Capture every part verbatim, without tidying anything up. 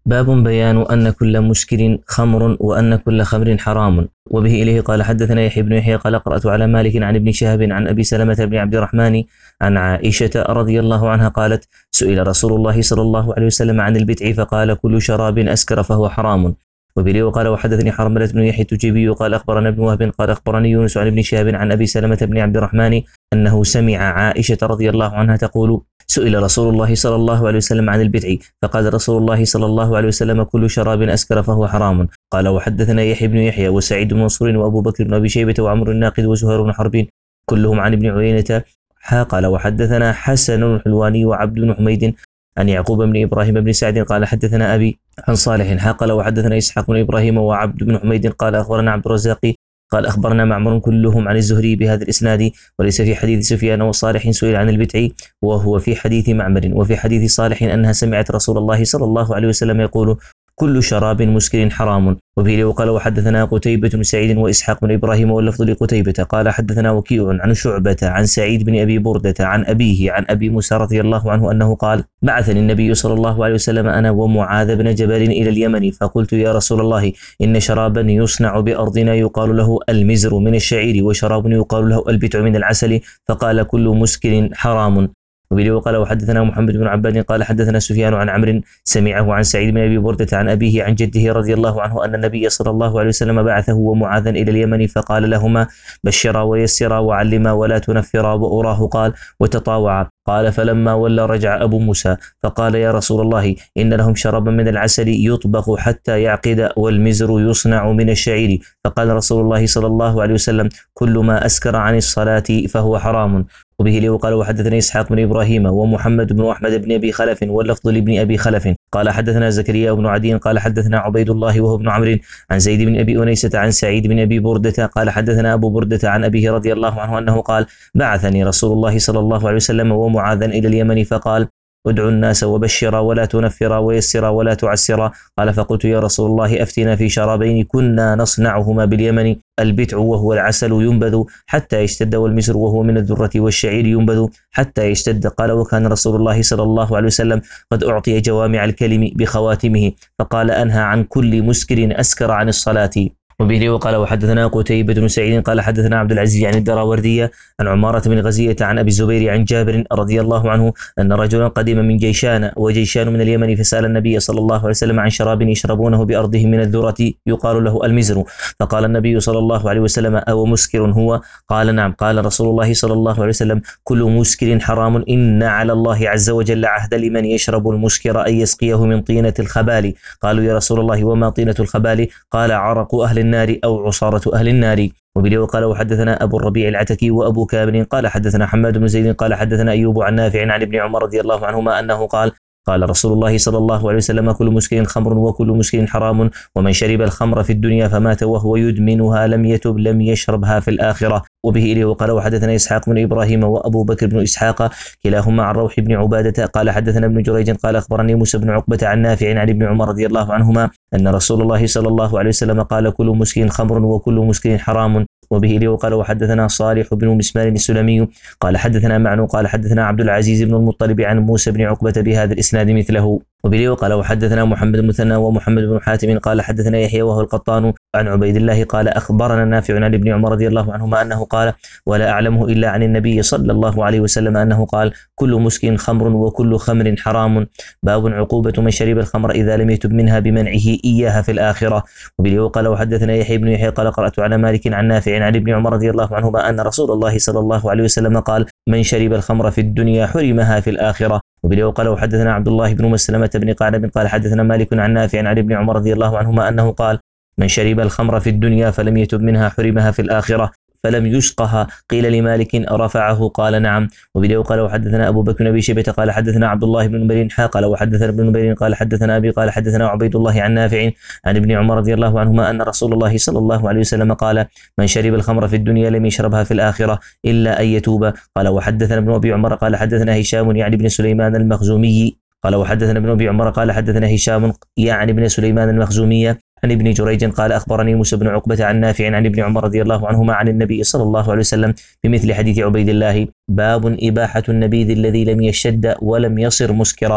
باب بيان أن كل مسكر خمر وأن كل خمر حرام. وبه إليه قال حدثنا يحيى بن يحيى قال قرأت على مالك عن ابن شهاب عن أبي سلمة بن عبد الرحمن عن عائشة رضي الله عنها قالت: سئل رسول الله صلى الله عليه وسلم عن البتع فقال: كل شراب أسكر فهو حرام. وبه قال وحدثني حرملة بن يحيى التجيبي قال أخبرنا ابن وهب قال أخبرني يونس عن ابن شهاب عن أبي سلمة بن عبد الرحمن أنه سمع عائشة رضي الله عنها تقول: سئل رسول الله صلى الله عليه وسلم عن البدع فقال رسول الله صلى الله عليه وسلم: كل شراب أسكر فهو حرام. قال وحدثنا يحيى بن يحيى وسعيد بن منصور وأبو بكر بن أبي شيبة وعمر الناقد وزهير بن حرب كلهم عن ابن عيينة. قال وحدثنا حسن الحلواني وعبد بن حميد عن يعقوب بن إبراهيم بن سعد قال حدثنا أبي عن صالح. قال وحدثنا إسحاق بن إبراهيم وعبد بن حميد قال أخبرنا عبد الرزاق قال أخبرنا معمر كلهم عن الزهري بهذا الإسناد وليس في حديث سفيان وصالح سئل عن البدع وهو في حديث معمر. وفي حديث صالح أنها سمعت رسول الله صلى الله عليه وسلم يقول: كل شراب مسكر حرام. وفيه وقال وحدثنا قتيبة بن سعيد وإسحاق بن إبراهيم واللفظ لقتيبة قال حدثنا وكيع عن شعبة عن سعيد بن أبي بردة عن أبيه عن أبي موسى رضي الله عنه أنه قال: بعثني النبي صلى الله عليه وسلم أنا ومعاذ بن جبل إلى اليمن فقلت: يا رسول الله إن شرابا يصنع بأرضنا يقال له المزر من الشعير وشراب يقال له البتع من العسل فقال: كل مسكر حرام. وبه وقال وحدثنا محمد بن عباد قال حدثنا سفيان عن عمرو سمعه عن سعيد بن أبي بردة عن أبيه عن جده رضي الله عنه أن النبي صلى الله عليه وسلم بعثه ومعاذا إلى اليمن فقال لهما: بشرا ويسرا وعلما ولا تنفرا. وأراه قال: وتطاوعا. قال فلما ولى رجع أبو موسى فقال: يا رسول الله إن لهم شرابا من العسل يطبخ حتى يعقد والمزر يصنع من الشعير. فقال رسول الله صلى الله عليه وسلم: كل ما أسكر عن الصلاة فهو حرام. وبه لي وقال وحدثنا إسحاق بن إبراهيم ومحمد بن أحمد بن أبي خلف واللفظ لابن أبي خلف قال حدثنا زكريا بن عدي قال حدثنا عبيد الله وهو ابن عمرو عن زيد بن أبي أنيسة عن سعيد بن أبي بردة قال حدثنا أبو بردة عن أبيه رضي الله عنه أنه قال: بعثني رسول الله صلى الله عليه وسلم ومعاذا إلى اليمن فقال: ادعوا الناس وبشرا ولا تنفرا ويسرا ولا تعسرا. قال فقلت: يا رسول الله أفتنا في شرابين كنا نصنعهما باليمن: البتع وهو العسل ينبذ حتى يشتد والمزر وهو من الذرة والشعير ينبذ حتى يشتد. قال وكان رسول الله صلى الله عليه وسلم قد أعطي جوامع الكلم بخواتمه فقال: أنهى عن كل مسكر أسكر عن الصلاة. وبه وقال وحدثنا قتيبة بن سعيد قال حدثنا عبد العزيز عن الدراوردية عن عمارة بن غزية عن أبي الزبير عن جابر رضي الله عنه أن رجلا قدم من جيشان وجيشان من اليمن فسأل النبي صلى الله عليه وسلم عن شراب يشربونه بأرضهم من الذرة يقال له المزر. فقال النبي صلى الله عليه وسلم: أو مسكر هو؟ قال: نعم. قال رسول الله صلى الله عليه وسلم: كل مسكر حرام إن على الله عز وجل عهد لمن يشرب المسكر أن يسقيه من طينة الخبال. قالوا: يا رسول الله وما طينة الخبال؟ قال: عرق أهل النار أو عصارة أهل النار. وبه وقال وحدثنا أبو الربيع العتكي وأبو كامل قال حدثنا حماد بن زيد قال حدثنا أيوب عن نافع عن ابن عمر رضي الله عنهما أنه قال: قال رسول الله صلى الله عليه وسلم: كل مسكر خمر وكل مسكر حرام ومن شرب الخمر في الدنيا فمات وهو يدمنها لم يتب لم يشربها في الآخرة. وبه إليه وقال وحدثنا إسحاق بن إبراهيم وأبو بكر بن إسحاق كلاهما عن روح بن عبادة قال حدثنا ابن جريج قال أخبرني موسى بن عقبة عن نافع عن ابن عمر رضي الله عنهما أن رسول الله صلى الله عليه وسلم قال: كل مسكر خمر وكل مسكر حرام. وبه إليه وقال وحدثنا صالح بن مسمار السلمي قال حدثنا معن قال حدثنا عبد العزيز بن المطلب عن موسى بن عقبة بهذا الإسناد مثله. وبه وقال وحدثنا محمد بن مثنى ومحمد بن حاتم قال حدثنا يحيى وهو القطان عن عبيد الله قال أخبرنا نافع عن ابن عمر رضي الله عنهما أنه قال: ولا أعلمه إلا عن النبي صلى الله عليه وسلم أنه قال: كل مسكر خمر وكل خمر حرام. باب عقوبة من شرب الخمر إذا لم يتب منها بمنعه إياها في الآخرة. وبه وقال وحدثنا يحيى بن يحيى قال قرأت على مالك عن نافع عن ابن عمر رضي الله عنهما أن رسول الله صلى الله عليه وسلم قال: من شرب الخمر في الدنيا حرمها في الآخرة. وبه وقال وحدثنا عبد الله بن مسلمة بن قعنب قال حدثنا مالك عن نافع عن ابن عمر رضي الله عنهما أنه قال: من شرب الخمر في الدنيا فلم يتب منها حرمها في الآخرة. فلم يسقها. قيل لمالك: رفعه؟ قال: نعم. وبه وقال وحدثنا أبو بكر بن أبي شيبة قال حدثنا عبد الله بن نمير قال وحدثنا ابن نمير قال حدثنا أبي قال حدثنا عبيد الله عن نافع عن ابن عمر رضي الله عنهما أن رسول الله صلى الله عليه وسلم قال: من شرب الخمر في الدنيا لم يشربها في الآخرة إلا أن يتوب. قال وحدثنا ابن أبي عمر قال حدثنا هشام يعني ابن سليمان المخزومي قال وحدثنا ابن أبي عمر قال حدثنا هشام يعني ابن سليمان المخزومي عن ابن جريج قال أخبرني موسى بن عقبة عن نافع عن ابن عمر رضي الله عنهما عن النبي صلى الله عليه وسلم بمثل حديث عبيد الله. باب إباحة النبيذ الذي لم يشد ولم يصر مسكرا.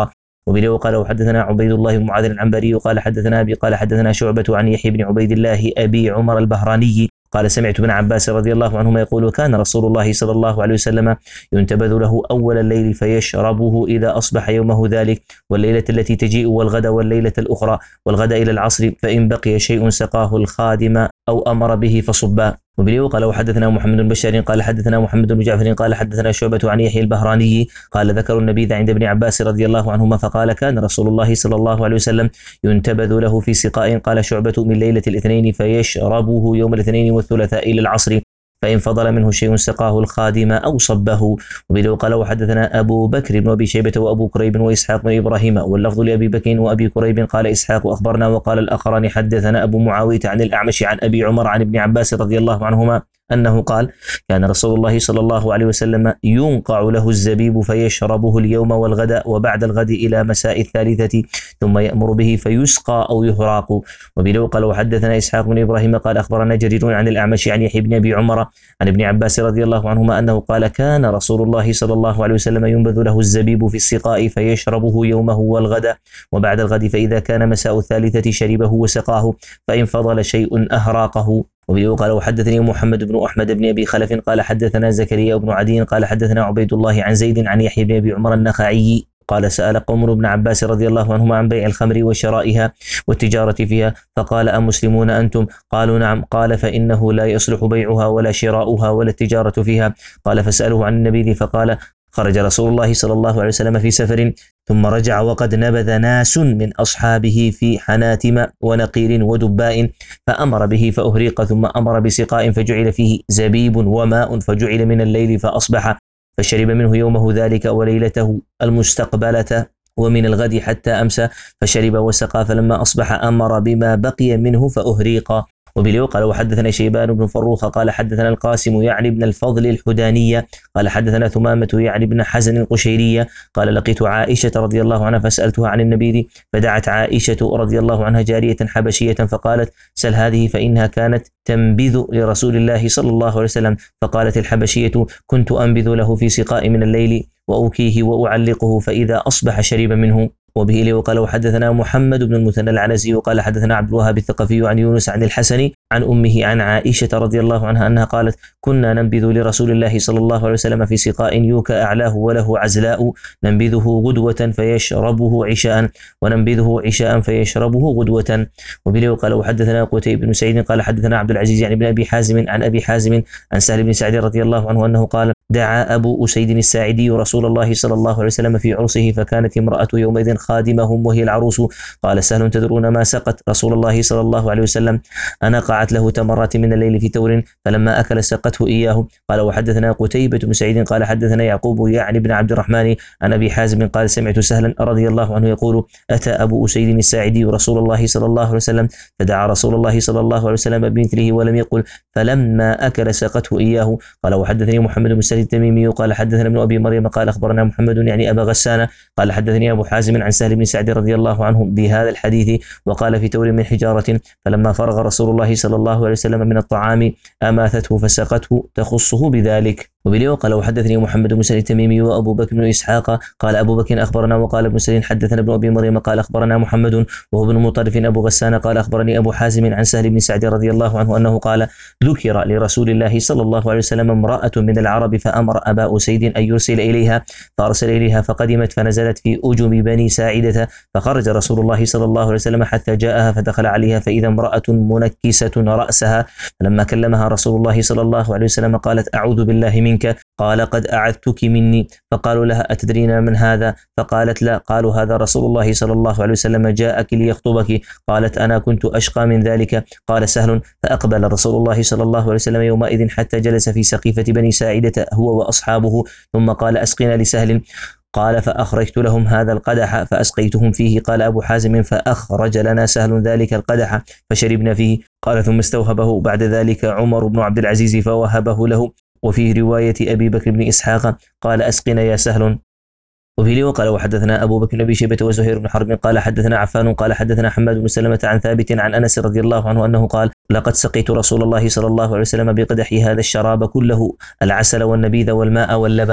وبه قال وحدثنا عبيد الله بن معاذ العنبري قال حدثنا أبي قال حدثنا شعبة عن يحيى بن عبيد الله أبي عمر البهراني قال سمعت ابن عباس رضي الله عنهما يقول كان رسول الله صلى الله عليه وسلم ينتبذ له أول الليل فيشربه إذا أصبح يومه ذلك والليلة التي تجيء والغد والليلة الأخرى والغد إلى العصر، فإن بقي شيء سقاه الخادم أو أمر به فصبا. وبه قال وحدثنا محمد بن بشار قال حدثنا محمد بن جعفر قال حدثنا شعبة عن يحيى البهراني قال ذكروا النبيذ عند ابن عباس رضي الله عنهما فقال كان رسول الله صلى الله عليه وسلم ينتبذ له في سقاء قال شعبة من ليلة الاثنين فيشربه يوم الاثنين والثلاثاء إلى العصر، فإن فضل منه شيء سقاه الخادم أو صبه. وبه قال وحدثنا أبو بكر بن أبي شيبة وأبو كريب وإسحاق بن إبراهيم واللفظ لأبي بكر وأبي كريب قال إسحاق أخبرنا وقال الآخران حدثنا أبو معاوية عن الأعمش عن أبي عمر عن ابن عباس رضي الله عنهما أنه قال كان رسول الله صلى الله عليه وسلم ينقع له الزبيب فيشربه اليوم والغد وبعد الغد إلى مساء الثالثة ثم يأمر به فيسقى أو يهراق. وبه قال وحدثنا إسحاق بن إبراهيم قال أخبرنا جرير عن الأعمش عن يحيى بن أبي عمر عن ابن عباس رضي الله عنهما أنه قال كان رسول الله صلى الله عليه وسلم ينبذ له الزبيب في السقاء فيشربه يومه والغد وبعد الغد، فإذا كان مساء الثالثة شربه وسقاه، فإن فضل شيء أهراقه. وبه قال وحدثني محمد بن أحمد بن أبي خلف قال حدثنا زكريا بن عدي قال حدثنا عبيد الله عن زيد عن يحيى بن أبي عمر النخعي قال سأل قوم ابن عباس رضي الله عنهما عن بيع الخمر وشرائها والتجارة فيها فقال أمسلمون أنتم؟ قالوا نعم. قال فإنه لا يصلح بيعها ولا شراؤها ولا التجارة فيها. قال فسأله عن النبيذ فقال خرج رسول الله صلى الله عليه وسلم في سفر ثم رجع وقد نبذ ناس من أصحابه في حناتم ونقير ودباء فأمر به فأهريق، ثم أمر بسقاء فجعل فيه زبيب وماء فجعل من الليل فأصبح فشرب منه يومه ذلك وليلته المستقبلة ومن الغد حتى أمسى فشرب وسقى، فلما أصبح أمر بما بقي منه فأهريق. وبه قال وحدثنا شيبان بن فروخ قال حدثنا القاسم يعني بن الفضل الحدانية قال حدثنا ثمامة يعني بن حزن القشيرية قال لقيت عائشة رضي الله عنها فسألتها عن النبيذ فدعت عائشة رضي الله عنها جارية حبشية فقالت سل هذه فإنها كانت تنبذ لرسول الله صلى الله عليه وسلم. فقالت الحبشية كنت أنبذ له في سقاء من الليل وأوكيه وأعلقه فإذا أصبح شرب منه. وبه إليه وقال وحدثنا محمد بن المثنى العنزي وقال حدثنا عبد الوهاب الثقفي عن يونس عن الحسن عن أمه عن عائشة رضي الله عنها أنها قالت كنا ننبذ لرسول الله صلى الله عليه وسلم في سقاء يوكى أعلاه وله عزلاء ننبذه غدوة فيشربه عشاء وننبذه عشاء فيشربه غدوة. وبه وقال وحدثنا قتيبة بن سعيد قال حدثنا عبد العزيز عن ابن أبي حازم عن أبي حازم عن سهل بن سعد رضي الله عنه أنه قال دعا أبو أسيد الساعدي رسول الله صلى الله عليه وسلم في عرسه فكانت امرأة يومئذ خادمهم وهي العروس. قال سهل تدرون ما سقت رسول الله صلى الله عليه وسلم؟ أنا قعت له تمرات من الليل في تور فلما أكل سقته إياه. قال وحدثنا قتيبة بن سعيد قال حدثنا يعقوب يعني بن عبد الرحمن عن أبي حازم قال سمعت سهلا رضي الله عنه يقول أتى أبو أسيد الساعدي رسول الله صلى الله عليه وسلم فدعا رسول الله صلى الله عليه وسلم بمثله ولم يقل فلما أكل سقته إياه. قال وحدثني محمد بن سعيد التميمي قال حدثنا ابن أبي مريم قال أخبرنا محمد يعني أبا غسان قال حدثني أبو حازم عن سهل بن سعد رضي الله عنه بهذا الحديث وقال في تور من حجارة فلما فرغ رسول الله صلى الله عليه وسلم من الطعام أماثته فسقته تخصه بذلك. وبه قال وحدثني محمد بن سعيد التميمي وأبو بكر بن إسحاق قال أبو بكر أخبرنا وقال ابن سعيد حدثنا ابن أبي مريم قال أخبرنا محمد وهو ابن مطرف أبو غسان قال أخبرني أبو حازم عن سهل بن سعد رضي الله عنه أنه قال ذكر لرسول الله صلى الله عليه وسلم امرأة من العرب فأمر أبا أسيد أن يرسل إليها فأرسل إليها فقدمت فنزلت في أجم بني ساعدة فخرج رسول الله صلى الله عليه وسلم حتى جاءها فدخل عليها فإذا امرأة منكسة رأسها فلما كلمها رسول الله صلى الله عليه وسلم قالت أعوذ بالله منك. قال قد أعذتك مني. فقالوا لها أتدرين من هذا؟ فقالت لا. قالوا هذا رسول الله صلى الله عليه وسلم جاءك ليخطبك. قالت أنا كنت أشقى من ذلك. قال سهل فأقبل رسول الله صلى الله عليه وسلم يومئذ حتى جلس في سقيفة بني ساعدة هو وأصحابه ثم قال أسقنا لسهل. قال فأخرجت لهم هذا القدح فأسقيتهم فيه. قال أبو حازم فأخرج لنا سهل ذلك القدح فشربنا فيه. قال ثم استوهبه بعد ذلك عمر بن عبد العزيز فوهبه له. وفي رواية أبي بكر بن إسحاق قال أسقنا يا سهل. وفي وقال وحدثنا أبو بكر بن أبي شيبة وزهير بن حرب قال حدثنا عفان قال حدثنا حماد بن سلمة عن ثابت عن أنس رضي الله عنه أنه قال لقد سقيت رسول الله صلى الله عليه وسلم بقدح هذا الشراب كله العسل والنبيذ والماء واللبن.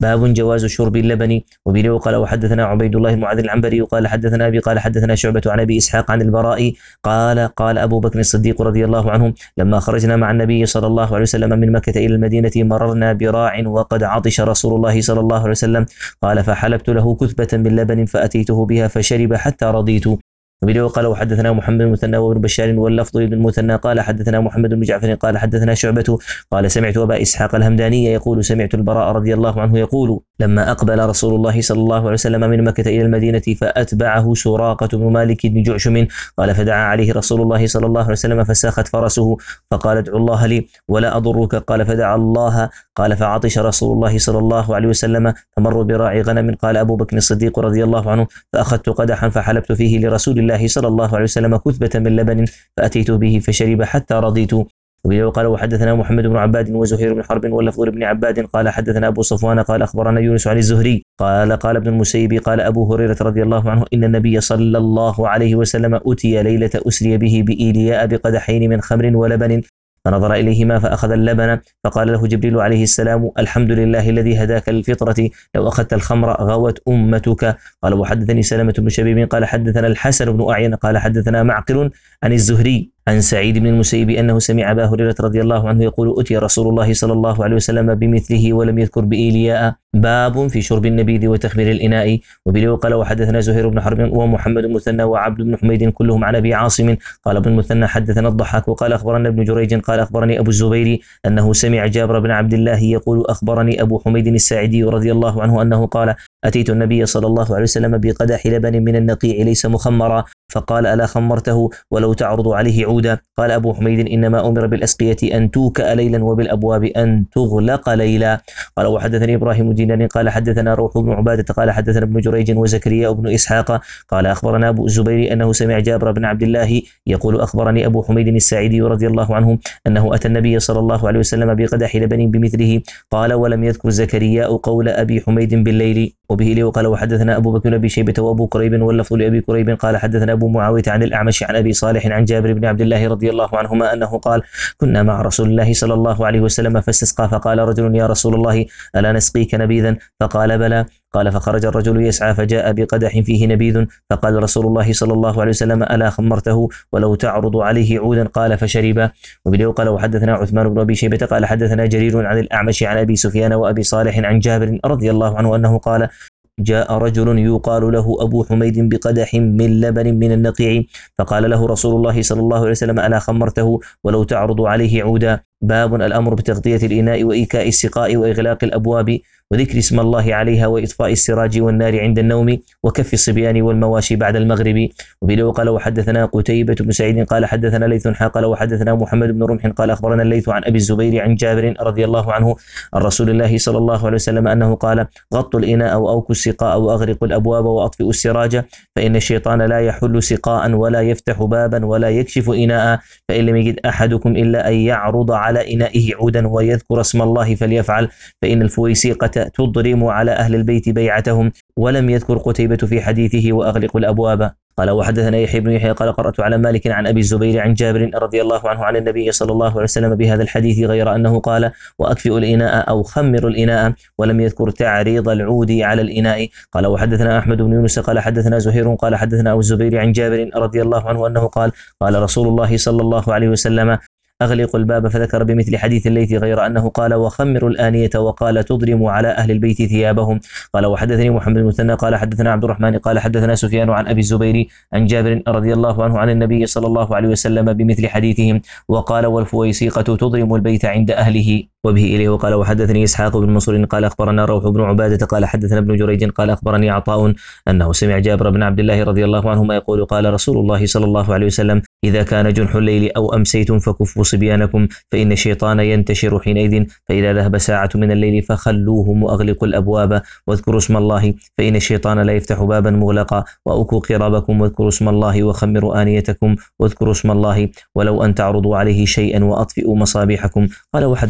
باب جواز شرب اللبن. وبه قال وحدثنا عبيد الله بن معاذ العنبري قال حدثنا أبي قال حدثنا شعبة عن أبي إسحاق عن البراء قال قال أبو بكر الصديق رضي الله عنه لما خرجنا مع النبي صلى الله عليه وسلم من مكة إلى المدينة مررنا براع وقد عطش رسول الله صلى الله عليه وسلم قال فحلبت له كثبة من لبن فأتيته بها فشرب حتى رضيت. وبه قال وحدثنا محمد بن المثنى وابن بشار واللفظ بن المثنى قال حدثنا محمد بن جعفر قال حدثنا شعبة قال سمعت أبا إسحاق الهمداني يقول سمعت البراء رضي الله عنه يقول لما أقبل رسول الله صلى الله عليه وسلم من مكة إلى المدينة فأتبعه سراقة بن مالك بن جعشم قال فدعا عليه رسول الله صلى الله عليه وسلم فساخت فرسه فقال ادعو الله لي ولا أضرك قال فدعا الله قال فعطش رسول الله صلى الله عليه وسلم فمر براعي غنم قال أبو بكر الصديق رضي الله عنه فأخذت قدحا فحلبت فيه لرسول الله صلى الله عليه وسلم كثبة من لبن فأتيت به فشرب حتى رضيت. وبه قال وحدثنا محمد بن عباد وزهير بن حرب واللفظ بن عباد قال حدثنا أبو صفوان قال أخبرنا يونس عن الزهري قال قال ابن المسيب قال أبو هريرة رضي الله عنه إن النبي صلى الله عليه وسلم أتي ليلة أسري به بإيلياء بقدحين من خمر ولبن فنظر إليهما فأخذ اللبن فقال له جبريل عليه السلام الحمد لله الذي هداك للفطرة لو أخذت الخمر غوت أمتك. قال وحدثني سلمة بن شبيب قال حدثنا الحسن بن أعين قال حدثنا معقل عن الزهري عن سعيد بن المسيب أنه سمع أبا هريرة رضي الله عنه يقول أتي رسول الله صلى الله عليه وسلم بمثله ولم يذكر بإيلياء. باب في شرب النبيذ وتخمير الإناء. وبه قال وحدثنا زهير بن حرب ومحمد المثنى وعبد بن حميد كلهم عن أبي عاصم قال ابن المثنى حدثنا الضحاك وقال أخبرنا ابن جريج قال أخبرني أبو الزبير أنه سمع جابر بن عبد الله يقول أخبرني أبو حميد الساعدي رضي الله عنه أنه قال أتيت النبي صلى الله عليه وسلم بقدح لبن من النقيع ليس مخمرا فقال ألا خمرته ولو تعرض عليه عودا. قال أبو حميد إنما أمر بالأسقية أن توكأ ليلا وبالأبواب أن تغلق ليلا. قال وحدثني إبراهيم الديناري قال حدثنا روح بن عبادة قال حدثنا ابن جريج وزكريا بن إسحاق قال أخبرنا أبو الزبير أنه سمع جابر بن عبد الله يقول أخبرني أبو حميد الساعدي رضي الله عنه أنه أتى النبي صلى الله عليه وسلم بقدح لبن بمثله قال ولم يذكر زكريا قول أبي حميد بالليل. وبه لي وقال وحدثنا أبو بكر بن أبي شيبة وأبو كريب واللفظ لأبي كريب قال حدثنا أبو معاوية عن الأعمش عن أبي صالح عن جابر بن عبد الله رضي الله عنهما أنه قال كنا مع رسول الله صلى الله عليه وسلم فاستسقى فقال رجل يا رسول الله ألا نسقيك نبيذا فقال بلى قال فخرج الرجل يسعى فجاء بقدح فيه نبيذ فقال رسول الله صلى الله عليه وسلم ألا خمرته ولو تعرض عليه عودا قال فشرب. وبه قال وحدثنا عثمان بن أبي شيبة قال حدثنا جرير عن الأعمش عن أبي سفيان وأبي صالح عن جابر رضي الله عنه أنه قال جاء رجل يقال له أبو حميد بقدح من لبن من النقيع فقال له رسول الله صلى الله عليه وسلم ألا خمرته ولو تعرض عليه عودا. باب الأمر بتغطية الإناء وإيكاء السقاء وإغلاق الأبواب وذكر اسم الله عليها وإطفاء السراج والنار عند النوم وكف الصبيان والمواشي بعد المغرب. وبه قال وحدثنا قتيبة بن سعيد قال حدثنا ليث قال وحدثنا محمد بن رمح قال أخبرنا الليث عن أبي الزبير عن جابر رضي الله عنه عن رسول الله صلى الله عليه وسلم أنه قال غطوا الإناء وأوكوا السقاء وأغرقوا الأبواب وأطفئوا السراج فإن الشيطان لا يحل سقاء ولا يفتح بابا ولا يكشف إناء فإن لم يجد أحدكم إلا أن يعرض على إنائه عودا ويذكر اسم الله فليفعل فإن الفويسيقة تضرم على أهل البيت بيعتهم. ولم يذكر قتيبة في حديثه وأغلق الأبواب. قال وحدثنا يحيى بن يحيى قال قرأت على مالك عن أبي الزبير عن جابر رضي الله عنه عن النبي صلى الله عليه وسلم بهذا الحديث غير أنه قال وأكفئ الإناء أو خمر الإناء ولم يذكر تعريض العود على الإناء. قال وحدثنا أحمد بن يونس قال حدثنا زهير قال حدثنا أبو الزبير عن جابر رضي الله عنه أنه قال قال رسول الله صلى الله عليه وسلم أغلق الباب فذكر بمثل حديث الليث غير أنه قال وخمر الآنية وقال تضرم على أهل البيت ثيابهم. قال وحدثني محمد بن المثنى قال حدثنا عبد الرحمن قال حدثنا سفيان عن أبي الزبير عن جابر رضي الله عنه عن النبي صلى الله عليه وسلم بمثل حديثهم وقال والفويسيقة تضرم البيت عند أهله. وبه إليه وقال وحدثني إسحاق بن منصور قال أخبرنا روح بن عبادة قال حدثنا ابن جريج قال أخبرني عطاء أنه سمع جابر بن عبد الله رضي الله عنهما يقول قال رسول الله صلى الله عليه وسلم إذا كان جنح الليل أو أمسيتم فكفوا صبيانكم فإن الشيطان ينتشر حينئذ فإذا ذهب ساعة من الليل فخلوهم وأغلقوا الأبواب واذكروا اسم الله فإن الشيطان لا يفتح بابا مغلقا وأوكوا قرابكم واذكروا اسم الله وخمروا آنيتكم واذكروا اسم الله ولو أن تعرضوا عليه شيئا وأطفئوا مصابيحكم. قال وحدثني إسحاق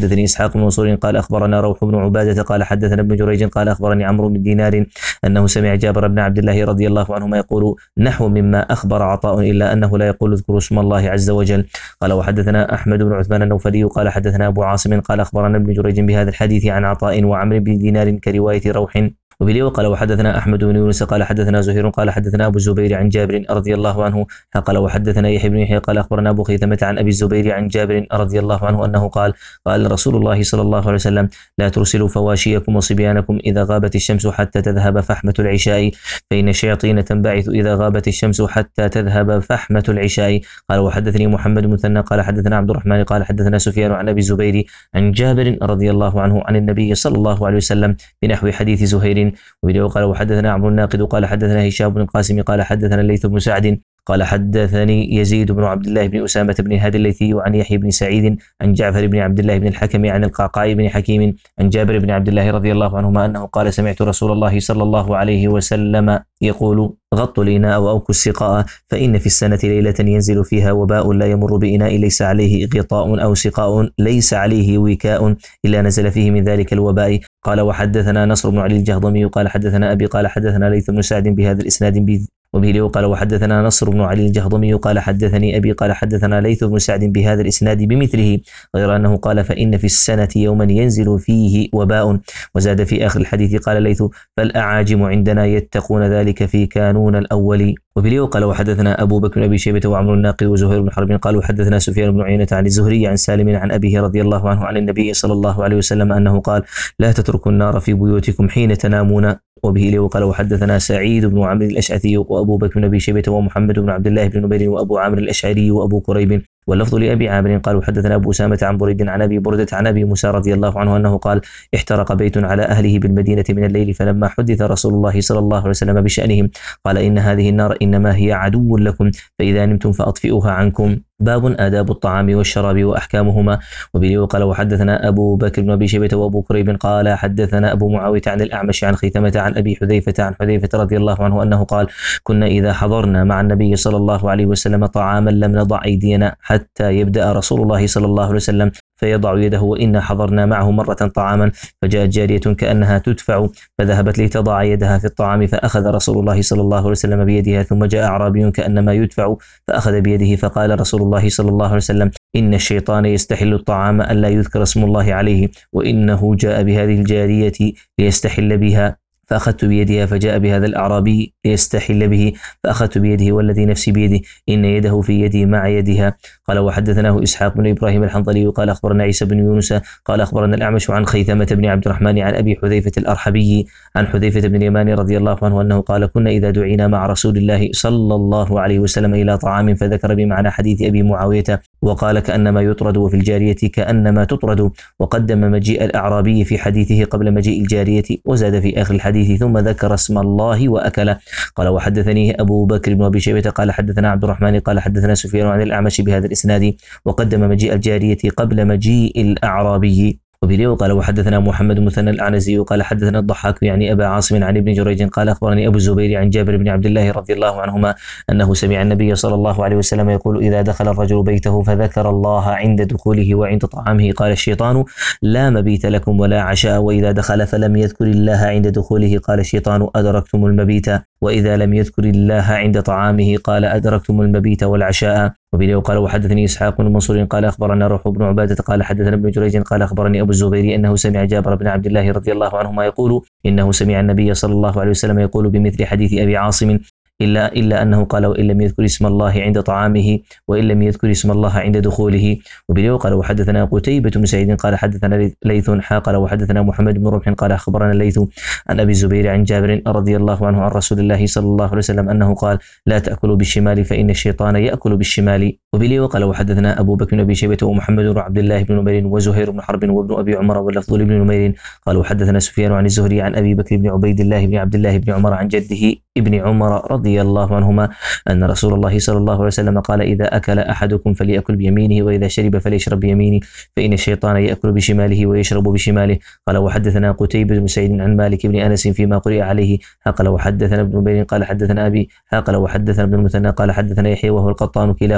إسحاق بن منصور قال أخبرنا روح بن عبادة قال حدثنا ابن جريج قال أخبرني عمرو بن دينار أنه سمع جابر بن عبد الله رضي الله عنهما يقول نحو مما أخبر عطاء إلا أنه لا يقول اذكروا اسم الله عز وجل. قال وحدثنا أحمد بن عثمان النوفلي قال حدثنا أبو عاصم قال أخبرنا ابن جريج بهذا الحديث عن عطاء وعمرو بن دينار كرواية روح. وبه قال وحدثنا أحمد بن يونس قال حدثنا زهير قال حدثنا أبو الزبير عن جابر رضي الله عنه قال وحدثنا يحيى بن يحيى قال أخبرنا أبو خيثمة عن أبي الزبير عن جابر رضي الله عنه أنه قال قال رسول الله صلى الله عليه وسلم لا ترسلوا فواشيكم وصبيانكم إذا غابت الشمس حتى تذهب فحمة العشاء فإن الشياطين تنبعث إذا غابت الشمس حتى تذهب فحمة العشاء. قال وحدثني محمد بن مثنى قال حدثنا عبد الرحمن قال حدثنا سفيان عن أبي الزبير عن جابر رضي الله عنه عن النبي صلى الله عليه وسلم بنحو حديث زهير. وبه قال وحدثنا عمرو الناقد قال حدثنا هشام بن القاسم قال حدثنا الليث بن سعد قال حدثني يزيد بن عبد الله بن أسامة بن هادي الليثي عن يحيى بن سعيد عن جعفر بن عبد الله بن الحكم عن القعقاع بن حكيم عن جابر بن عبد الله رضي الله عنهما أنه قال سمعت رسول الله صلى الله عليه وسلم يقول غطوا الإناء وأوكوا السقاء فإن في السنة ليلة ينزل فيها وباء لا يمر بإناء ليس عليه غطاء أو سقاء ليس عليه وكاء إلا نزل فيه من ذلك الوباء. قال وحدثنا نصر بن علي الجهضمي قال حدثنا أبي قال حدثنا ليث بن سعد بهذا الإسناد وبه قال وحدثنا نصر بن علي الجهضمي قال حدثني أبي قال حدثنا ليث بن سعد بهذا الإسناد بمثله غير أنه قال فإن في السنة يوما ينزل فيه وباء. وزاد في آخر الحديث قال ليث فالأعاجم عندنا يتقون ذلك في كانون الأول. وبه قال وحدثنا أبو بكر بن أبي شيبة وعمرو الناقد وزهير بن حرب قالوا حدثنا سفيان بن عيينة عن الزهري عن سالم عن أبيه رضي الله عنه عن النبي صلى الله عليه وسلم أنه قال لا تتركوا النار في بيوتكم حين تنامون. وبه قال وحدثنا سعيد بن عمرو الأشعثي وأبو بكر بن أبي شيبة ومحمد بن عبد الله بن نمير وأبو عامر الأشعري وأبو كريب واللفظ لأبي عامر قالوا حدثنا أبو أسامة عن بريد عن أبي بردة عن أبي موسى رضي الله عنه أنه قال احترق بيت على أهله بالمدينة من الليل فلما حدث رسول الله صلى الله عليه وسلم بشأنهم قال إن هذه النار إنما هي عدو لكم فإذا نمتم فأطفئوها عنكم. باب آداب الطعام والشراب وأحكامهما. وبه قال وحدثنا أبو بكر بن أبي شيبة وأبو كريب قال حدثنا أبو معاوية عن الأعمش عن خيثمة عن أبي حذيفة عن حذيفة رضي الله عنه أنه قال كنا إذا حضرنا مع النبي صلى الله عليه وسلم طعاما لم نضع أيدينا حتى يبدأ رسول الله صلى الله عليه وسلم فيضع يده وإنا حضرنا معه مرة طعاما فجاءت جارية كأنها تدفع فذهبت لتضع يدها في الطعام فأخذ رسول الله صلى الله عليه وسلم بيدها ثم جاء أعرابي كأنما يدفع فأخذ بيده فقال رسول الله صلى الله عليه وسلم إن الشيطان يستحل الطعام ألا يذكر اسم الله عليه وإنه جاء بهذه الجارية ليستحل بها فأخذت بيدها فجاء بهذا الأعرابي ليستحل به فأخذت بيده والذي نفسي بيده إن يده في يدي مع يدها. قال وحدثناه إسحاق بن إبراهيم الحنظلي قال أخبرنا عيسى بن يونس قال أخبرنا الأعمش عن خيثمة بن عبد الرحمن عن أبي حذيفة الأرحبي عن حذيفة بن اليمان رضي الله عنه أنه قال كنا إذا دعينا مع رسول الله صلى الله عليه وسلم إلى طعام فذكر بمعنى حديث أبي معاوية وقال كأنما يطرد وفي الجارية كأنما تطرد وقدم مجيء الأعرابي في حديثه قبل مجيء الجارية وزاد في آخر الحديث ثم ذكر اسم الله وأكله. قال وحدثني أبو بكر بن أبي شيبة قال حدثنا عبد الرحمن قال حدثنا سفيان عن الأعمش بهذا الإسناد وقدم مجيء الجارية قبل مجيء الأعرابي. وبه قال وحدثنا محمد مثنى الأعنزي قال حدثنا الضحاك يعني أبا عاصم عن ابن جريج قال أخبرني أبو الزبير عن جابر بن عبد الله رضي الله عنهما أنه سمع النبي صلى الله عليه وسلم يقول إذا دخل الرجل بيته فذكر الله عند دخوله وعند طعامه قال الشيطان لا مبيت لكم ولا عشاء وإذا دخل فلم يذكر الله عند دخوله قال الشيطان أدركتم المبيت وإذا لم يذكر الله عند طعامه قال أدركتم المبيت والعشاء. وبه قال وحدثني إسحاق بن منصور قال أخبرنا روح بن عبادة قال حدثنا ابن جريج قال أخبرني أبو الزبير أنه سمع جابر بن عبد الله رضي الله عنهما يقول إنه سمع النبي صلى الله عليه وسلم يقول بمثل حديث أبي عاصم إلا إلا أنه قال وإن لم يذكر اسم الله عند طعامه وإن لم يذكر اسم الله عند دخوله. وبه قال وحدثنا قتيبة بن سعيد قال حدثنا ليث حا قال وحدثنا محمد بن رمح قال أخبرنا ليث عن أبي الزبير عن جابر رضي الله عنه عن رسول الله صلى الله عليه وسلم أنه قال لا تأكلوا بالشمال فإن الشيطان يأكل بالشمال. وبه قال وحدثنا أبو بكر بن أبي شيبة ومحمد بن عبد الله بن نمير وزهير بن حرب وابن أبي عمر واللفظ لابن نمير قال وحدثنا سفيان عن الزهري عن أبي بكر بن عبيد الله بن عبد الله بن عمر عن جده ابن عمر رضي الله عنهما أن رسول الله صلى الله عليه وسلم قال إذا أكل أحدكم فليأكل بيمينه وإذا شرب فليشرب بيمينه فإن الشيطان يأكل بشماله ويشرب بشماله. قال وحدثنا قتيبة بن سعيد عن مالك بن أنس فيما قرئ عليه قال وحدثنا ابن نمير قال حدثنا أبي قال وحدثنا ابن المثنى قال حدثنا يحيى وهو القطان كلاهما عن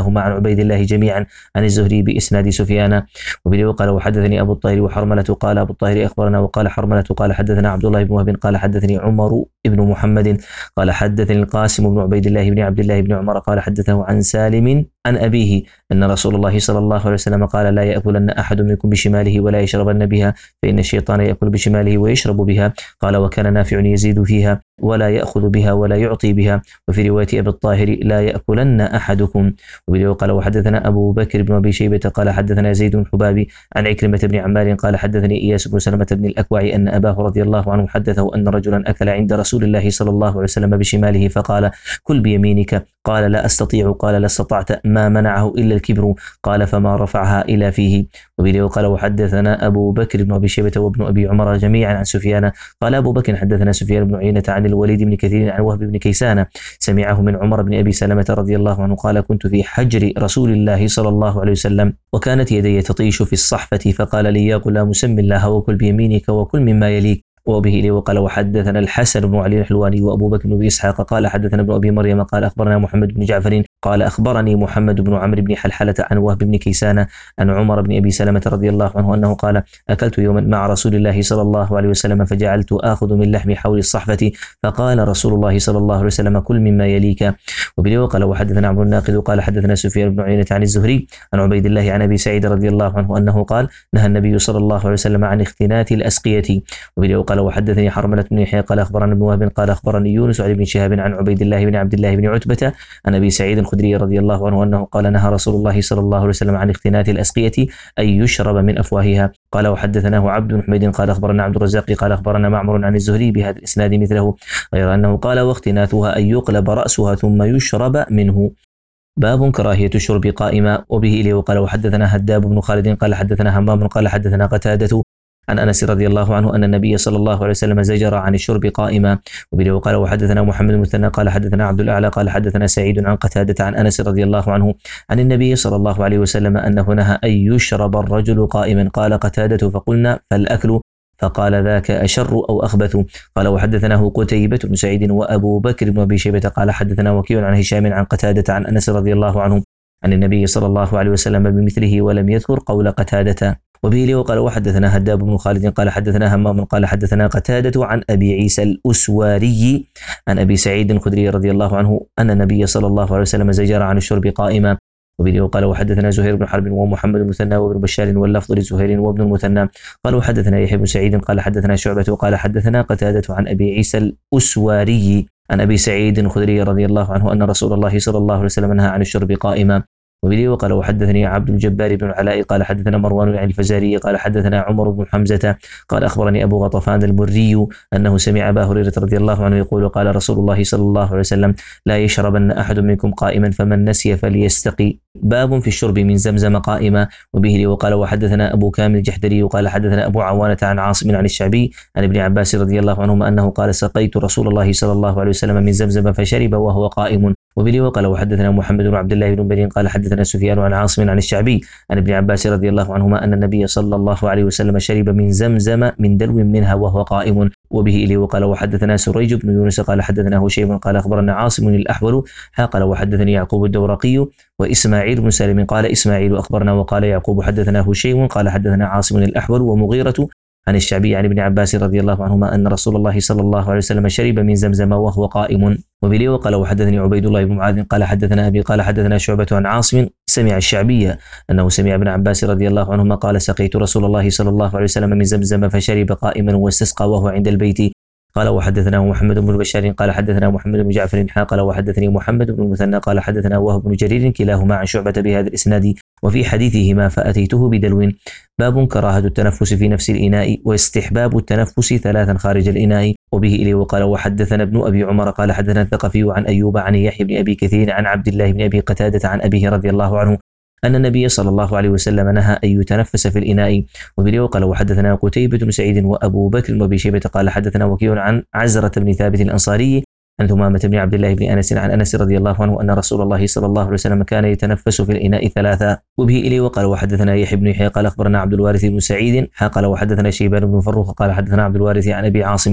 عبيد الله جميعا عن الزهري بإسناد سفيان. وبه قال وحدثني أبو الطاهر وحرملة قال أبو الطاهر أخبرنا وقال حرملة قال حدثنا عبد الله بن وهب قال حدثني عمر بن محمد قال حدثني القاسم بن عبيد الله بن عبد الله بن عمر قال حدثه عن سالم عن أبيه أن رسول الله صلى الله عليه وسلم قال لا يأكلن أحد منكم بشماله ولا يشربن بها فإن الشيطان يأكل بشماله ويشرب بها. قال وكان نافع يزيد فيها ولا يأخذ بها ولا يعطي بها. وفي رواية أبي الطاهر لا يأكلن أحدكم. وبه قال وحدثنا أبو بكر بن أبي شيبة قال حدثنا زيد بن حبابي عن عكرمة بن عمار قال حدثني إياس بن سلمة بن الأكوع أن أباه رضي الله عنه حدثه أن رجلا أكل عند رسول الله صلى الله عليه وسلم بشماله فقال كل بيمينك قال لا أستطيع قال لا استطعت ما منعه إلا الكبر قال فما رفعها إلى فيه. وبه قال وحدثنا أبو بكر بن أبي شيبة وابن أبي عمر جميعا عن سفيان قال أبو بكر حدثنا سفيان بن عيينة عن الوليد بن كثير عن وهب بن كيسان سمعه من عمر بن أبي سلمة رضي الله عنه قال كنت في حجر رسول الله صلى الله عليه وسلم وكانت يدي تطيش في الصحفة فقال لي يا غلام سم الله وكل بيمينك وكل مما يليك. وبه لي وقال وحدثنا الحسن بن علي الحلواني وأبو بكر بن إسحاق قال حدثنا ابن أبي مريم قال أخبرنا محمد بن جعفر قال أخبرني محمد بن عمرو بن حلحلة عن وهب بن كيسان عن عمر بن أبي سلمة رضي الله عنه أنه قال أكلت يوما مع رسول الله صلى الله عليه وسلم فجعلت آخذ من لحم حول الصحفة فقال رسول الله صلى الله عليه وسلم كل مما يليك. وبه وقال وحدثنا عمرو الناقد قال حدثنا سفيان بن عيينة عن الزهري عن عبيد الله عن أبي سعيد رضي الله عنه أنه قال نهى النبي صلى الله عليه وسلم عن اختنات الأسقية. وبه وقال وحدثني حرملة بن يحيى قال أخبرنا ابن وهب قال أخبرني يونس عن ابن شهاب عن عبيد الله بن عبد الله بن عتبة عن أبي سعيد الخدري رضي الله عنه أنه قال نهى رسول الله صلى الله عليه وسلم عن اختنات الأسقية أن يشرب من أفواهها. قال وحدثناه عبد بن حميد قال أخبرنا عبد الرزاق قال أخبرنا معمر عن الزهري بهذا الإسناد مثله غير أنه قال واختناتها أن يقلب رأسها ثم يشرب منه. باب كراهية الشرب قائما. وبه إليه وقال وحدثنا هداب بن خالد قال حدثنا همام قال حدثنا قتادة عن أنس رضي الله عنه أن النبي صلى الله عليه وسلم زجر عن الشرب قائما. وبه وقال وحدثنا محمد المثنى قال حدثنا عبد الأعلى قال حدثنا سعيد عن قتادة عن أنس رضي الله عنه عن النبي صلى الله عليه وسلم أنه نهى أن يشرب الرجل قائما. قال قتادة فقلنا فالأكل فقال ذاك أشر أو أخبث. قال وحدثناه قتيبة بن سعيد وأبو بكر بن أبي شيبة قال حدثنا وكيع عن هشام عن قتادة عن أنس رضي الله عنه عن النبي صلى الله عليه وسلم بمثله ولم يذكر قول قتادة. وبه لي وقال وحدثنا هداب بن خالد قال حدثنا همام قال حدثنا قتادة عن أبي عيسى الأسواري عن أبي سعيد الخدري رضي الله عنه أن النبي صلى الله عليه وسلم زجر عن الشرب قائما. وبه وقال وحدثنا زهير بن حرب ومحمد المثنى وابن بشار واللفظ لزهير وابن المثنى قال وحدثنا يحيى بن سعيد قال حدثنا شعبة قال حدثنا قتادة عن أبي عيسى الأسواري عن أبي سعيد الخدري رضي الله عنه أن رسول الله صلى الله عليه وسلم نهى عن الشرب قائما. وبه وقال وحدثني عبد الجبار بن العلاء قال حدثنا مروان عن الفزاري قال حدثنا عمر بن حمزة قال أخبرني أبو غطفان المري أنه سمع أبا هريرة رضي الله عنه يقول قال رسول الله صلى الله عليه وسلم لا يشربن أحد منكم قائما فمن نسي فليستقي. باب في الشرب من زمزم قائما. وبه وقال وحدثنا أبو كامل الجحدري قال حدثنا أبو عوانة عن عاصم عن الشعبي عن ابن عباس رضي الله عنهما أنه قال سقيت رسول الله صلى الله عليه وسلم من زمزم فشرب وهو قائم. وبه وقال وحدثنا محمد بن عبد الله بن برين قال حدثنا سفيان عن عاصم عن الشعبي عن ابن عباس رضي الله عنهما أن النبي صلى الله عليه وسلم شرب من زمزم من دلو منها وهو قائم. وبه إليه وقال وحدثنا سريج بن يونس قال حدثنا هشيم قال أخبرنا عاصم الأحول قال وحدثني يعقوب الدورقي وإسماعيل بن سالم قال إسماعيل أخبرنا وقال يعقوب حدثنا هشيم قال حدثنا عاصم الأحول ومغيرة عن الشعبي عن ابن عباس رضي الله عنهما أن رسول الله صلى الله عليه وسلم شرب من زمزم وهو قائم. وبه وقال وحدثني عبيد الله بن معاذ قال حدثنا أبي قال حدثنا شعبة عن عاصم سمع الشعبي أنه سمع ابن عباس رضي الله عنهما قال سقيت رسول الله صلى الله عليه وسلم من زمزم فشرب قائما واستسقى وهو عند البيت. قال وحدثنا محمد بن بشار قال حدثنا محمد بن جعفر قال وحدثني محمد بن المثنى قال حدثنا وهب بن جرير كلاهما عن شعبة بهذا الإسناد وفي حديثهما فأتيته بدلو. باب كراهة التنفس في نفس الإناء واستحباب التنفس ثلاثا خارج الإناء. وبه إليه وقال وحدثنا ابن أبي عمر قال حدثنا الثقفي عن أيوب عن يحيى بن أبي كثير عن عبد الله بن أبي قتادة عن أبيه رضي الله عنه أن النبي صلى الله عليه وسلم نهى أن يتنفس في الإناء. وبه وقال وحدثنا قتيبة بن سعيد وأبو بكر وأبي شيبة قال حدثنا وكيع عن عزرة بن ثابت الأنصاري عن ثمامة بن عبد الله بن أنس عن أنس رضي الله عنه أن رسول الله صلى الله عليه وسلم كان يتنفس في الإناء ثلاثة. وبه إليه وقال وحدثنا يحيى بن يحيى قال أخبرنا عبد الوارث بن سعيد قال وحدثنا شيبان بن فروخ قال حدثنا عبد الوارث عن أبي عاصم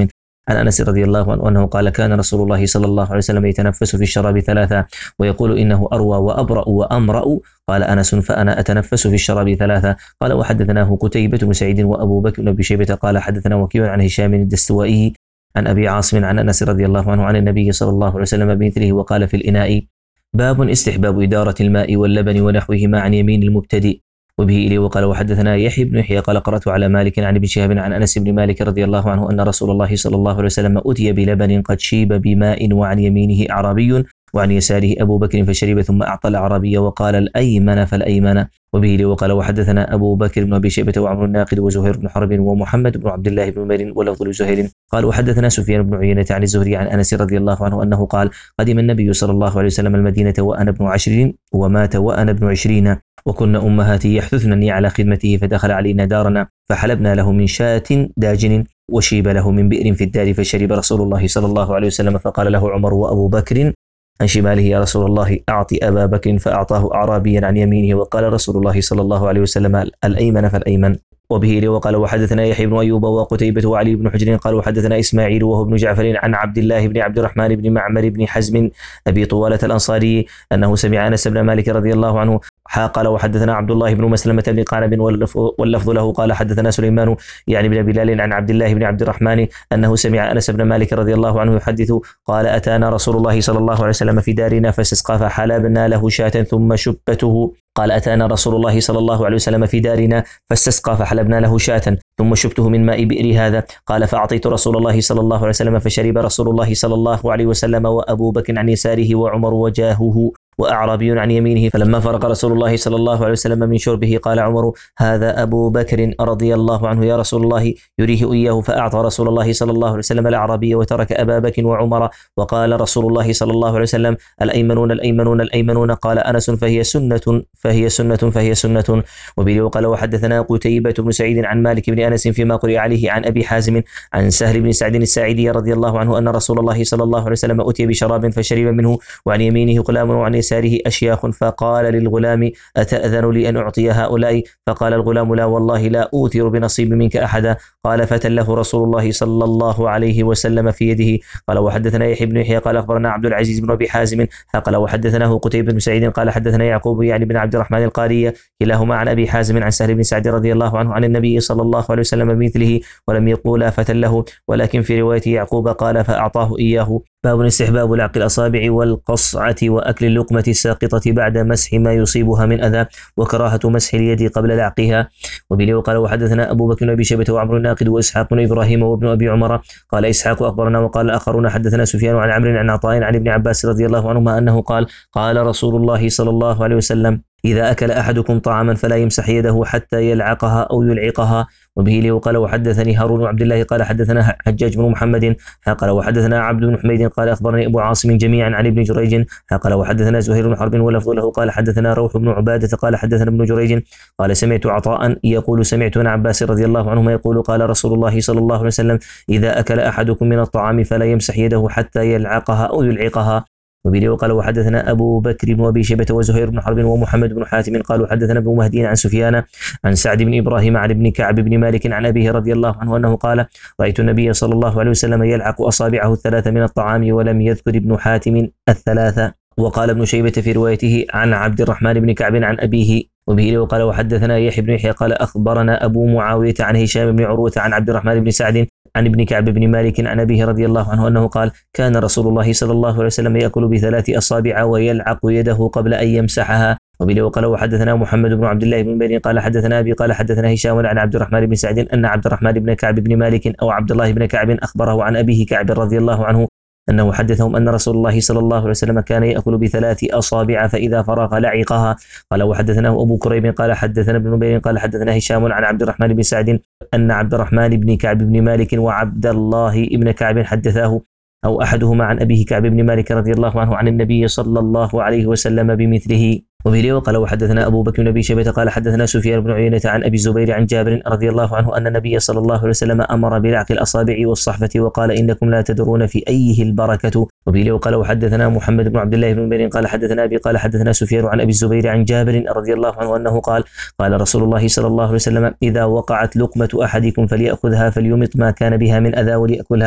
عن أنس رضي الله عنه أنه قال كان رسول الله صلى الله عليه وسلم يتنفس في الشراب ثلاثة ويقول إنه أروى وأبرأ وأمرأ. قال أنس فأنا أتنفس في الشراب ثلاثة. قال وحدثناه قتيبة بن سعيد وأبو بكر بن أبي شيبة قال حدثنا وكيع عن هشام الدستوائي عن أبي عاصم عن أنس رضي الله عنه عن النبي صلى الله عليه وسلم بمثله وقال في الإناء. باب استحباب إدارة الماء واللبن ونحوهما عن يمين المبتدئ. وبه إليه وقال وحدثنا يحيى بن يحيى قال قرأت على مالك عن ابن شهاب عن أنس بن مالك رضي الله عنه أن رسول الله صلى الله عليه وسلم أتي بلبن قد شيب بماء وعن يمينه أعرابي وعن يساره أبو بكر فشرب ثم أعطى الأعرابي وقال الأيمن فالأيمن. وبه إليه وقال وحدثنا أبو بكر بن أبي شيبة وعمر الناقد وزهير بن حرب ومحمد بن عبد الله بن نمير ولفظ لزهير قال وحدثنا سفيان بن عيينة عن الزهري عن أنس رضي الله عنه أنه قال قدم النبي صلى الله عليه وسلم المدينة وأنا ابن عشرين ومات وأنا ابن عشرين وكنا أمهاتي يحثثنني على خدمته فدخل علينا دارنا فحلبنا له من شاة داجن وشيب له من بئر في الدار فشرب رسول الله صلى الله عليه وسلم فقال له عمر وأبو بكر عن شماله يا رسول الله أعطي أبا بكر فأعطاه أعرابيا عن يمينه وقال رسول الله صلى الله عليه وسلم الأيمن فالأيمن. وبه وقال وحدثنا يحيى بن أيوب وقتيبة وعلي بن حجر قال وحدثنا إسماعيل وهو ابن جعفر عن عبد الله بن عبد الرحمن بن معمر بن حزم أبي طوالة الأنصاري أنه سمع أنس بن مالك رضي الله عنه قال وحدثنا عبد الله بن مسلمة بن قعنب واللفظ له قال حدثنا سليمان يعني بن بلال عن عبد الله بن عبد الرحمن أنه سمع أنس بن مالك رضي الله عنه يحدث قال أتانا رسول الله صلى الله عليه وسلم في دارنا فاستسقى فحلبنا له شاة ثم شبته. قال أتانا رسول الله صلى الله عليه وسلم في دارنا فاستسقى فحلبنا له شاة ثم شبته من ماء بئر هذا. قال فأعطيت رسول الله صلى الله عليه وسلم فشرب رسول الله صلى الله عليه وسلم وأبو بكر عن يساره وعمر وجاهه وأعرابي عن يمينه. فلما فرق رسول الله صلى الله عليه وسلم من شربه قال عمر هذا أبو بكر رضي الله عنه يا رسول الله يريه إياه. فأعطى رسول الله صلى الله عليه وسلم الأعرابي وترك أبا بكر وعمر. وقال رسول الله صلى الله عليه وسلم الأيمنون الأيمنون الأيمنون. قال أنس فهي سنة فهي سنة فهي سنة. وبه قال وحدثنا قتيبة بن سعيد عن مالك بن أنس فيما قرئ عليه عن أبي حازم عن سهل بن سعد الساعدي رضي الله عنه أن رسول الله صلى الله عليه وسلم أتي بشراب فشرب منه وعن يمينه غلام وعن يساره أشياخ فقال للغلام أتأذن لي أن أعطي هؤلاء؟ فقال الغلام لا والله لا أوثر بنصيب منك أحدا. قال فتله رسول الله صلى الله عليه وسلم في يده. قال وحدثنا يحيى بن يحيى قال أخبرنا عبد العزيز بن أبي حازم قال وحدثناه قتيبة بن سعيد قال حدثنا يعقوب يعني بن عبد الرحمن القاري كلاهما عن أبي حازم عن سهل بن سعد رضي الله عنه عن النبي صلى الله عليه وسلم بمثله ولم يقولا فتله ولكن في رواية يعقوب قال فأعطاه إياه. باب استحباب لعق الأصابع والقصعة وأكل اللقمة الساقطة بعد مسح ما يصيبها من أذى وكراهة مسح اليد قبل لعقها. وبه قال وحدثنا أبو بكر بن أبي شيبة وعمر الناقد وإسحاق بن إبراهيم وابن أبي عمر. قال إسحاق أخبرنا وقال الآخرون حدثنا سفيان عن عمرو عن عطاء عن ابن عباس رضي الله عنهما أنه قال قال رسول الله صلى الله عليه وسلم إذا أكل أحدكم طعاما فلا يمسح يده حتى يلعقها أو يلعقها. وبه لي وقال وحدثني هارون بن عبد الله قال حدثنا حجاج بن محمد قال وحدثنا عبد بن حميد قال أخبرني أبو عاصم جميعا عن ابن جريج قال وحدثنا زهير بن حرب ولفظ له قال حدثنا روح بن عبادة قال حدثنا ابن جريج قال سمعت عطاء يقول سمعت ابن عباس رضي الله عنهما يقول قال رسول الله صلى الله عليه وسلم إذا أكل أحدكم من الطعام فلا يمسح يده حتى يلعقها أو يلعقها. وبه وقال وحدثنا أبو بكر بن أبي شيبة وزهير بن حرب ومحمد بن حاتم قالوا حدثنا ابن مهدي عن سفيان عن سعد بن إبراهيم عن ابن كعب بن مالك عن أبيه رضي الله عنه أنه قال رأيت النبي صلى الله عليه وسلم يلعق أصابعه الثلاث من الطعام ولم يذكر ابن حاتم الثلاثة. وقال ابن شيبة في روايته عن عبد الرحمن بن كعب عن أبيه. وبه وقال وحدثنا يحيى بن يحيى قال أخبرنا أبو معاوية عن هشام بن عروة عن عبد الرحمن بن سعد عن ابن كعب بن مالك عن أبيه رضي الله عنه أنه قال كان رسول الله صلى الله عليه وسلم يأكل بثلاث أصابع ويلعق يده قبل أن يمسحها. وبه وقال وحدثنا محمد بن عبد الله بن بني قال حدثنا أبي قال حدثنا هشام عن عبد الرحمن بن سعد أن عبد الرحمن بن كعب بن مالك أو عبد الله بن كعب أخبره عن أبيه كعب رضي الله عنه أنه حدثهم أن رسول الله صلى الله عليه وسلم كان يأكل بثلاث أصابع فإذا فرغ لعقها. قال وحدثناه أبو كريب قال حدثنا ابن نبيل قال حدثنا هشام عن عبد الرحمن بن سعد أن عبد الرحمن بن كعب بن مالك وعبد الله بن كعب حدثاه أو أحدهما عن أبيه كعب بن مالك رضي الله عنه عن النبي صلى الله عليه وسلم بمثله. وبه وقال وحدثنا أبو بكر بن أبي شيبة قال حدثنا سفيان بن عيينة عن أبي الزبير عن جابر رضي الله عنه أن النبي صلى الله عليه وسلم أمر بلعق الأصابع والصحفة وقال إنكم لا تدرون في أيه البركة. وبه وقال وحدثنا محمد بن عبد الله بن بن قال حدثنا أبي قال حدثنا سفيان عن أبي الزبير عن جابر رضي الله عنه أنه قال قال رسول الله صلى الله عليه وسلم إذا وقعت لقمة أحدكم فليأخذها فليمط ما كان بها من أذى وليأكلها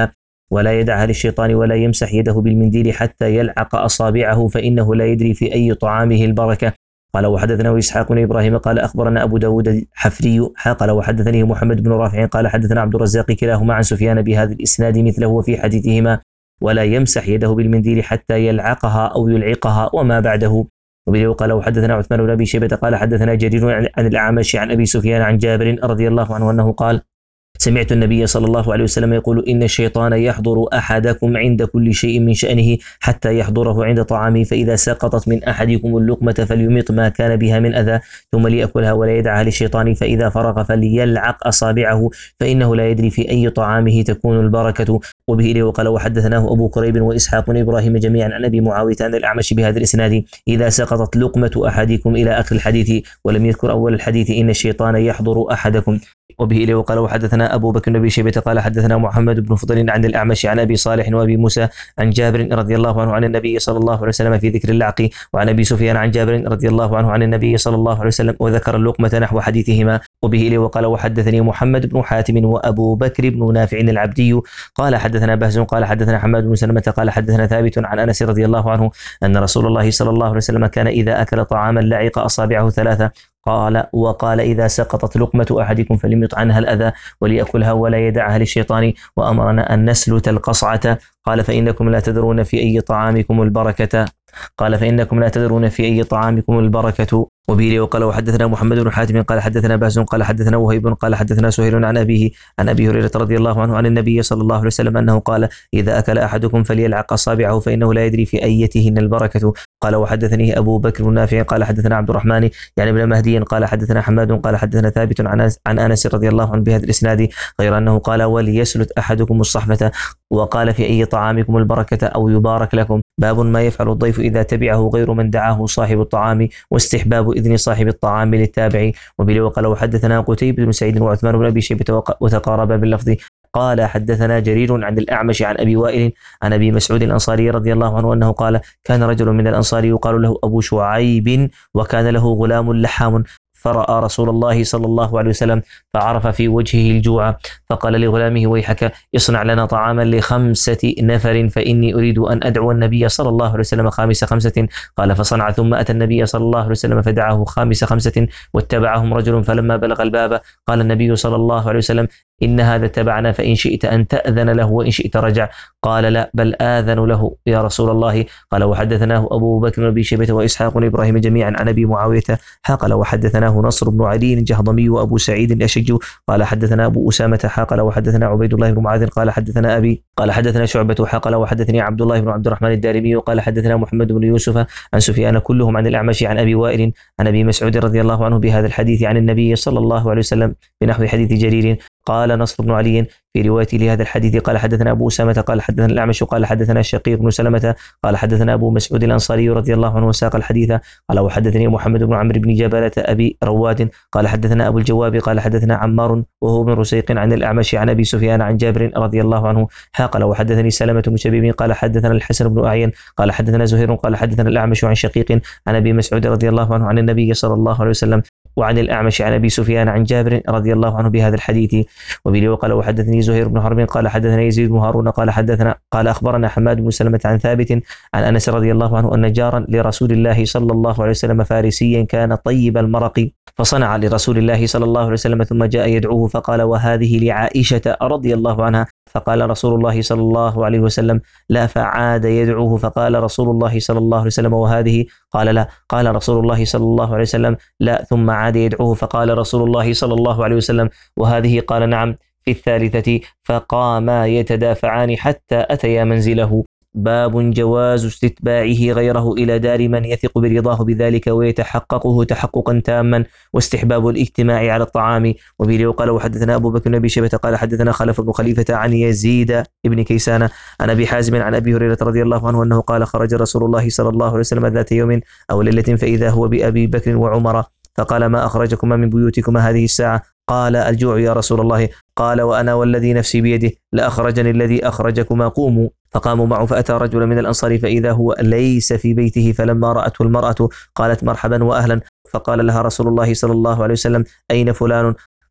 ولا يدعها للشيطان ولا يمسح يده بالمنديل حتى يلعق أصابعه فإنه لا يدري في أي طعامه البركة. قال وحدثنا إسحاق بن إبراهيم قال أخبرنا أبو داود الحفري قال وحدثني محمد بن رافع قال حدثنا عبد الرزاق كلاهما عن سفيان بهذا الإسناد مثله وفي حديثهما ولا يمسح يده بالمنديل حتى يلعقها أو يلعقها وما بعده. وبه قال وحدثنا عثمان بن أبي شيبة قال حدثنا جرير عن الأعمش عن أبي سفيان عن جابر رضي الله عنه أنه قال سمعت النبي صلى الله عليه وسلم يقول إن الشيطان يحضر أحدكم عند كل شيء من شأنه حتى يحضره عند طعامه فإذا سقطت من أحدكم اللقمة فليمط ما كان بها من أذى ثم ليأكلها ولا يدعها للشيطان فإذا فرغ فليلعق أصابعه فإنه لا يدري في أي طعامه تكون البركة. وبه إليه وقال وحدثناه أبو كريب وإسحاق بن إبراهيم جميعا عن أبي معاوية عن الأعمش بهذا الإسناد إذا سقطت لقمة أحدكم إلى آخر الحديث ولم يذكر أول الحديث إن الشيطان يحضر أحدكم. وبه إليه وقال وحدثنا أبو بكر بن أبي شيبة قال حدثنا محمد بن فضل عن الأعمش عن أبي صالح وأبي موسى عن جابر رضي الله عنه عن النبي صلى الله عليه وسلم في ذكر اللعق وعن أبي سفيان عن جابر رضي الله عنه عن النبي صلى الله عليه وسلم وذكر اللقمة نحو حديثهما. وبه إليه وقال وحدثني محمد بن حاتم وأبو بكر بن نافع العبدي قال حدثنا بهز قال حدثنا حماد بن سلمة قال حدثنا ثابت عن أنس رضي الله عنه أن رسول الله صلى الله عليه وسلم كان إذا أكل طعاما لعق أصابعه ثلاثة قال وقال إذا سقطت لقمة أحدكم فليمط عنها الأذى وليأكلها ولا يدعها للشيطان وأمرنا أن نسلت القصعة قال فإنكم لا تدرون في أي طعامكم البركة قال فإنكم لا تدرون في أي طعامكم البركة. وبه وقال وحدثنا محمد بن حاتم قال حدثنا باز قال حدثنا وهيب قال حدثنا سهيل عن أبيه عن أبي هريرة رضي الله عنه عن النبي صلى الله عليه وسلم أنه قال إذا أكل أحدكم فليلعق أصابعه فإنه لا يدري في أيتهن البركة. قال وحدثني أبو بكر بن نافع قال حدثنا عبد الرحمن يعني ابن مهدي قال حدثنا حماد قال حدثنا ثابت عن عن أنس رضي الله عنه بهذا الإسناد غير أنه قال وليسلت أحدكم الصحفة وقال في أي طعامكم البركة أو يبارك لكم. باب ما يفعل الضيف إذا تبعه غير من دعاه صاحب الطعام واستحباب إذن صاحب الطعام للتابع. وبه وقال وحدثنا قتيبة بن سعيد وعثمان بن أبي شيبة وتقاربا باللفظ قال حدثنا جرير عن الأعمش عن أبي وائل عن أبي مسعود الأنصاري رضي الله عنه أنه قال كان رجل من الأنصار يقال له أبو شعيب وكان له غلام لحام فرأى رسول الله صلى الله عليه وسلم فعرف في وجهه الجوع فقال لغلامه ويحك اصنع لنا طعاما لخمسة نفر فإني أريد أن أدعو النبي صلى الله عليه وسلم خامس خمسة. قال فصنع ثم أتى النبي صلى الله عليه وسلم فدعاه خامس خمسة واتبعهم رجل فلما بلغ الباب قال النبي صلى الله عليه وسلم إن هذا اتبعنا فإن شئت أن تأذن له وإن شئت رجع. قال لا بل آذن له يا رسول الله. قال وحدثناه أبو بكر بن أبي شيبة وإسحاق بن إبراهيم جميعا عن أبي معاوية قال وحدثناه نصر بن علي الجهضمي وأبو سعيد الأشج قال حدثنا أبو أسامة قال وحدثنا عبيد الله بن معاذ قال حدثنا أبي قال حدثنا شعبة قال وحدثني عبد الله بن عبد الرحمن الدارمي قال حدثنا محمد بن يوسف عن سفيان كلهم عن الأعمش عن أبي وائل عن أبي مسعود رضي الله عنه بهذا الحديث عن النبي صلى الله عليه وسلم بنحو حديث جرير. قال نصر بن علي في روايته لهذا الحديث قال حدثنا أبو أسامة قال حدثنا الأعمش قال حدثنا الشقيق بن سلمة قال حدثنا أبو مسعود الأنصاري رضي الله عنه وساق الحديث. قال وحدثني محمد بن عمرو بن جبلة أبي رواد قال حدثنا أبو الجواب قال حدثنا عمار وهو بن رسيق عن الأعمش عن أبي سفيان عن جابر رضي الله عنه قال وحدثني سلمة بن شبيب قال حدثنا الحسن بن أعين قال حدثنا زهير قال حدثنا الأعمش عن شقيق عن أبي مسعود رضي الله عنه عن النبي صلى الله عليه وسلم وعن الأعمش عن أبي سفيان عن جابر رضي الله عنه بهذا الحديث. وبه وقال وحدثني زهير بن حرب قال حدثنا يزيد بن هارون قال حدثنا قال أخبرنا حماد بن سلمة عن ثابت عن أنس رضي الله عنه أن جارا لرسول الله صلى الله عليه وسلم فارسيا كان طيب المرق فصنع لرسول الله صلى الله عليه وسلم ثم جاء يدعوه فقال وهذه لعائشة رضي الله عنها فقال رسول الله صلى الله عليه وسلم لا فعاد يدعوه فقال رسول الله صلى الله عليه وسلم وهذه قال لا قال رسول الله صلى الله عليه وسلم لا ثم عاد يدعوه فقال رسول الله صلى الله عليه وسلم وهذه قال نعم في الثالثة فقاما يتدافعان حتى أتيا منزله. باب جواز استتباعه غيره إلى دار من يثق برضاه بذلك ويتحققه تحققا تاما واستحباب الاجتماع على الطعام. وبه قال وحدثنا أبو بكر بن أبي شيبة قال حدثنا خلف بن خليفة عن يزيد بن كيسان عن أبي حازم عن أبي هريرة رضي الله عنه أنه قال خرج رسول الله صلى الله عليه وسلم ذات يوم أو ليلة فإذا هو بأبي بكر وعمر فقال ما أخرجكما من بيوتكما هذه الساعة؟ قال الجوع يا رسول الله. قال وأنا والذي نفسي بيده لأخرجني الذي أخرجكما قوموا. فقاموا معه فأتى رجل من الأنصار فإذا هو ليس في بيته فلما رأته المرأة قالت مرحبا وأهلا فقال لها رسول الله صلى الله عليه وسلم أين فلان؟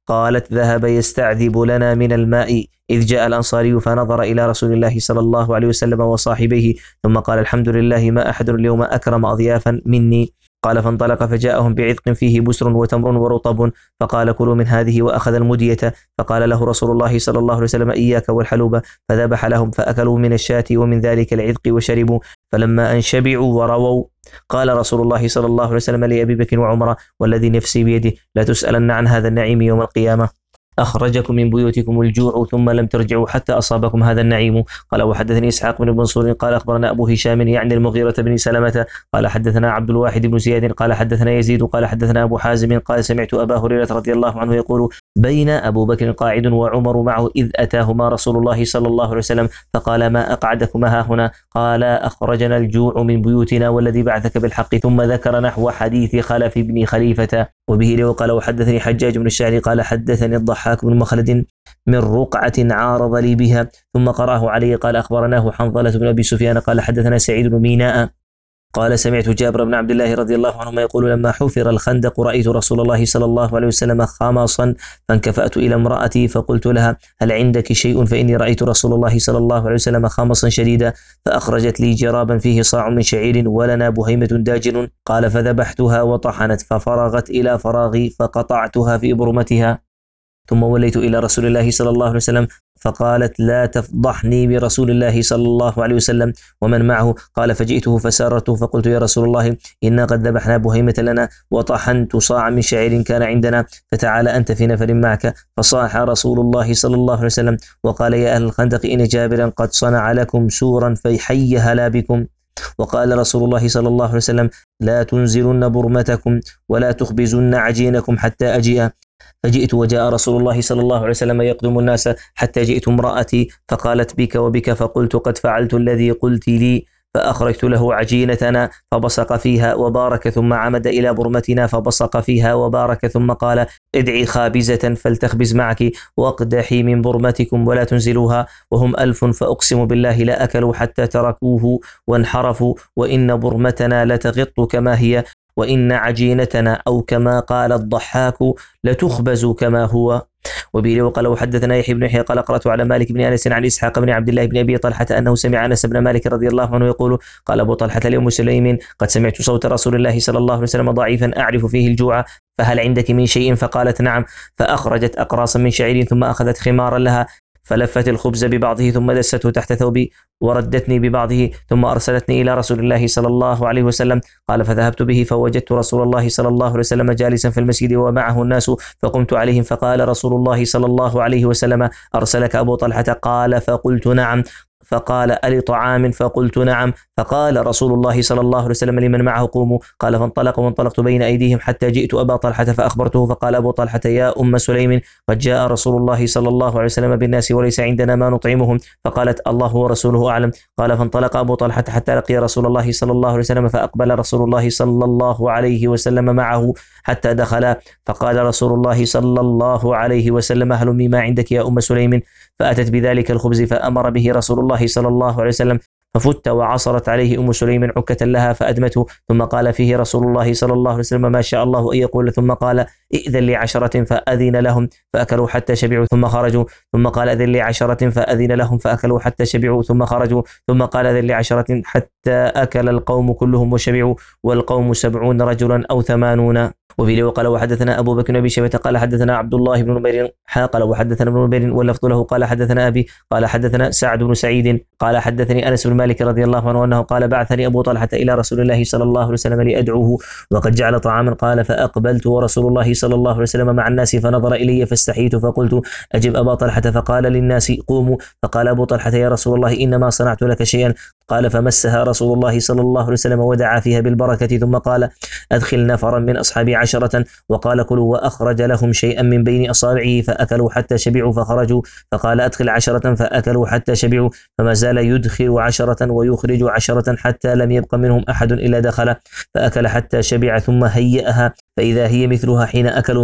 قالت ذهب يستعذب لنا من الماء إذ جاء الأنصاري فنظر إلى رسول الله صلى الله عليه وسلم وصاحبيه ثم قال الحمد لله ما أحد اليوم أكرم أضيافا مني. قال فانطلق فجاءهم بعذق فيه بسر وتمر ورطب فقال كلوا من هذه وأخذ المدية. فقال له رسول الله صلى الله عليه وسلم إياك والحلوب فذبح لهم فأكلوا من الشاة ومن ذلك العذق وشربوا. فلما أن شبعوا ورووا قال رسول الله صلى الله عليه وسلم لأبي بكر وعمر والذي نفسي بيده لا تسألن عن هذا النعيم يوم القيامة. أخرجكم من بيوتكم الجوع ثم لم ترجعوا حتى أصابكم هذا النعيم. قال وحدثني إسحاق بن منصور قال أخبرنا أبو هشام يعني المغيرة بن سلمة قال حدثنا عبد الواحد بن زياد قال حدثنا يزيد قال حدثنا أبو حازم قال سمعت أبا هريرة رضي الله عنه يقول بين أبو بكر قاعد وعمر معه إذ أتاهما رسول الله صلى الله عليه وسلم فقال ما أقعدكما ها هنا؟ قال أخرجنا الجوع من بيوتنا والذي بعثك بالحق ثم ذكر نحو حديث خلف بن خليفة. وبه لو قال وحدثني حجاج بن الشعري قال حدثني الضحاك بن مخلد من رقعة عارض لي بها ثم قرأه علي قال أخبرناه حنظلة بن أبي سفيان قال حدثنا سعيد بن ميناء قال سمعت جابر بن عبد الله رضي الله عنهما يقول لما حفر الخندق رأيت رسول الله صلى الله عليه وسلم خمصا فانكفأت إلى امرأتي فقلت لها هل عندك شيء فإني رأيت رسول الله صلى الله عليه وسلم خمصا شديدا فأخرجت لي جرابا فيه صاع من شعير ولنا بهيمة داجن قال فذبحتها وطحنت ففرغت إلى فراغي فقطعتها في إبرمتها ثم وليت إلى رسول الله صلى الله عليه وسلم فقالت لا تفضحني برسول الله صلى الله عليه وسلم ومن معه. قال فجئته فسارته فقلت يا رسول الله إنا قد ذبحنا بهيمة لنا وطحنت صاع من شعير كان عندنا فتعال أنت في نفر معك. فصاح رسول الله صلى الله عليه وسلم وقال يا أهل الخندق إن جابرا قد صنع لكم سورا فحي هلا بكم. وقال رسول الله صلى الله عليه وسلم لا تنزلن برمتكم ولا تخبزن عجينكم حتى أجيء. فجئت وجاء رسول الله صلى الله عليه وسلم يقدم الناس حتى جئت امرأتي فقالت بك وبك فقلت قد فعلت الذي قلت لي فأخرجت له عجينتنا فبصق فيها وبارك ثم عمد إلى برمتنا فبصق فيها وبارك ثم قال ادعي خابزة فلتخبز معك واقدحي من برمتكم ولا تنزلوها وهم ألف فأقسم بالله لا أكلوا حتى تركوه وانحرفوا وإن برمتنا لتغط كما هي وإن عجينتنا أو كما قال الضحاك لتخبز كما هو. وبه وقال وحدثنا يحيى بن يحيى قال قرأت على مالك بن أنس عن إسحاق بن عبد الله بن أبي طلحة أنه سمع أنس بن مالك رضي الله عنه يقول قال أبو طلحة لأم سليم قد سمعت صوت رسول الله صلى الله عليه وسلم ضعيفا أعرف فيه الجوع فهل عندك من شيء؟ فقالت نعم. فأخرجت أقراصا من شعير ثم أخذت خمارا لها فلفت الخبز ببعضه ثم دسته تحت ثوبي وردتني ببعضه ثم أرسلتني إلى رسول الله صلى الله عليه وسلم. قال فذهبت به فوجدت رسول الله صلى الله عليه وسلم جالسا في المسجد ومعه الناس فقمت عليهم فقال رسول الله صلى الله عليه وسلم أرسلك أبو طلحة؟ قال فقلت نعم. فقال ألي طعام؟ فقلت نعم. فقال رسول الله صلى الله عليه وسلم لمن معه قوموا. قال فانطلق وانطلقت بين أيديهم حتى جئت أبا طلحة فأخبرته فقال أبو طلحة يا أم سليم قد جاء رسول الله صلى الله عليه وسلم بالناس وليس عندنا ما نطعمهم. فقالت الله ورسوله أعلم. قال فانطلق أبو طلحة حتى لقي رسول الله صلى الله عليه وسلم فأقبل رسول الله صلى الله عليه وسلم معه حتى دخلا. فقال رسول الله صلى الله عليه وسلم هلمي ما عندك يا أم سليم. فأتت بذلك الخبز فأمر به رسول الله صلى الله عليه وسلم ففت وعصرت عليه أم سليم عكة لها فأدمته. ثم قال فيه رسول الله صلى الله عليه وسلم ما شاء الله أن يقول. ثم قال ائذن لعشرة فأذن لهم فأكلوا حتى شبعوا ثم خرجوا. ثم قال أذن لعشرة فأذن لهم فأكلوا حتى شبعوا ثم خرجوا. ثم قال أذن لعشرة حتى أكل القوم كلهم وشبعوا والقوم سبعون رجلا أو ثمانون. وفي وقال وحدثنا أبو بكر بن شيبة قال حدثنا عبد الله بن نمير قال وحدثنا ابن نمير واللفظ له قال حدثنا أبي قال حدثنا سعد بن سعيد قال حدثني أنس بن مالك رضي الله عنه أنه قال بعثني أبو طلحة إلى رسول الله صلى الله عليه وسلم لأدعوه وقد جعل طعاما. قال فأقبلت ورسول الله صلى الله عليه وسلم مع الناس فنظر إلي فاستحيت فقلت أجب أبا طلحة. فقال للناس قوموا. فقال أبو طلحة يا رسول الله إنما صنعت لك شيئا. قال فمسها رسول الله صلى الله عليه وسلم ودعا فيها بالبركة ثم قال أدخل نفرا من أصحابي عشرة وقال كلوا وأخرج لهم شيئا من بين أصابعه فأكلوا حتى شبعوا فخرجوا. فقال أدخل عشرة فأكلوا حتى شبعوا فما زال يدخل عشرة ويخرج عشرة حتى لم يبق منهم أحد إلا دخل فأكل حتى شبع ثم هيئها فإذا هي مثلها حين أكلوا منها.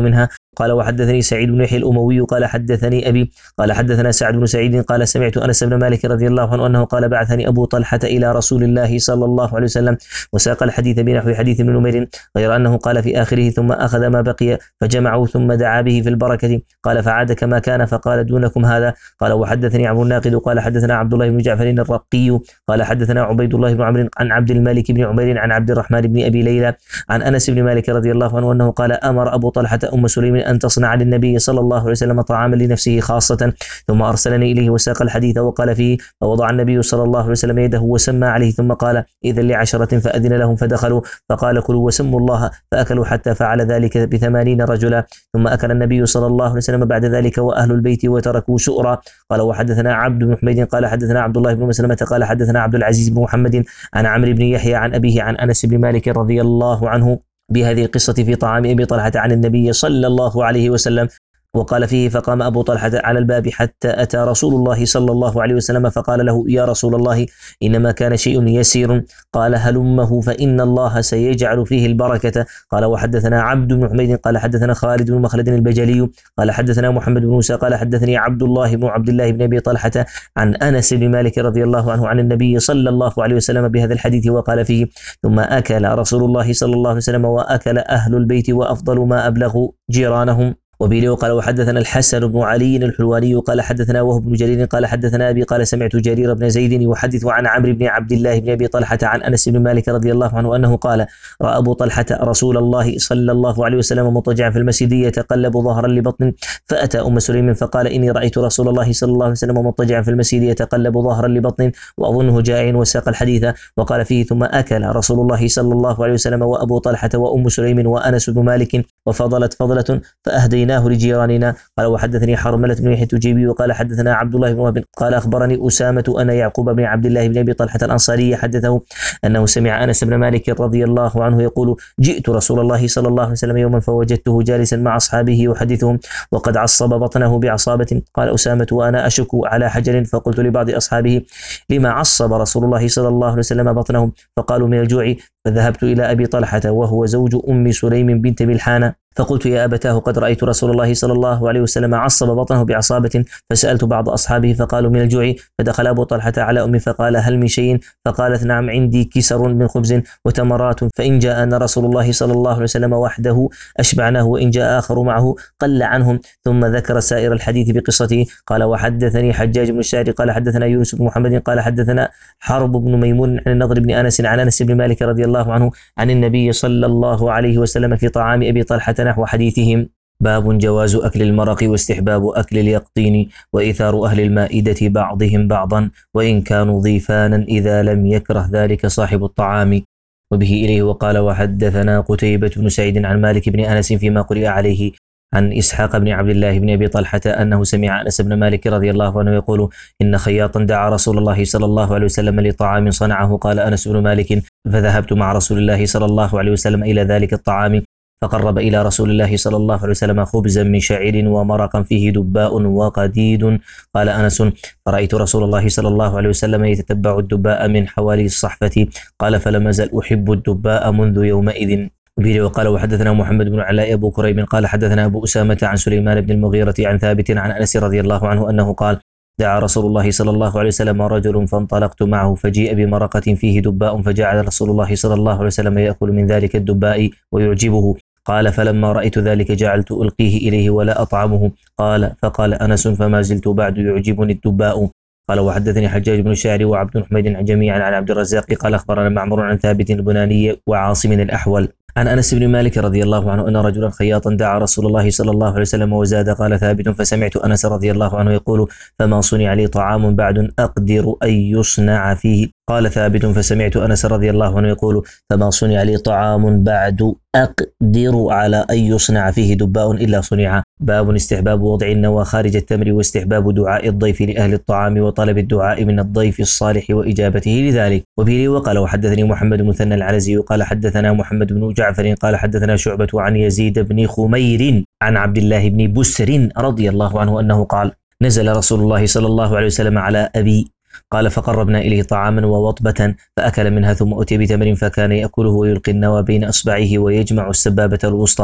قال وحدثني سعيد بن يحيى الأموي قال حدثني أبي قال حدثنا سعد بن سعيد قال سمعت أنس بن مالك رضي الله عنه أنه قال بعثني أبو طلحة إلى رسول الله صلى الله عليه وسلم وساق الحديث بنحو حديث ابن نمير غير أنه قال في آخره ثم أخذ ما بقي فجمعه ثم دعا به في البركة قال فعاد كما كان فقال دونكم هذا. قال وحدثني عمرو الناقد قال حدثنا عبد الله بن جعفر الرقي قال حدثنا عبيد الله بن عمرو عن عبد الملك بن عمير عن عبد الرحمن بن أبي ليلى عن أنس بن مالك رضي الله عنه أنه قال أمر أبو طلحة أم سليم أن تصنع للنبي صلى الله عليه وسلم طعاما لنفسه خاصة ثم أرسلني إليه وساق الحديث وقال فيه فوضع النبي صلى الله عليه وسلم يده وسمى عليه ثم قال إذن لعشرة فأذن لهم فدخلوا فقال كلوا وسموا الله فأكلوا حتى فعل ذلك بثمانين رجلا ثم أكل النبي صلى الله عليه وسلم بعد ذلك وأهل البيت وتركوا سؤرا. قال وحدثنا عبد بن حميد قال حدثنا عبد الله بن مسلمة قال حدثنا عبد العزيز بن محمد عن عمرو بن يحيى عن أبيه عن أنس بن مالك رضي الله عنه بهذه القصة في طعام أبي طلحة عن النبي صلى الله عليه وسلم وقال فيه فقام أبو طلحة على الباب حتى أتى رسول الله صلى الله عليه وسلم فقال له يا رسول الله إنما كان شيء يسير قال هلمه فإن الله سيجعل فيه البركة. قال وحدثنا عبد بن حميد قال حدثنا خالد بن مخلد البجلي قال حدثنا محمد بن موسى قال حدثني عبد الله بن عبد الله بن أبي طلحة عن أنس بن مالك رضي الله عنه عن النبي صلى الله عليه وسلم بهذا الحديث وقال فيه ثم أكل رسول الله صلى الله عليه وسلم وأكل أهل البيت وأفضل ما أبلغوا جيرانهم. وبه قال وحدثنا الحسن بن علي الحلواني قال حدثنا وهب بن جرير قال حدثنا أبي قال سمعت جرير بن زيد يحدث عن عمرو بن عبد الله بن أبي طلحة عن أنس بن مالك رضي الله عنه أنه قال رأى أبو طلحة رسول الله صلى الله عليه وسلم مضطجعا في المسجد يتقلب ظهرا لبطن فأتى أم سليم فقال إني رأيت رسول الله صلى الله عليه وسلم مضطجعا في المسجد يتقلب ظهرا لبطن وأظنه جائع وساق الحديث وقال فيه ثم أكل رسول الله صلى الله عليه وسلم وأبو طلحة وأم سليم وأنس بن مالك وفضلت فضلة فأهديناه لجيراننا. قال وحدثني حرملة بن يحيى التجيبي وقال حدثنا عبد الله بن وهب قال أخبرني أسامة أن يعقوب بن عبد الله بن أبي طلحة الأنصاري حدثه أنه سمع أنس بن مالك رضي الله عنه يقول جئت رسول الله صلى الله عليه وسلم يوما فوجدته جالسا مع أصحابه يحدثهم وقد عصب بطنه بعصابة. قال أسامة وأنا أشك على حجر فقلت لبعض أصحابه لما عصب رسول الله صلى الله عليه وسلم بطنه فقالوا من الجوع فذهبت إلى أبي طلحة وهو زوج أم سليم بنت ملحانة فقلت يا أبتاه قد رأيت رسول الله صلى الله عليه وسلم عصب بطنه بعصابة فسألت بعض أصحابه فقالوا من الجوع فدخل أبو طلحة على أمي فقال هل من شيء فقالت نعم عندي كسر من خبز وتمرات فإن جاءنا رسول الله صلى الله عليه وسلم وحده أشبعناه وإن جاء آخر معه قل عنهم ثم ذكر سائر الحديث بقصته. قال وحدثني حجاج بن الشاعر قال حدثنا يونس بن محمد قال حدثنا حرب بن ميمون عن النضر بن أنس عن أنس بن مالك رضي الله عنه عن النبي صلى الله عليه وسلم في طعام أبي طلحة نحو حديثهم. باب جواز أكل المرق واستحباب أكل اليقطين وإيثار أهل المائدة بعضهم بعضا وإن كانوا ضيفانا إذا لم يكره ذلك صاحب الطعام. وبه إليه وقال وحدثنا قتيبة بن سعيد عن مالك بن أنس فيما قرئ عليه عن إسحاق بن عبد الله بن أبي طلحة أنه سمع أنس بن مالك رضي الله عنه يقول إن خياطا دعا رسول الله صلى الله عليه وسلم لطعام صنعه. قال أنس بن مالك فذهبت مع رسول الله صلى الله عليه وسلم إلى ذلك الطعام فقرب إلى رسول الله صلى الله عليه وسلم خبزا من شعير ومرقا فيه دباء وقديد. قال أنس فرأيت رسول الله صلى الله عليه وسلم يتتبع الدباء من حوالي الصحفة. قال فلم أزل أحب الدباء منذ يومئذ. وقال وحدثنا محمد بن علاء أبو كريب قال حدثنا أبو أسامة عن سليمان بن المغيرة عن ثابت عن أنس رضي الله عنه أنه قال دعا رسول الله صلى الله عليه وسلم رجل فانطلقت معه فجيء بمرقة فيه دباء فجعل رسول الله صلى الله عليه وسلم يأكل من ذلك الدباء ويعجبه. قال فلما رأيت ذلك جعلت ألقيه إليه ولا أطعمه. قال فقال أنس فما زلت بعد يعجبني الدباء. قال وحدثني حجاج بن الشاعر وعبد بن حميد جميعا عن عبد الرزاق قال أخبرنا معمر عن ثابت البناني وعاصم الأحول عن أنس بن مالك رضي الله عنه أن رجلا خياطا دعا رسول الله صلى الله عليه وسلم وزاد. قال ثابت فسمعت أنس رضي الله عنه يقول فما صنع لي طعام بعد أقدر أن يصنع فيه. قال ثابت فسمعت أنس رضي الله عنه يقول فما صنع لي طعام بعد أقدر على أن يصنع فيه دباء إلا صنع. باب استحباب وضع النوى خارج التمر واستحباب دعاء الضيف لأهل الطعام وطلب الدعاء من الضيف الصالح وإجابته لذلك. وبه وقال وحدثني محمد بن مثنى العلزي قال حدثنا محمد بن جعفر قال حدثنا شعبة عن يزيد بن خمير عن عبد الله بن بسر رضي الله عنه أنه قال نزل رسول الله صلى الله عليه وسلم على أبي قال فقربنا إليه طعاما ووطبة فأكل منها ثم أتي بتمر فكان يأكله ويلقي النوى بين أصبعه ويجمع السبابة الوسطى.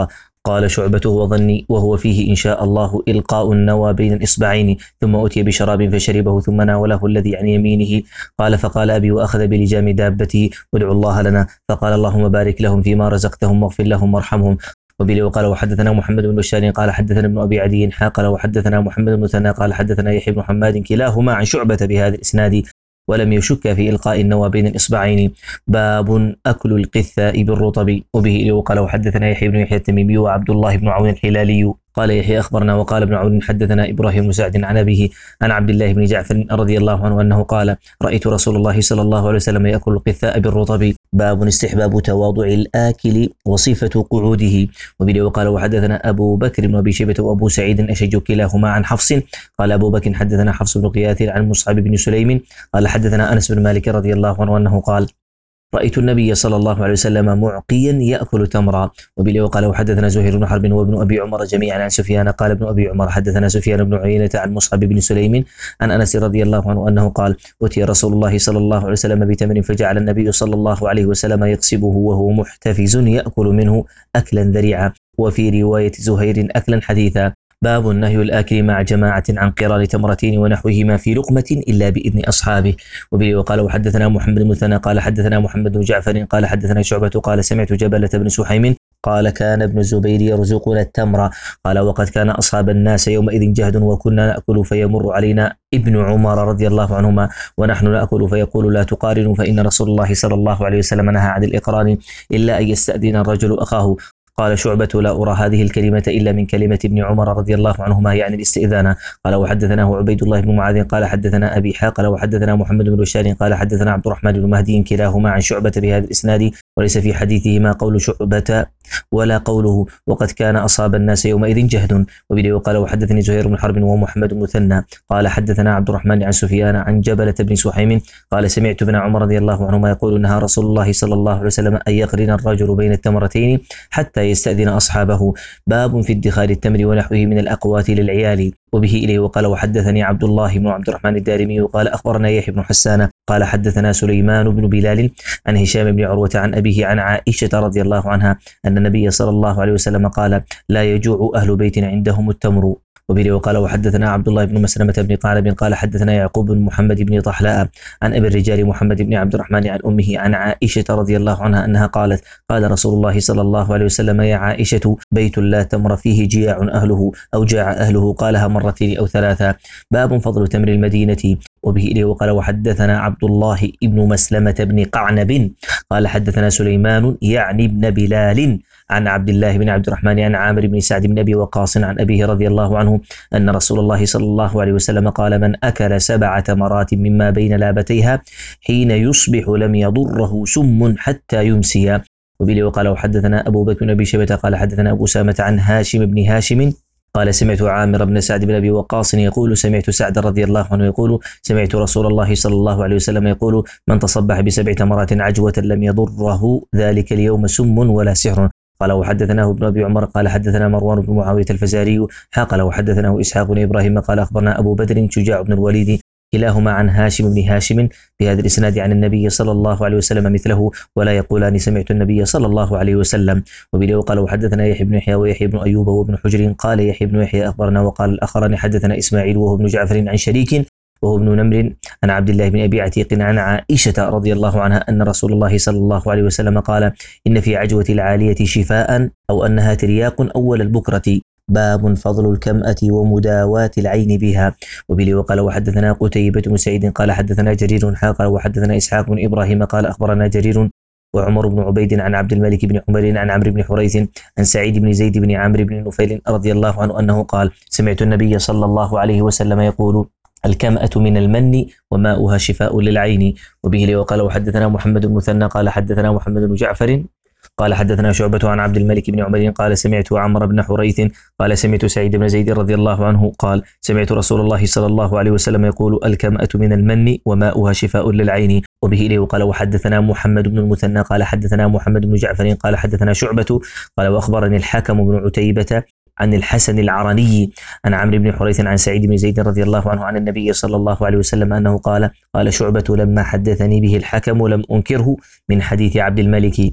قال شعبة وظني وهو فيه إن شاء الله إلقاء النوى بين الإصبعين، ثم أتي بشراب فشربه ثم ناوله الذي عن يمينه. قال فقال أبي وأخذ بلجام دابته وادعوا الله لنا، فقال اللهم بارك لهم فيما رزقتهم واغفر لهم وارحمهم. وبه وقال وحدثنا محمد بن بشار قال حدثنا ابن أبي عدي قال وحدثنا محمد بن مثنى قال حدثنا يحيى بن حماد كلاهما عن شعبة بهذا الإسناد ولم يشك في إلقاء النوى بين الإصبعين. باب أكل القثاء بالرطب. وبه وقال وحدثنا يحيى بن يحيى التميمي وعبد الله بن عون الحلالي قال يحيى أخبرنا وقال ابن عون حدثنا إبراهيم بن سعد عن أبيه عن عبد الله بن جعفر رضي الله عنه أنه قال رأيت رسول الله صلى الله عليه وسلم يأكل القثاء بالرطب. باب استحباب تواضع الآكل وصفة قعوده. وبه وقال وحدثنا أبو بكر بن أبي شيبة وأبو سعيد أشج كلاهما عن حفص قال أبو بكر حدثنا حفص بن قياث عن مصعب بن سليم قال حدثنا أنس بن مالك رضي الله عنه أنه قال رأيت النبي صلى الله عليه وسلم معقيا يأكل تمرا. وبه وقال وحدثنا زهير بن حرب وابن أبي عمر جميعا عن سفيان قال ابن أبي عمر حدثنا سفيان بن عيينة عن مصعب بن سليم عن أنس رضي الله عنه أنه قال أتي رسول الله صلى الله عليه وسلم بتمر فجعل النبي صلى الله عليه وسلم يقصبه وهو محتفز يأكل منه أكلا ذريعا، وفي رواية زهير أكلا حديثا. باب النهي الآكل مع جماعة عن قران تمرتين ونحوهما في لقمة إلا بإذن أصحابه. وبه وقال وحدثنا محمد بن مثنى قال حدثنا محمد بن جعفر قال حدثنا شعبة قال سمعت جبلة بن سحيم قال كان ابن الزبير يرزقنا التمر قال وقد كان أصحاب الناس يومئذ جهد وكنا نأكل فيمر علينا ابن عمر رضي الله عنهما ونحن نأكل فيقول لا تقارنوا فإن رسول الله صلى الله عليه وسلم نهى عن الإقران إلا أن يستأذن الرجل أخاه. قال شعبة لا أرى هذه الكلمة إلا من كلمة ابن عمر رضي الله عنهما يعني الاستئذان. قال وحدثناه عبيد الله بن معاذ قال حدثنا أبي حا قال وحدثنا محمد بن بشار قال حدثنا عبد الرحمن بن مهدي كلاهما عن شعبة بهذا الإسناد وليس في حديثهما قول شعبة ولا قوله وقد كان أصاب الناس يومئذ جهد. وبه وقال وحدثني زهير بن حرب ومحمد بن مثنى قال حدثنا عبد الرحمن عن سفيان عن جبلة بن سحيم قال سمعت ابن عمر رضي الله عنهما يقول نهى رسول الله صلى الله عليه وسلم أن يقرن الرجل بين التمرتين حتى يستأذن أصحابه. باب في ادخار التمر ونحوه من الأقوات للعيال. وبه إليه وقال وحدثني عبد الله بن عبد الرحمن الدارمي وقال أخبرنا يحيى بن حسان قال حدثنا سليمان بن بلال عن هشام بن عروة عن أبيه عن عائشة رضي الله عنها أن النبي صلى الله عليه وسلم قال لا يجوع أهل بيت عندهم التمر. وبه وقال وحدثنا عبد الله بن مسلمة بن قعنب قال حدثنا يعقوب بن محمد بن طحلاء عن أبي الرجال محمد بن عبد الرحمن عن أمه عن عائشة رضي الله عنها أنها قالت قال رسول الله صلى الله عليه وسلم يا عائشة بيت لا تمر فيه جياع أهله أو جاع أهله قالها مرتين أو ثلاثة. باب فضل تمر المدينة. وبه إليه وقال وحدثنا عبد الله بن مسلمة بن قعنب قال حدثنا سليمان يعني ابن بلال عن عبد الله بن عبد الرحمن عن عامر بن سعد بن أبي وقاص عن أبيه رضي الله عنه أن رسول الله صلى الله عليه وسلم قال من أكل سبع تمرات مما بين لابتيها حين يصبح لم يضره سم حتى يمسي. وبه وقال وحدثنا أبو بكر بن أبي شيبة قال حدثنا أبو سامة عن هاشم بن هاشم قال سمعت عامر بن سعد بن أبي وقاص يقول سمعت سعد رضي الله عنه يقول سمعت رسول الله صلى الله عليه وسلم يقول من تصبح بسبع تمرات عجوة لم يضره ذلك اليوم سم ولا سحر. قال وحدثناه ابن أبي عمر قال حدثنا مروان بن معاوية الفزاري قال وحدثناه إسحاق بن إبراهيم قال أخبرنا أبو بدر شجاع بن الوليد كلاهما عن هاشم بن هاشم بهذا الإسناد عن النبي صلى الله عليه وسلم مثله ولا يقولان سمعت النبي صلى الله عليه وسلم. وبه قال وحدثنا يحيى بن يحيى ويحيى بن أيوب وابن حجر قال يحيى بن يحيى أخبرنا وقال الآخران حدثنا إسماعيل وهو ابن جعفر عن شريك وهو ابن نمر عن عبد الله بن أبي عتيق عن عائشة رضي الله عنها أن رسول الله صلى الله عليه وسلم قال إن في عجوة العالية شفاء أو أنها ترياق أول البكرة. باب فضل الكمأة ومداواة العين بها. وبه وقال وحدثنا قتيبة بن سعيد قال حدثنا جرير قال وحدثنا إسحاق بن إبراهيم قال أخبرنا جرير وعمر بن عبيد عن عبد الملك بن عمر عن عمرو بن حريث عن سعيد بن زيد بن عمرو بن نفيل رضي الله عنه أنه قال سمعت النبي صلى الله عليه وسلم يقول الكمأة من المن وماؤها شفاء للعين. وبه وقال وحدثنا محمد بن مثنى قال حدثنا محمد بن جعفر قال حدثنا شعبة عن عبد الملك بن عمر قال سمعت عمرو بن حريث قال سمعت سعيد بن زيد رضي الله عنه قال سمعت رسول الله صلى الله عليه وسلم يقول الكمأة من المن وماؤها شفاء للعين. وبه إليه قال وحدثنا محمد بن المثنى قال حدثنا محمد بن جعفر قال حدثنا شعبة قال وأخبرني الحكم بن عتيبة عن الحسن العرني عن عمرو بن حريث عن سعيد بن زيد رضي الله عنه عن النبي صلى الله عليه وسلم أنه قال قال شعبة لما حدثني به الحكم لم أنكره من حديث عبد الملك.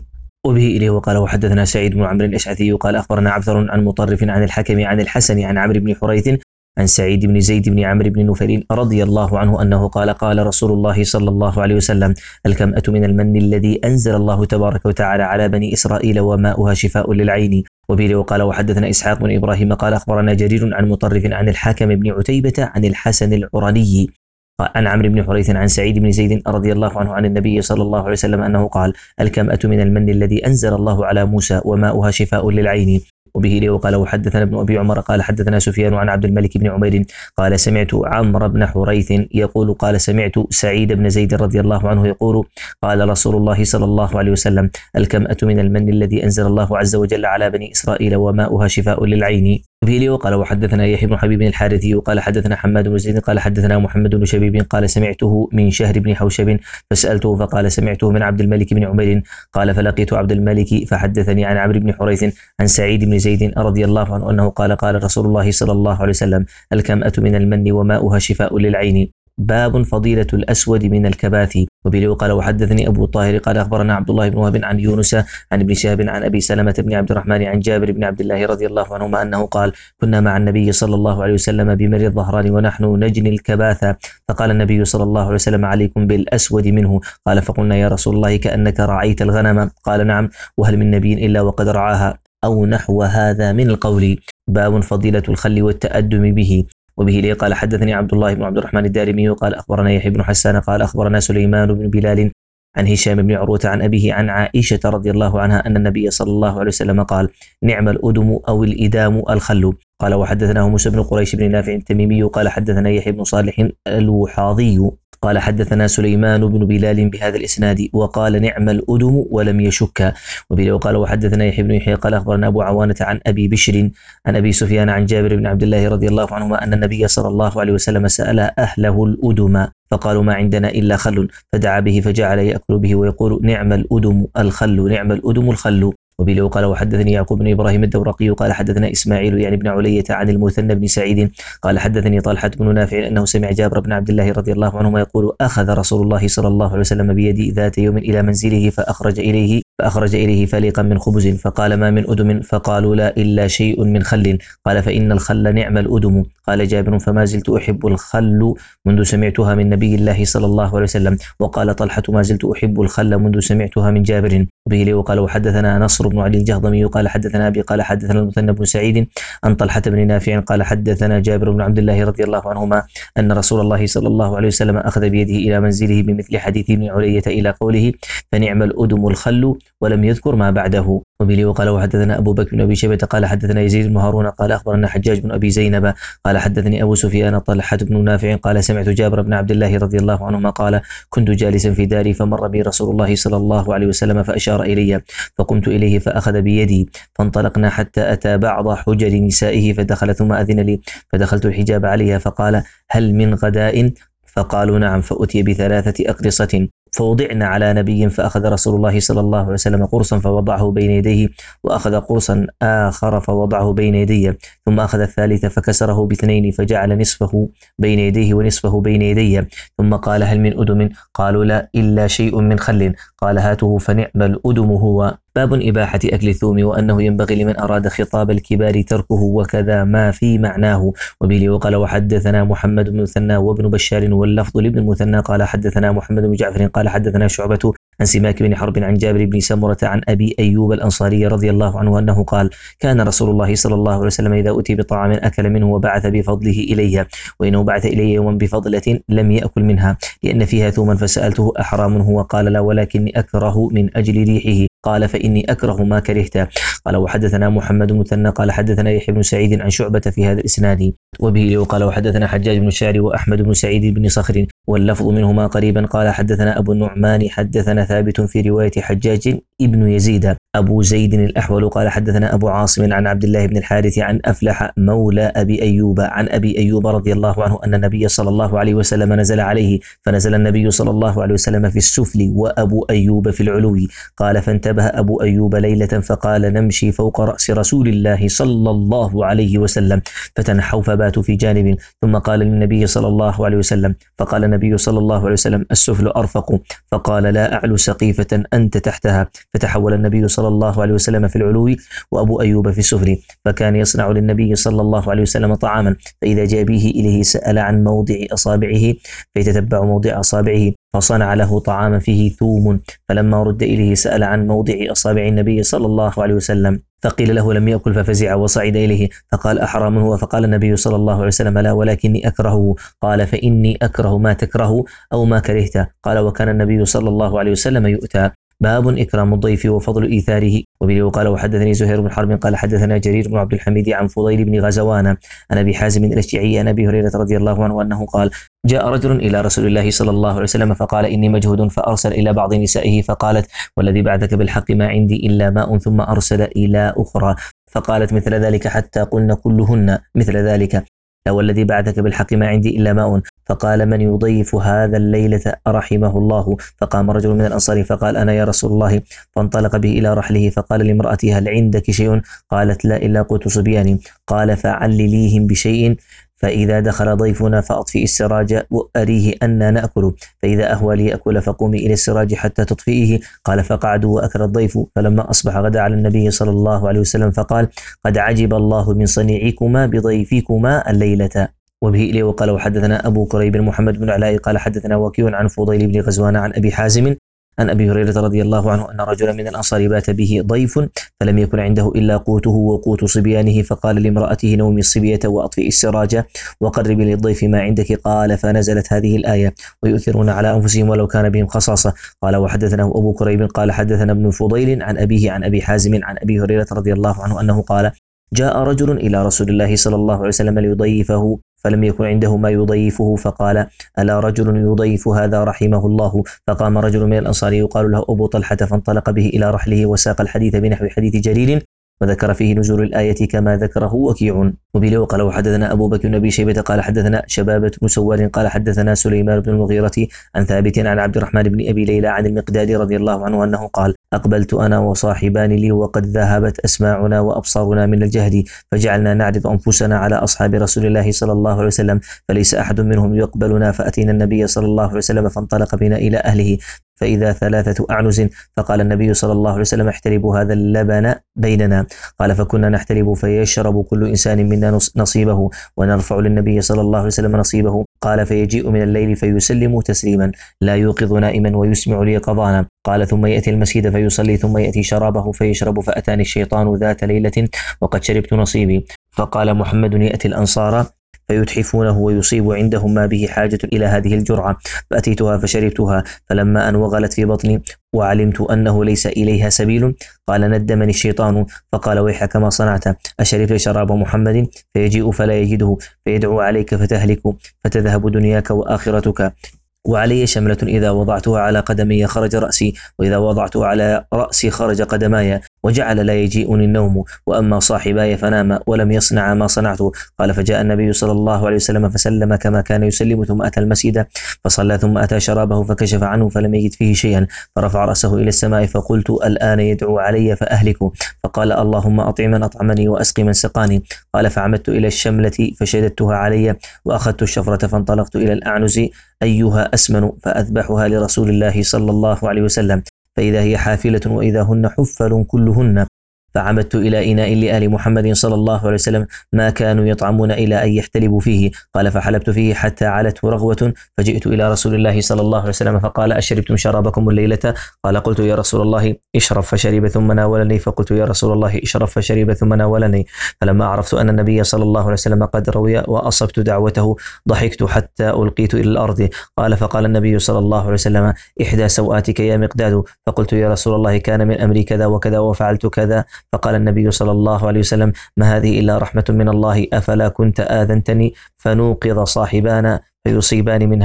وبه إليه وقال وحدثنا سعيد بن عمرو الأشعثي قال أخبرنا عبثر عن مطرف عن الحكم عن الحسن عن عمرو بن حريث عن سعيد بن زيد بن عمرو بن نفيل رضي الله عنه أنه قال قال رسول الله صلى الله عليه وسلم الكمأة من المن الذي أنزل الله تبارك وتعالى على بني إسرائيل وماؤها شفاء للعين. وبه وقال وحدثنا إسحاق بن إبراهيم قال أخبرنا جرير عن مطرف عن الحكم بن عتيبة عن الحسن العرني عن عمرو بن حريث عن سعيد بن زيد رضي الله عنه عن النبي صلى الله عليه وسلم أنه قال الكمأة من المن الذي أنزل الله على موسى وماؤها شفاء للعين. وبه لي وقال وحدثنا ابن أبي عمر قال حدثنا سفيان عن عبد الملك بن عمير قال سمعت عمرو بن حريث يقول قال سمعت سعيد بن زيد رضي الله عنه يقول قال رسول الله صلى الله عليه وسلم الكمأة من المن الذي أنزل الله عز وجل على بني إسرائيل وماؤها شفاء للعين. وبه لي وقال وحدثنا يحيى بن حبيب الحارثي قال حدثنا حماد بن زيد قال حدثنا محمد بن شبيب قال سمعته من شهر بن حوشب فسألته فقال سمعته من عبد الملك بن عمير قال فلقيت عبد الملك فحدثني عن عمرو بن حريث عن سعيد بن زيد رضي الله عنه أنه قال قال رسول الله صلى الله عليه وسلم الكمأة من المن وماؤها شفاء للعين. باب فضيلة الأسود من الكباث. وبه قال وحدثني أبو طاهر قال أخبرنا عبد الله بن وهب عن يونس عن ابن شهاب عن أبي سلمة بن عبد الرحمن عن جابر بن عبد الله رضي الله عنهما أنه قال كنا مع النبي صلى الله عليه وسلم بمر الظهران ونحن نجني الكباث فقال النبي صلى الله عليه وسلم عليكم بالأسود منه. قال فقلنا يا رسول الله كأنك رعيت الغنم قال نعم وهل من نبي إلا وقد رعاها أو نحو هذا من القول. باب فضيلة الخل والتأدم به. وبه لي قال حدثني عبد الله بن عبد الرحمن الدارمي قال أخبرنا يحيى بن حسان قال أخبرنا سليمان بن بلال عن هشام بن عروة عن أبيه عن عائشة رضي الله عنها أن النبي صلى الله عليه وسلم قال نعم الأدم أو الإدام الخل. قال وحدثناه موسى بن قريش بن نافع التميمي قال حدثنا يحيى بن صالح الوحاضي قال حدثنا سليمان بن بلال بهذا الإسناد وقال نعم الأدم ولم يشك. وبه قال وحدثنا يحيى بن يحيى قال أخبرنا أبو عوانة عن أبي بشر عن أبي سفيان عن جابر بن عبد الله رضي الله عنهما أن النبي صلى الله عليه وسلم سأل أهله الأدم فقالوا ما عندنا إلا خل فدعا به فجعل يأكل به ويقول نعم الأدم الخل نعم الأدم الخل. وبه قال وحدثني يعقوب بن إبراهيم الدورقي قال حدثنا إسماعيل يعني بن علية عن المثنى بن سعيد قال حدثني طلحة بن نافع أنه سمع جابر بن عبد الله رضي الله عنهما يقول أخذ رسول الله صلى الله عليه وسلم بيدي ذات يوم إلى منزله فأخرج إليه فأخرج إليه فليقا من خبز فقال ما من أدم فقالوا لا إلا شيء من خل قال فإن الخل نعم الأدم. قال جابر فما زلت أحب الخل منذ سمعتها من نبي الله صلى الله عليه وسلم. وقال طلحة ما زلت أحب الخل منذ سمعتها من جابر. وبه لي وقال وحدثنا نصر بن علي الجهضمي قال حدثنا أبي قال حدثنا المثنى بن سعيد عن طلحة بن نافع قال حدثنا جابر بن عبد الله رضي الله عنهما أن رسول الله صلى الله عليه وسلم أخذ بيده إلى منزله بمثل حديث ابن علية إلى قوله فنعم الأدم الخل ولم يذكر ما بعده. وبه وقال وحدثنا أبو بكر بن أبي شيبة قال حدثنا يزيد بن هارون قال أخبرنا حجاج بن أبي زينب قال حدثني أبو سفيان طلحة بن نافع قال سمعت جابر بن عبد الله رضي الله عنهما قال كنت جالسا في داري فمر بي رسول الله صلى الله عليه وسلم فأشار إلي فقمت إليه فأخذ بيدي فانطلقنا حتى أتى بعض حجر نسائه فدخل ثم أذن لي فدخلت الحجاب عليها فقال هل من غداء فقالوا نعم فأتي بثلاثة أقرصة فوضعنا على نبي فأخذ رسول الله صلى الله عليه وسلم قرصا فوضعه بين يديه وأخذ قرصا آخر فوضعه بين يديه ثم أخذ الثالث فكسره باثنين فجعل نصفه بين يديه ونصفه بين يديه ثم قال هل من أدم قالوا لا إلا شيء من خل قال هاته فنعم الأدم هو. باب إباحة أكل الثوم وأنه ينبغي لمن أراد خطاب الكبار تركه وكذا ما في معناه. وبه وقال وحدثنا محمد بن المثنى وابن بشار واللفظ لابن المثنى قال حدثنا محمد بن جعفر قال حدثنا شعبة عن سماك بن حرب عن جابر بن سمرة عن أبي أيوب الأنصاري رضي الله عنه أنه قال كان رسول الله صلى الله عليه وسلم إذا أتي بطعام أكل منه وبعث بفضله إليه وإنه بعث إلي يوما بفضلة لم يأكل منها لأن فيها ثوما فسألته أحرام هو قال لا ولكني أكره من أجل ريحه قال فإني أكره ما كرهته. قال وحدثنا محمد بن مثنى قال حدثنا يحيى بن سعيد عن شعبة في هذا الإسناد. وبه وقال وحدثنا حجاج بن الشاعري وأحمد بن سعيد بن صخر واللفظ منهما قريبا قال حدثنا أبو النعمان حدثنا ثابت في رواية حجاج ابن يزيد أبو زيد الأحول قال حدثنا أبو عاصم عن عبد الله بن الحارث عن أفلح مولى أبي أيوب عن أبي أيوب رضي الله عنه أن النبي صلى الله عليه وسلم نزل عليه فنزل النبي صلى الله عليه وسلم في السفل وأبو أيوب في العلو قال فانتبه فانتبه أبو أيوب ليلة فقال نمشي فوق رأس رسول الله صلى الله عليه وسلم، فتنحوا فباتوا في جانب، ثم قال للنبي صلى الله عليه وسلم، فقال النبي صلى الله عليه وسلم السفل أرفق، فقال لا أعلو سقيفة أنت تحتها، فتحول النبي صلى الله عليه وسلم في العلو وأبو أيوب في السفل، فكان يصنع للنبي صلى الله عليه وسلم طعاما، فإذا جاء به إليه سأل عن موضع أصابعه فيتتبع موضع أصابعه، فصنع له طعاما فيه ثوم، فلما رد إليه سأل عن موضع أصابع النبي صلى الله عليه وسلم، فقيل له لم يأكل ففزع وصعد إليه، فقال أحرام هو؟ فقال النبي صلى الله عليه وسلم لا ولكني أكرهه. قال فإني أكره ما تكره أو ما كرهته. قال وكان النبي صلى الله عليه وسلم يؤتى. باب إكرام الضيف وفضل إيثاره. وبه قال وحدثني زهير بن حرب قال حدثنا جرير بن عبد الحميد عن فضيل بن غزوان عن أبي حازم الأشجعي عن أبي هريرة رضي الله عنه أنه قال جاء رجل إلى رسول الله صلى الله عليه وسلم فقال إني مجهود، فأرسل إلى بعض نسائه فقالت والذي بعثك بالحق ما عندي إلا ماء، ثم أرسل إلى أخرى فقالت مثل ذلك حتى قلن كلهن مثل ذلك، لا والذي بعثك بالحق ما عندي إلا ماء، فقال من يضيف هذا الليلة رحمه الله. فقام رجل من الأنصار فقال أنا يا رسول الله، فانطلق به إلى رحله، فقال لامرأته هل عندك شيء؟ قالت لا إلا قوت صبياني. قال فعلليهم بشيء، فإذا دخل ضيفنا فأطفئ السراج وأريه أننا نأكل، فإذا أهوى ليأكل فقومي إلى السراج حتى تطفئه. قال فقعدوا وأكل الضيف، فلما أصبح غدا على النبي صلى الله عليه وسلم فقال قد عجب الله من صنيعكما بضيفكما الليلة. وبه إليه وقال وحدثنا أبو كريب محمد بن علاء قال حدثنا وكيع عن فضيل بن غزوان عن أبي حازم عن أبي هريرة رضي الله عنه أن رجلا من الأنصار بات به ضيف فلم يكن عنده إلا قوته وقوت صبيانه، فقال لامرأته نومي الصبية وأطفئي السراج وقربي للضيف ما عندك. قال فنزلت هذه الآية ويؤثرون على أنفسهم ولو كان بهم خصاصة. قال وحدثنا أبو كريب قال حدثنا ابن فضيل عن أبيه عن أبي حازم عن أبي هريرة رضي الله عنه أنه قال جاء رجل إلى رسول الله صلى الله عليه وسلم ليضيفه فلم يكن عنده ما يضيفه، فقال ألا رجل يضيف هذا رحمه الله؟ فقام رجل من الأنصار يقال له أبو طلحة فانطلق به إلى رحله وساق الحديث بنحو حديث جرير وذكر فيه نزول الآية كما ذكره وكيع. وبه وقال وحدثنا أبو بكر بن أبي شيبة قال حدثنا شبابة بن سوار قال حدثنا سليمان بن المغيرة عن ثابت عن عبد الرحمن بن أبي ليلى عن المقداد رضي الله عنه أنه قال أقبلت أنا وصاحبان لي وقد ذهبت أسماعنا وأبصارنا من الجهد، فجعلنا نعرض أنفسنا على أصحاب رسول الله صلى الله عليه وسلم فليس أحد منهم يقبلنا، فأتينا النبي صلى الله عليه وسلم فانطلق بنا إلى أهله فإذا ثلاثة أعنز، فقال النبي صلى الله عليه وسلم احتربوا هذا اللبن بيننا. قال فكنا نحترب فيشرب كل إنسان منا نصيبه ونرفع للنبي صلى الله عليه وسلم نصيبه. قال فيجيء من الليل فيسلم تسليما لا يوقظ نائما ويسمع ليقظانا. قال ثم يأتي المسجد فيصلي ثم يأتي شرابه فيشرب، فأتاني الشيطان ذات ليلة وقد شربت نصيبي. فقال محمد يأتي الأنصار فيتحفونه ويصيب عندهم ما به حاجة إلى هذه الجرعة، فأتيتها فشربتها، فلما أن وغلت في بطني وعلمت أنه ليس إليها سبيل قال ندمني الشيطان فقال ويحك ما صنعت، أشربت شراب محمد؟ فيجيء فلا يجده فيدعو عليك فتهلك فتذهب دنياك وآخرتك، وعلي شملة إذا وضعتها على قدمي خرج رأسي، وإذا وضعتها على رأسي خرج قدماي، وجعل لا يجيئني النوم، وأما صاحباي فنام ولم يصنع ما صنعت. قال فجاء النبي صلى الله عليه وسلم فسلم كما كان يسلم، ثم أتى المسجد فصلى، ثم أتى شرابه فكشف عنه فلم يجد فيه شيئا، فرفع رأسه إلى السماء فقلت الآن يدعو علي فأهلك، فقال اللهم أطعم من أطعمني وأسقي من سقاني. قال فعمدت إلى الشملة فشددتها علي وأخذت الشفرة فانطلقت إلى الأعنز أيها أسمن فأذبحها لرسول الله صلى الله عليه وسلم، فإذا هي حافلة وإذا هن حفل كلهن. فعمدت إلى إناء لآل محمد صلى الله عليه وسلم ما كانوا يطعمون إلى أن يحتلبوا فيه. قال فحلبت فيه حتى علته رغوة، فجئت إلى رسول الله صلى الله عليه وسلم فقال أشربتم شرابكم الليلة؟ قال قلت يا رسول الله اشرب، فشرب ثم ناولني، فقلت يا رسول الله اشرب، فشرب ثم ناولني. فلما عرفت أن النبي صلى الله عليه وسلم قد روي وأصبت دعوته ضحكت حتى ألقيت إلى الأرض. قال فقال النبي صلى الله عليه وسلم إحدى سوآتك يا مقداد، فقلت يا رسول الله كان من أمري كذا وكذا وفعلت كذا. فقال النبي صلى الله عليه وسلم ما هذه إلا رحمة من الله، أفلا كنت آذنتني فنوقظ صاحبانا فيصيبان منها.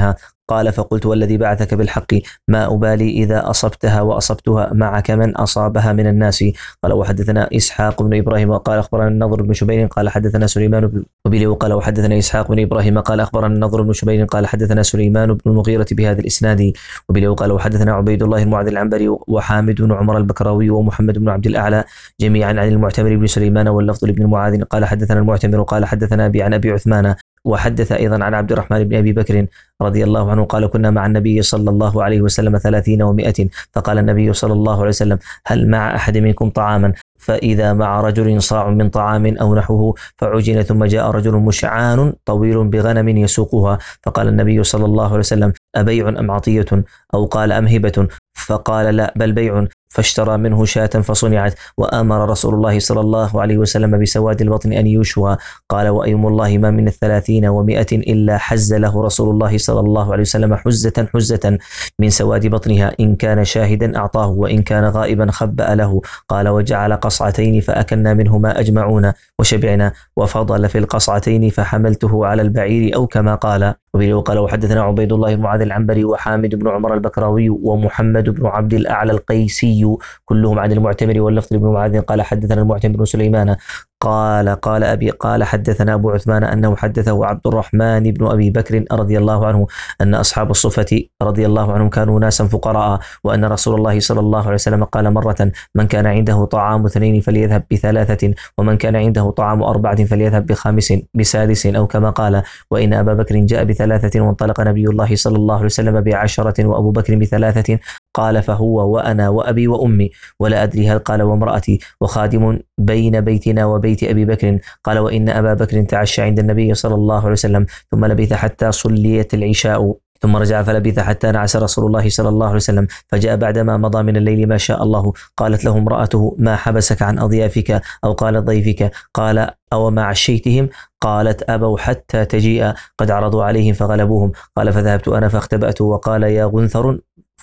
قال فقلت والذي بعثك بالحق ما أبالي إذا أصبتها وأصبتها معك من أصابها من الناس. قال وحدثنا إسحاق بن إبراهيم قال أخبرنا النضر بن شبير قال حدثنا سليمان بن وبيلي وقال وحدثنا إسحاق بن إبراهيم قال أخبرنا النضر بن شبير قال حدثنا سليمان بن المغيرة بهذا الإسناد. وبيلي وقال وحدثنا عبيد الله المعذ العنبري وحامد بن عمر البكراوي ومحمد بن عبد الأعلى جميعا عن المعتمر بن سليمان واللفظ لابن معاذ قال حدثنا المعتمر قال حدثنا أبي عن أبي عثمان. وحدث أيضا عن عبد الرحمن بن أبي بكر رضي الله عنه قال كنا مع النبي صلى الله عليه وسلم ثلاثين ومائة فقال النبي صلى الله عليه وسلم هل مع أحد منكم طعاما؟ فإذا مع رجل صاع من طعام أو نحوه فعجن ثم جاء رجل مشعان طويل بغنم يسوقها فقال النبي صلى الله عليه وسلم أبيع أم عطية؟ أو قال أم هبة؟ فقال لا بل بيع فاشترى منه شاة فصنعت وآمر رسول الله صلى الله عليه وسلم بسواد البطن أن يشوى. قال وأيم الله ما من الثلاثين ومائة إلا حز له رسول الله صلى الله عليه وسلم حزة حزة من سواد بطنها إن كان شاهدا أعطاه وإن كان غائبا خبأ له. قال وجعل قصعتين فأكلنا منهما أجمعون وشبعنا وفضل في القصعتين فحملته على البعير أو كما قال. وبه قال وحدثنا عبيد الله المعاذ العنبري وحامد بن عمر البكراوي ومحمد بن عبد الأعلى القيسي كلهم عن المعتمر واللفظ بن معاذ قال حدثنا المعتمر بن سليمان قال قال أبي قال حدثنا أبو عثمان أنه حدثه عبد الرحمن بن أبي بكر رضي الله عنه أن أصحاب الصفة رضي الله عنهم كانوا ناسا فقراء وأن رسول الله صلى الله عليه وسلم قال مرة من كان عنده طعام اثنين فليذهب بثلاثة ومن كان عنده طعام أربعة فليذهب بخامس بسادس أو كما قال. وإن أبا بكر جاء بثلاثة وانطلق نبي الله صلى الله عليه وسلم بعشرة وأبو بكر بثلاثة قال فهو وأنا وأبي وأمي ولا أدري هل قال وامرأتي وخادم بين بيتنا وبيت أبي بكر. قال وإن أبا بكر تعشى عند النبي صلى الله عليه وسلم ثم لبث حتى صليت العشاء ثم رجع فلبث حتى نعس رسول الله صلى الله عليه وسلم فجاء بعدما مضى من الليل ما شاء الله. قالت له امرأته ما حبسك عن أضيافك أو قال ضيفك؟ قال أو ما عشيتهم؟ قالت أبوا حتى تجيء قد عرضوا عليهم فغلبوهم. قال فذهبت أنا فاختبأت وقال يا غنثر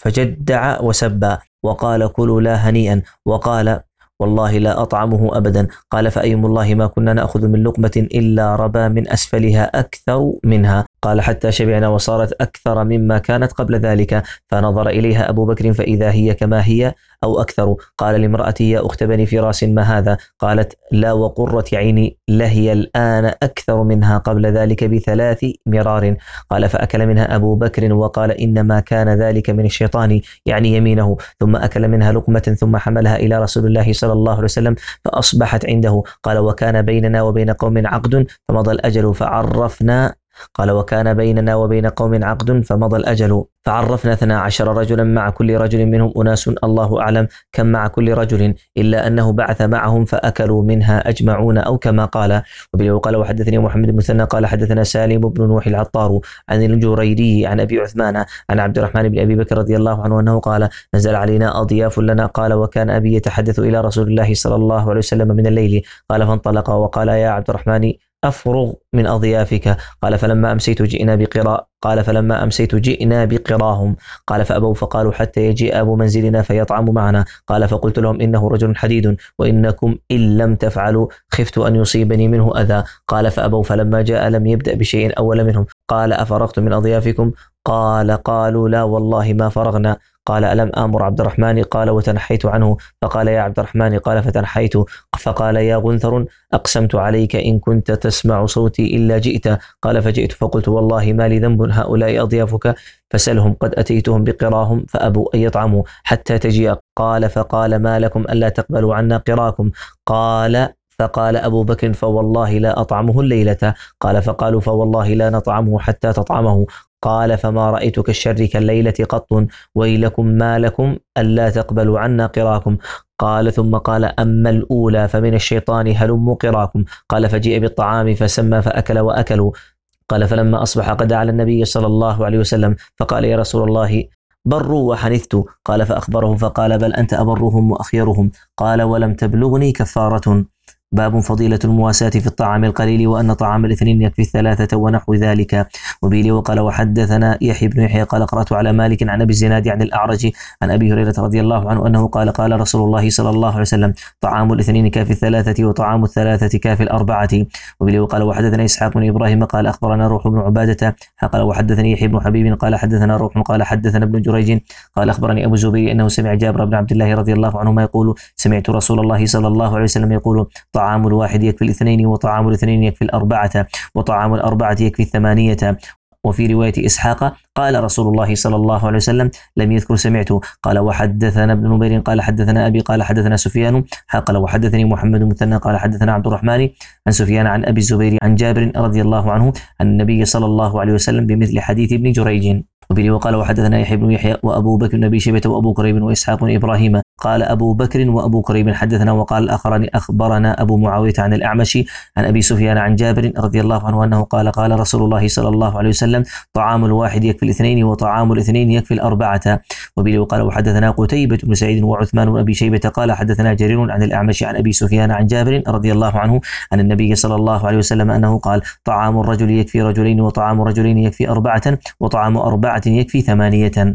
فجدع وسبا وقال كلوا لا هنيئا وقال والله لا أطعمه أبدا. قال فأيم الله ما كنا نأخذ من لقمة إلا ربا من أسفلها أكثر منها. قال حتى شبعنا وصارت أكثر مما كانت قبل ذلك فنظر إليها أبو بكر فإذا هي كما هي أو أكثر. قال لامرأته يا أخت بني فراس ما هذا؟ قالت لا وقرة عيني لهي الآن أكثر منها قبل ذلك بثلاث مرار. قال فأكل منها أبو بكر وقال إنما كان ذلك من الشيطان يعني يمينه ثم أكل منها لقمة ثم حملها إلى رسول الله صلى الله عليه وسلم فأصبحت عنده. قال وكان بيننا وبين قوم عقد فمضى الأجل فعرفنا قال وكان بيننا وبين قوم عقد فمضى الأجل فعرفنا اثنا عشر رجلا مع كل رجل منهم أناس الله أعلم كم مع كل رجل إلا أنه بعث معهم فأكلوا منها أجمعون أو كما قال. وبه قال وحدثني محمد بن مثنى قال حدثنا سالم بن نوح العطار عن الجريري عن أبي عثمان عن عبد الرحمن بن أبي بكر رضي الله عنه أنه قال نزل علينا أضياف لنا. قال وكان أبي يتحدث إلى رسول الله صلى الله عليه وسلم من الليل. قال فانطلق وقال يا عبد الرحمن أفرغ من أضيافك. قال فلما أمسيت جئنا بقراء قال فلما أمسيت جئنا بقراهم. قال فأبوا فقالوا حتى يجيء أبو منزلنا فيطعم معنا. قال فقلت لهم إنه رجل حديد وإنكم إن لم تفعلوا خفت أن يصيبني منه أذى. قال فأبوا فلما جاء لم يبدأ بشيء أول منهم. قال أفرغت من أضيافكم؟ قال قالوا لا والله ما فرغنا. قال ألم آمر عبد الرحمن؟ قال وتنحيت عنه. فقال يا عبد الرحمن؟ قال فتنحيت. فقال يا غنثر أقسمت عليك إن كنت تسمع صوتي إلا جئت. قال فجئت فقلت والله ما لي ذنب هؤلاء أضيافك فسلهم قد أتيتهم بقراهم فأبوا أن يطعموا حتى تجيء. قال فقال ما لكم ألا تقبلوا عنا قراكم؟ قال فقال أبو بكر فوالله لا أطعمه الليلة. قال فقالوا فوالله لا نطعمه حتى تطعمه. قال فما رأيت كالشر كالليلة قط ويلكم ما لكم ألا تقبلوا عنا قراكم. قال ثم قال أما الأولى فمن الشيطان هلموا قراكم. قال فجيء بالطعام فسمى فأكل وأكلوا. قال فلما أصبح قد على النبي صلى الله عليه وسلم فقال يا رسول الله بروا وحنثت. قال فأخبره فقال بل أنت أبرهم وأخيرهم. قال ولم تبلغني كفارة. باب فضيلة المواساة في الطعام القليل وأن طعام الاثنين يكفي الثلاثة ونحو ذلك. وبه وقال وحدثنا يحيى بن يحيى قال قرأت على مالك عن أبي الزناد عن الأعرج عن أبي هريرة رضي الله عنه أنه قال قال رسول الله صلى الله عليه وسلم طعام الاثنين كافي الثلاثة وطعام الثلاثة كافي الأربعة. وبه وقال وحدثنا إسحاق بن إبراهيم قال أخبرنا روح بن عبادة قال وحدثني يحيى بن حبيب قال حدثنا روح قال حدثنا ابن جريج قال أخبرني أبو الزبير أنه سمع جابر بن عبد الله رضي الله عنهما يقول سمعت رسول الله صلى الله عليه وسلم يقول طعام الواحد يكفي الاثنين وطعام الاثنين يكفي الأربعة وطعام الأربعة يكفي الثمانية. وفي رواية إسحاق قال رسول الله صلى الله عليه وسلم لم يذكر سمعته. قال وحدثنا ابن نمير قال حدثنا أبي قال حدثنا سفيان قال وحدثني محمد مثنى قال حدثنا عبد الرحمن عن سفيان عن أبي الزبير عن جابر رضي الله عنه عن النبي صلى الله عليه وسلم بمثل حديث ابن جريج. وبه وقال وحدثنا يحيى بن يحيى وأبو بكر بن أبي شيبة وأبو كريب وإسحاق بن إبراهيم قال أبو بكر وأبو كريب حدثنا وقال الآخران أخبرنا أبو معاوية عن الأعمش عن أبي سفيان عن جابر رضي الله عنه أنه قال قال رسول الله صلى الله عليه وسلم طعام الواحد يكفي الاثنين وطعام الاثنين يكفي الأربعة. وبه وقال وحدثنا قتيبة بن سعيد وعثمان بن أبي شيبة قال حدثنا جرير عن الأعمش عن أبي سفيان عن جابر رضي الله عنه عن النبي صلى الله عليه وسلم أنه قال طعام الرجل يكفي رجلين وطعام رجلين يكفي أربعة وطعام أربعة يكفي ثمانية.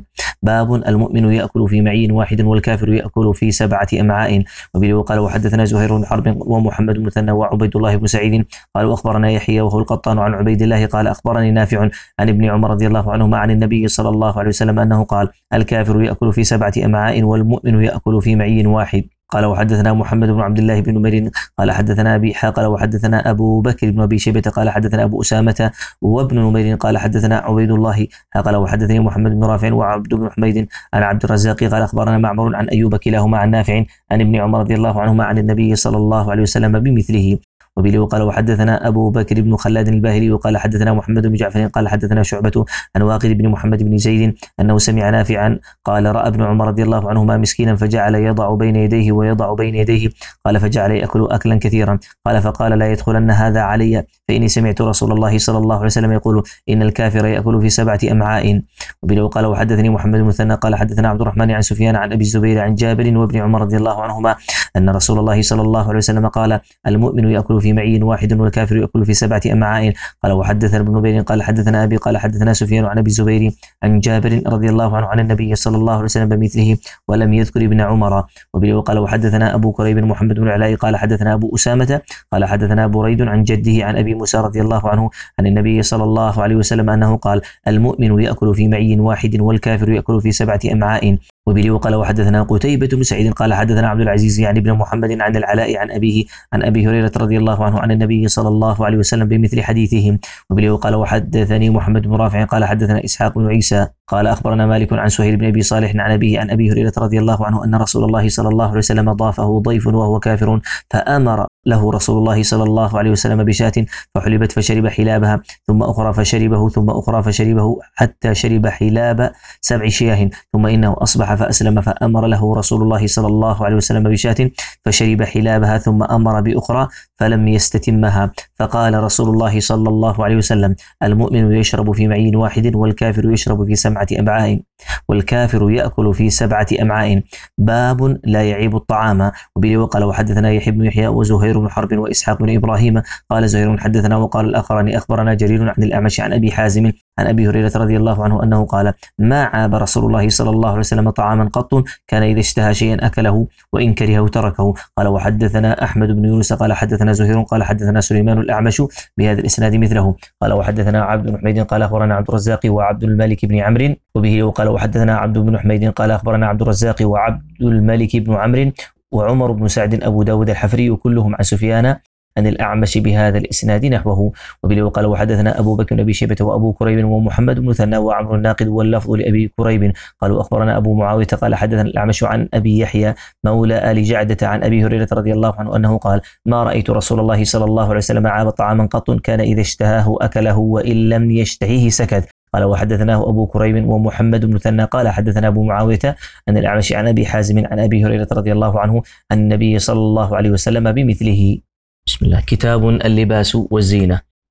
باب المؤمن يأكل في معين واحد والكافر يأكل في سبعة أمعاء. وبه وقال وحدثنا زهير بن حرب ومحمد بن مثنى وعبيد الله بن سعيد قال وأخبرنا يحيى وهو القطان عن عبيد الله قال أخبرني نافع عن ابن عمر رضي الله عنهما عن النبي صلى الله عليه وسلم أنه قال الكافر يأكل في سبعة أمعاء والمؤمن يأكل في معين واحد. قال وحدثنا محمد بن عبد الله بن نمير قال حدثنا أبي قال وحدثنا أبو بكر بن أبي شيبة قال حدثنا أبو أسامة وابن نمير قال حدثنا عبيد الله قال وحدثني محمد بن رافع وعبد بن حميد عن عبد الرزاق قال أخبرنا معمر عن أيوب كلاهما عن نافع عن ابن عمر رضي الله عنهما عن النبي صلى الله عليه وسلم بمثله. وبه وقال وحدثنا أبو بكر بن خلاد الباهلي وقال حدثنا محمد بن جعفر قال حدثنا شعبة عن واقد بن محمد بن زيد أنه سمع نافعا قال رأى ابن عمر رضي الله عنهما مسكينا فجعل يضع بين يديه ويضع بين يديه قال فجعل يأكل أكلا كثيرا قال فقال لا يدخلن هذا علي فإني سمعت رسول الله صلى الله عليه وسلم يقول إن الكافر يأكل في سبعة أمعاء. وبه وقال وحدثني محمد بن مثنى قال حدثنا عبد الرحمن عن سفيان عن أبي الزبير عن جابر وابن عمر رضي الله عنهما أن رسول الله صلى الله عليه وسلم قال المؤمن يأكل في معين واحد والكافر يأكل في سبعة أمعاء. قال وحدثنا ابن نمير قال حدثنا أبي قال حدثنا سفيان عن أبي الزبير عن جابر رضي الله عنه عن النبي صلى الله عليه وسلم بمثله ولم يذكر ابن عمر. وبه وقال وحدثنا أبو كريب محمد بن العلاء قال حدثنا أبو أسامة قال حدثنا بريد عن جده عن أبي موسى رضي الله عنه عن النبي صلى الله عليه وسلم أنه قال المؤمن يأكل في معين واحد والكافر يأكل في سبعة أمعاء. وبه وقال وحدثنا قتيبة بن سعيد قال حدثنا عبد العزيز يعني ابن محمد عن العلاء عن أبيه عن أبي هريرة رضي الله عنه عن النبي صلى الله عليه وسلم بمثل حديثهم. وبه وقال وحدثني محمد بن رافع قال حدثنا إسحاق بن عيسى قال أخبرنا مالك عن سهيل بن أبي صالح عن أبيه عن أبي هريرة رضي الله عنه أن رسول الله صلى الله عليه وسلم ضافه ضيف وهو كافر فأمر له رسول الله صلى الله عليه وسلم بشاة فحلبت فشرب حلابها ثم أخرى فشربه ثم أخرى فشربه حتى شرب حلاب سبع شياه ثم إنه أصبح فأسلم فأمر له رسول الله صلى الله عليه وسلم بشاة فشرب حلابها ثم أمر بأخرى فلم يستتمها فقال رسول الله صلى الله عليه وسلم المؤمن يشرب في معين واحد والكافر يشرب في سبعة أمعاء والكافر يأكل في سبعة أمعاء. باب لا يعيب الطعام. وبه وقال وحدثنا يحيى بن يحيى وزهير بن حرب وإسحاق بن إبراهيم قال زهير حدثنا وقال الآخران أخبرنا جرير عن الأعمش عن أبي حازم عن أبي هريرة رضي الله عنه أنه قال ما عاب رسول الله صلى الله عليه وسلم طعاما قط كان إذا اشتهى شيئا أكله وإن كرهه تركه. قال وحدثنا أحمد بن يونس قال حدثنا زهير قال حدثنا سليمان الأعمش بهذا الإسناد مثله. قال وحدثنا عبد بن حميد قال أخبرنا عبد الرزاق وعبد الملك بن عمرو. وبه وقال وحدثنا عبد بن حميد قال أخبرنا عبد الرزاق وعبد الملك بن عمرو وعمر بن سعد أبو داود الحفري كلهم عن سفيان عن الأعمش بهذا الإسناد نحوه. وبه وقال وحدثنا أبو بكر بن أبي شيبة وأبو كريب ومحمد بن مثنى وعمر الناقد واللفظ لأبي كريب قالوا أخبرنا أبو معاوية قال حدثنا الأعمش عن أبي يحيى مولى آل جعدة عن أبي هريرة رضي الله عنه أنه قال ما رأيت رسول الله صلى الله عليه وسلم عاب طعاما قط كان إذا اشتهاه أكله وإن لم يشتهيه سكت. قال وحدثناه أبو كريب ومحمد بن مثنى قال حدثنا أبو معاوية عن الأعمش عن أبي حازم عن أبي هريرة رضي الله عنه عن النبي صلى الله عليه وسلم بمثله. بسم الله. كتاب اللباس والزينة.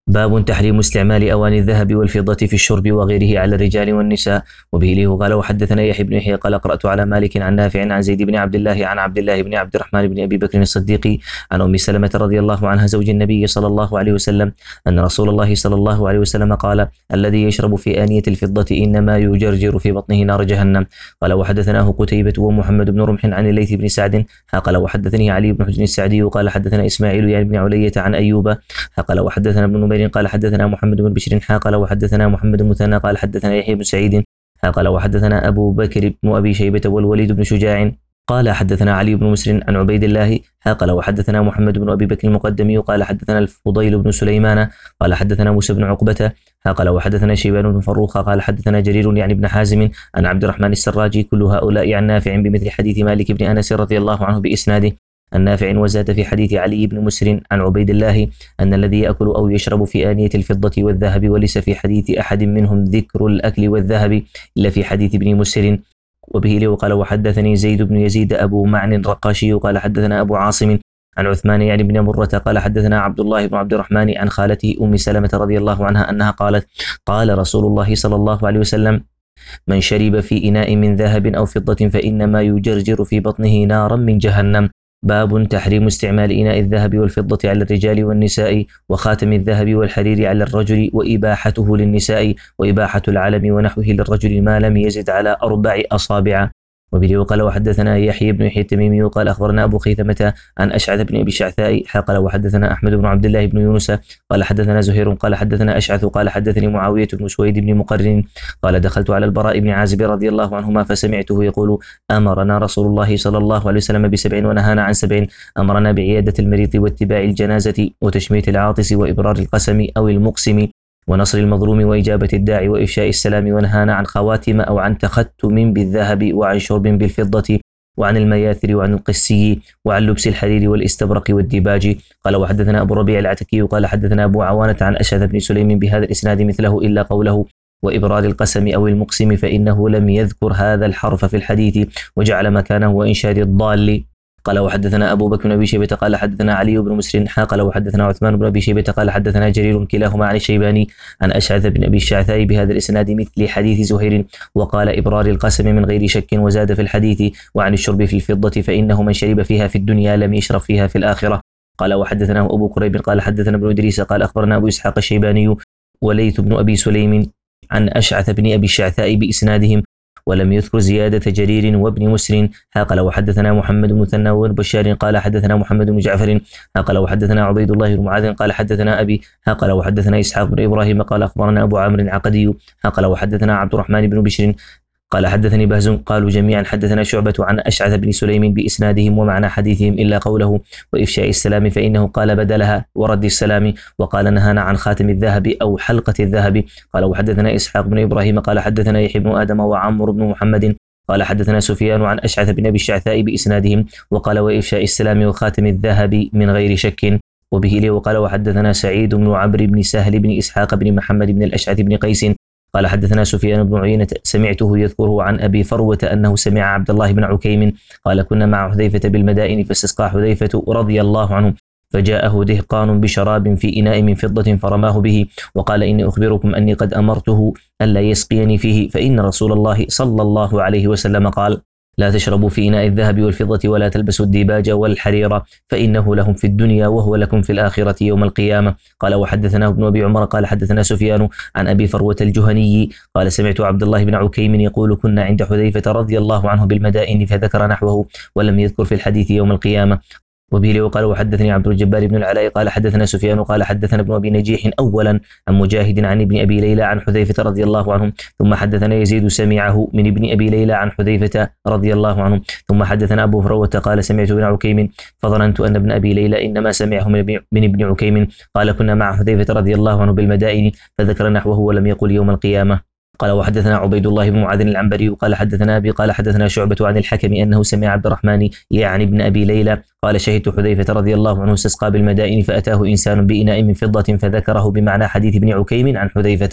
باب تحريم استعمال أواني الذهب والفضة في الشرب وغيره على الرجال والنساء. وبه له قال وحدثنا يحيى بن يحيى قال قرأت على مالك عن نافع عن زيد بن عبد الله عن عبد الله بن عبد الرحمن بن أبي بكر الصديق عن أم سلمة رضي الله عنها زوج النبي صلى الله عليه وسلم أن رسول الله صلى الله عليه وسلم قال الذي يشرب في آنية الفضة إنما يجرجر في بطنه نار جهنم. قال وحدثناه قتيبة ومحمد بن رمح عن الليث بن سعد قال وحدثني علي بن حجر السعدي قال حدثنا إسماعيل يعني بن علية عن أيوب قال وحدثنا ابن نمير قال حدثنا محمد بن بشر قال وحدثنا محمد المثنى قال حدثنا يحيى بن سعيد قال وحدثنا أبو بكر بن أبي شيبة والوليد بن شجاع قال حدثنا علي بن مسر عن عبيد الله قال وحدثنا محمد بن أبي بكر المقدمي قال حدثنا الفضيل بن سليمان قال حدثنا موسى بن عقبة قال وحدثنا شيبان بن فروخ قال حدثنا جرير يعني بن حازم عن عبد الرحمن السراجي كل هؤلاء عن نافع بمثل حديث مالك بن أنس رضي الله عنه بإسناده النافع وزاد في حديث علي بن مسر عن عبيد الله أن الذي يأكل أو يشرب في آنية الفضة والذهب وليس في حديث أحد منهم ذكر الأكل والذهب إلا في حديث ابن مسر. وبه له قال وحدثني زيد بن يزيد أبو معن الرقاشي قال حدثنا أبو عاصم عن عثمان يعني بن مرة قال حدثنا عبد الله بن عبد الرحمن عن خالته أم سلمة رضي الله عنها أنها قالت قال رسول الله صلى الله عليه وسلم من شرب في إناء من ذهب أو فضة فإنما يجرجر في بطنه نارا من جهنم. باب تحريم استعمال إناء الذهب والفضة على الرجال والنساء وخاتم الذهب والحرير على الرجل وإباحته للنساء وإباحة العلم ونحوه للرجل ما لم يزد على أربع أصابع. وبه قال وحدثنا يحيى بن يحيى التميمي قال أخبرنا أبو خيثمة عن أشعث بن أبي الشعثاء قال وحدثنا أحمد بن عبد الله بن يونس قال حدثنا زهير قال حدثنا أشعث قال حدثني معاوية بن سويد بن مقرن قال دخلت على البراء بن عازب رضي الله عنهما فسمعته يقول أمرنا رسول الله صلى الله عليه وسلم بسبع ونهانا عن سبع أمرنا بعيادة المريض واتباع الجنازة وتشميت العاطس وإبرار القسم أو المقسم ونصر المظلوم وإجابة الداعي وإفشاء السلام ونهانا عن خواتم أو عن تختم بالذهب وعن شرب بالفضة وعن المياثر وعن القسي وعن لبس الحرير والاستبرق والديباج. قال وحدثنا أبو الربيع العتكي قال حدثنا أبو عوانة عن أشهد بن سليم بهذا الإسناد مثله إلا قوله وإبرار القسم أو المقسم فإنه لم يذكر هذا الحرف في الحديث وجعل مكانه وإنشاد الضال. قال وحدثنا أبو بكر بن أبي شيبة قال حدثنا علي بن مسر قال وحدثنا عثمان بن أبي شيبة قال حدثنا جرير كلاهما عن الشيباني عن أشعث بن أبي الشعثاء بهذا الإسناد مثل حديث زهير وقال إبرار القسم من غير شك وزاد في الحديث وعن الشرب في الفضة فإنه من شرب فيها في الدنيا لم يشرب فيها في الآخرة. قال وحدثنا أبو كريب قال حدثنا ابن إدريس قال أخبرنا أبو إسحاق الشيباني وليث بن أبي سليم عن أشعث بن أبي الشعثاء بإسنادهم ولم يذكر زيادة جرير وابن مسر. قال وحدثنا محمد بن مثنى وابن بشار قال حدثنا محمد بن جعفر قال وحدثنا عبيد الله بن معاذ قال حدثنا أبي قال وحدثنا إسحاق بن إبراهيم قال أخبرنا أبو عامر العقدي قال وحدثنا عبد الرحمن بن بشر قال حدثني بهز قالوا جميعا حدثنا شعبة عن أشعث بن سليم بإسنادهم ومعنى حديثهم إلا قوله وإفشاء السلام فإنه قال بدلها ورد السلام وقال نهانا عن خاتم الذهب أو حلقة الذهب. قال وحدثنا إسحاق بن إبراهيم قال حدثنا يحيى بن آدم وعمر بن محمد قال حدثنا سفيان عن أشعث بن أبي الشعثاء بإسنادهم وقال وإفشاء السلام وخاتم الذهب من غير شك. وبه لي وقال وحدثنا سعيد بن عمرو بن سهل بن إسحاق بن محمد بن الأشعث بن قيس قال حدثنا سفيان بن عيينة سمعته يذكره عن أبي فروة أنه سمع عبد الله بن عكيم قال كنا مع حذيفة بالمدائن فاستسقى حذيفة رضي الله عنه فجاءه دهقان بشراب في إناء من فضة فرماه به وقال إني أخبركم أني قد أمرته ألا يسقيني فيه فإن رسول الله صلى الله عليه وسلم قال لا تشربوا في إناء الذهب والفضة ولا تلبسوا الديباج والحرير فإنه لهم في الدنيا وهو لكم في الآخرة يوم القيامة. قال وحدثنا ابن أبي عمر قال حدثنا سفيان عن أبي فروة الجهني قال سمعت عبد الله بن عكيم يقول كنا عند حذيفة رضي الله عنه بالمدائن فذكر نحوه ولم يذكر في الحديث يوم القيامة. وبه وقال وحدثني عبد الجبار بن العلاء قال حدثنا سفيان قال حدثنا ابن أبي نجيح أولا عن مجاهد عن ابن أبي ليلى عن حذيفة رضي الله عنه ثم حدثنا يزيد سمعه من ابن أبي ليلى عن حذيفة رضي الله عنه ثم حدثنا أبو فروة قال سمعت ابن عكيم فظننت أن ابن أبي ليلى إنما سمعه من ابن عكيم قال كنا مع حذيفة رضي الله عنه بالمدائن فذكر نحوه ولم يقل يوم القيامة. قال وحدثنا عبيد الله بن معاذ العنبري قال حدثنا أبي قال حدثنا شعبة عن الحكم أنه سمع عبد الرحمن يعني ابن أبي ليلى قال شهدت حذيفة رضي الله عنه استسقى بالمدائن فأتاه إنسان بإناء من فضة فذكره بمعنى حديث ابن عكيم عن حذيفة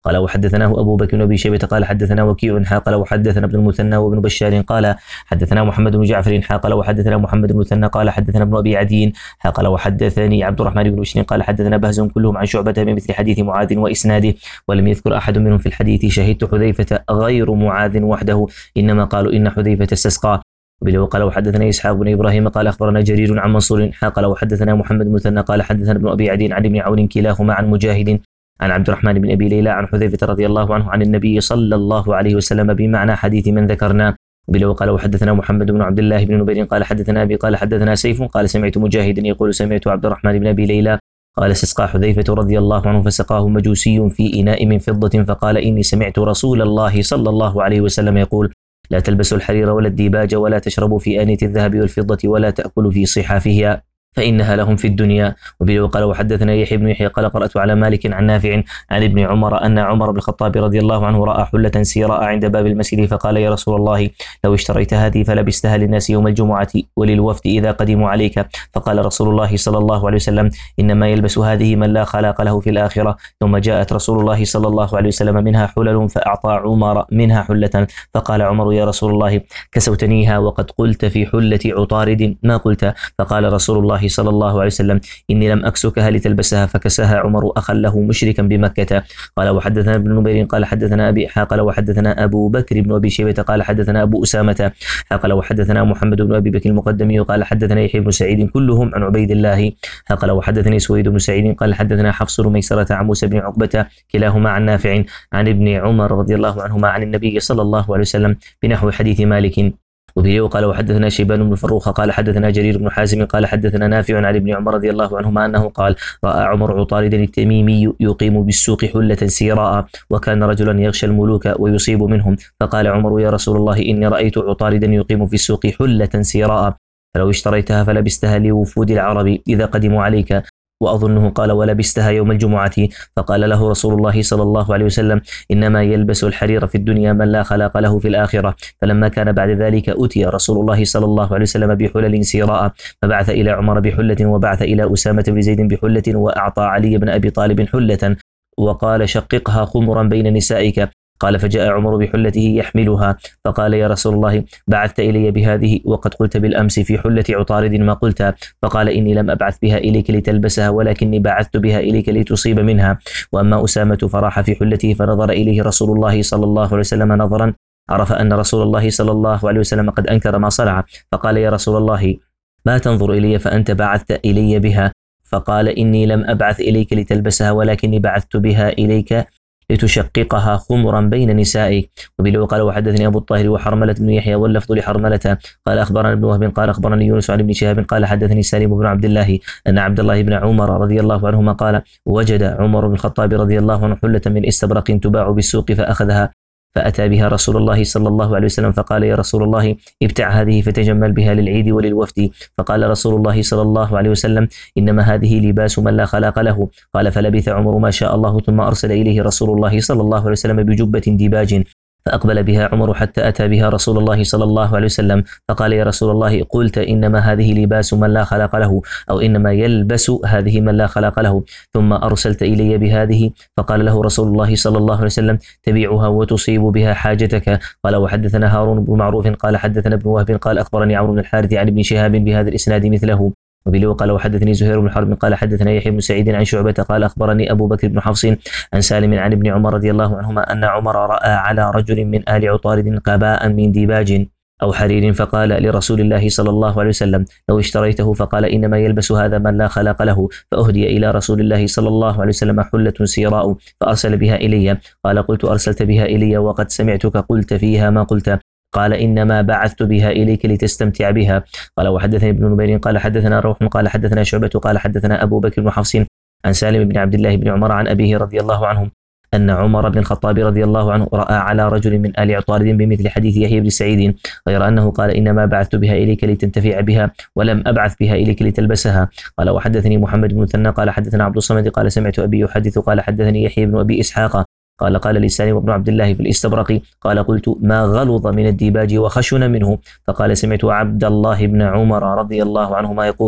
قال وحدثناه أبو بكر بن أبي شيبة قال حدثنا وكيع حا قال وحدثنا ابن المثنى وابن بشار قال حدثنا محمد بن جعفر حا قال وحدثنا محمد بن المثنى قال حدثنا ابن أبي عدي حا قال وحدثني عبد الرحمن بن بشر قال حدثنا بهز كلهم عن شعبة بمثل حديث معاذ وإسناده، ولم يذكر أحد منهم في الحديث شهدت حذيفة غير معاذ وحده، إنما قالوا إن حذيفة استسقى. قال وحدثنا إسحاق بن إبراهيم قال أخبرنا جرير عن منصور حا قال وحدثنا محمد بن المثنى قال حدثنا ابن أبي عدي عن ابن عون كلاهما عن مجاهد عن عبد الرحمن بن أبي ليلى عن حذيفة رضي الله عنه عن النبي صلى الله عليه وسلم بمعنى حديث من ذكرنا. قال وحدثنا محمد بن عبد الله بن نبير قال حدثنا أبي قال حدثنا سيف قال سمعت مجاهدا يقول سمعت عبد الرحمن بن أبي ليلى قال استسقى حذيفة رضي الله عنه فسقاه مجوسي في إناء من فضة فقال إني سمعت رسول الله صلى الله عليه وسلم يقول لا تلبسوا الحرير ولا الديباج ولا تشربوا في آنية الذهب والفضة ولا تأكلوا في صحافها فإنها لهم في الدنيا. وبه قال وحدثنا يحيى بن يحيى قال قرأت على مالك عن نافع عن ابن عمر أن عمر بن الخطاب رضي الله عنه رأى حلة سيراء عند باب المسجد فقال يا رسول الله لو اشتريت هذه فلبستها للناس يوم الجمعة وللوفد إذا قدموا عليك، فقال رسول الله صلى الله عليه وسلم إنما يلبس هذه من لا خلاق له في الآخرة. ثم جاءت رسول الله صلى الله عليه وسلم منها حلل فأعطى عمر منها حلة، فقال عمر يا رسول الله كسوتنيها وقد قلت في حلة عطارد ما قلت، فقال رسول الله صلى الله عليه وسلم إني لم أكسكها لتلبسها، فكساها عمر أخا له مشركا بمكة. قال وحدثنا ابن نبير قال حدثنا أبي قال وحدثنا أبو بكر بن أبي شيبة قال حدثنا أبو أسامة قال وحدثنا محمد بن أبي بكر المقدمي قال حدثنا يحيى بن سعيد كلهم عن عبيد الله قال وحدثني سويد بن سعيد قال حدثنا حفص بن ميسرة عن موسى بن عقبة كلاهما عن نافع عن ابن عمر رضي الله عنهما عن النبي صلى الله عليه وسلم بنحو حديث مالك. وبه قال وحدثنا شيبان بن فروخ قال حدثنا جرير بن حازم قال حدثنا نافع عن ابن عمر رضي الله عنهما أنه قال رأى عمر عطاردا التميمي يقيم بالسوق حلة سيراء وكان رجلا يغشى الملوك ويصيب منهم، فقال عمر يا رسول الله إني رأيت عطاردا يقيم في السوق حلة سيراء فلو اشتريتها فلبستها لوفود العرب إذا قدموا عليك، وأظنه قال ولبستها يوم الجمعة، فقال له رسول الله صلى الله عليه وسلم إنما يلبس الحرير في الدنيا من لا خلاق له في الآخرة. فلما كان بعد ذلك أتي رسول الله صلى الله عليه وسلم بحلل سيراء فبعث إلى عمر بحلة وبعث إلى أسامة بن زيد بحلة وأعطى علي بن أبي طالب حلة وقال شققها خمرا بين نسائك. قال فجاء عمر بحلته يحملها فقال يا رسول الله بعثت إلي بهذه وقد قلت بالأمس في حلة عطارد ما قلت، فقال إني لم أبعث بها إليك لتلبسها ولكني بعثت بها إليك لتصيب منها. وأما أسامة فراح في حلته فنظر إليه رسول الله صلى الله عليه وسلم نظرا عرف أن رسول الله صلى الله عليه وسلم قد أنكر ما صنع، فقال يا رسول الله ما تنظر إلي فأنت بعثت إلي بها؟ فقال إني لم أبعث إليك لتلبسها ولكني بعثت بها إليك لتشققها خمرا بين نسائك. وبه قال وحدثني أبو الطاهر وحرملة بن يحيى واللفظ لحرملة قال أخبرنا ابن وهب قال أخبرني يونس عن ابن شهاب قال حدثني سالم بن عبد الله أن عبد الله بن عمر رضي الله عنهما قال وجد عمر بن الخطاب رضي الله عنه حلة من استبرق تباع بالسوق فأخذها فأتى بها رسول الله صلى الله عليه وسلم فقال يا رسول الله ابتع هذه فتجمل بها للعيد وللوفد. فقال رسول الله صلى الله عليه وسلم إنما هذه لباس من لا خلاق له. قال فلبث عمر ما شاء الله ثم أرسل إليه رسول الله صلى الله عليه وسلم بجبة ديباج فأقبل بها عمر حتى أتى بها رسول الله صلى الله عليه وسلم فقال يا رسول الله قلت إنما هذه لباس من لا خلاق له أو إنما يلبس هذه من لا خلاق له ثم أرسلت إلي بهذه؟ فقال له رسول الله صلى الله عليه وسلم تبيعها وتصيب بها حاجتك. قال وحدثنا هارون بن معروف قال حدثنا ابن وهب قال أخبرني عمرو بن الحارث عن ابن شهاب بهذا الإسناد مثله. وبه قال وحدثني زهير بن حرب قال حدثنا يحيى بن سعيد عن شعبة قال أخبرني أبو بكر بن حفص عن سالم عن ابن عمر رضي الله عنهما أن عمر رأى على رجل من آل عطارد قباء من ديباج أو حرير فقال لرسول الله صلى الله عليه وسلم لو اشتريته، فقال إنما يلبس هذا من لا خلاق له. فأهدي إلى رسول الله صلى الله عليه وسلم حلة سيراء فأرسل بها إلي. قال قلت أرسلت بها إلي وقد سمعتك قلت فيها ما قلت. قال إنما بعثت بها إليك لتستمتع بها. قال وحدثني ابن نبير قال حدثنا روح قال حدثنا شعبة قال حدثنا أبو بكر بن حفص عن سالم بن عبد الله بن عمر عن أبيه رضي الله عنهم أن عمر بن الخطاب رضي الله عنه رأى على رجل من آل عطارد بمثل حديث يحيى بن سعيد غير أنه قال إنما بعثت بها إليك لتنتفع بها ولم أبعث بها إليك لتلبسها. قال وحدثني محمد بن مثنى قال حدثنا عبد الصمد قال سمعت أبي يحدث قال حدثني يحيى بن أبي إسحاق قال قال لسالم بن عبد الله في الاستبرق قال قلت ما غلظ من الديباج وخشن منه. فقال سمعت عبد الله بن عمر رضي الله عنهما يقول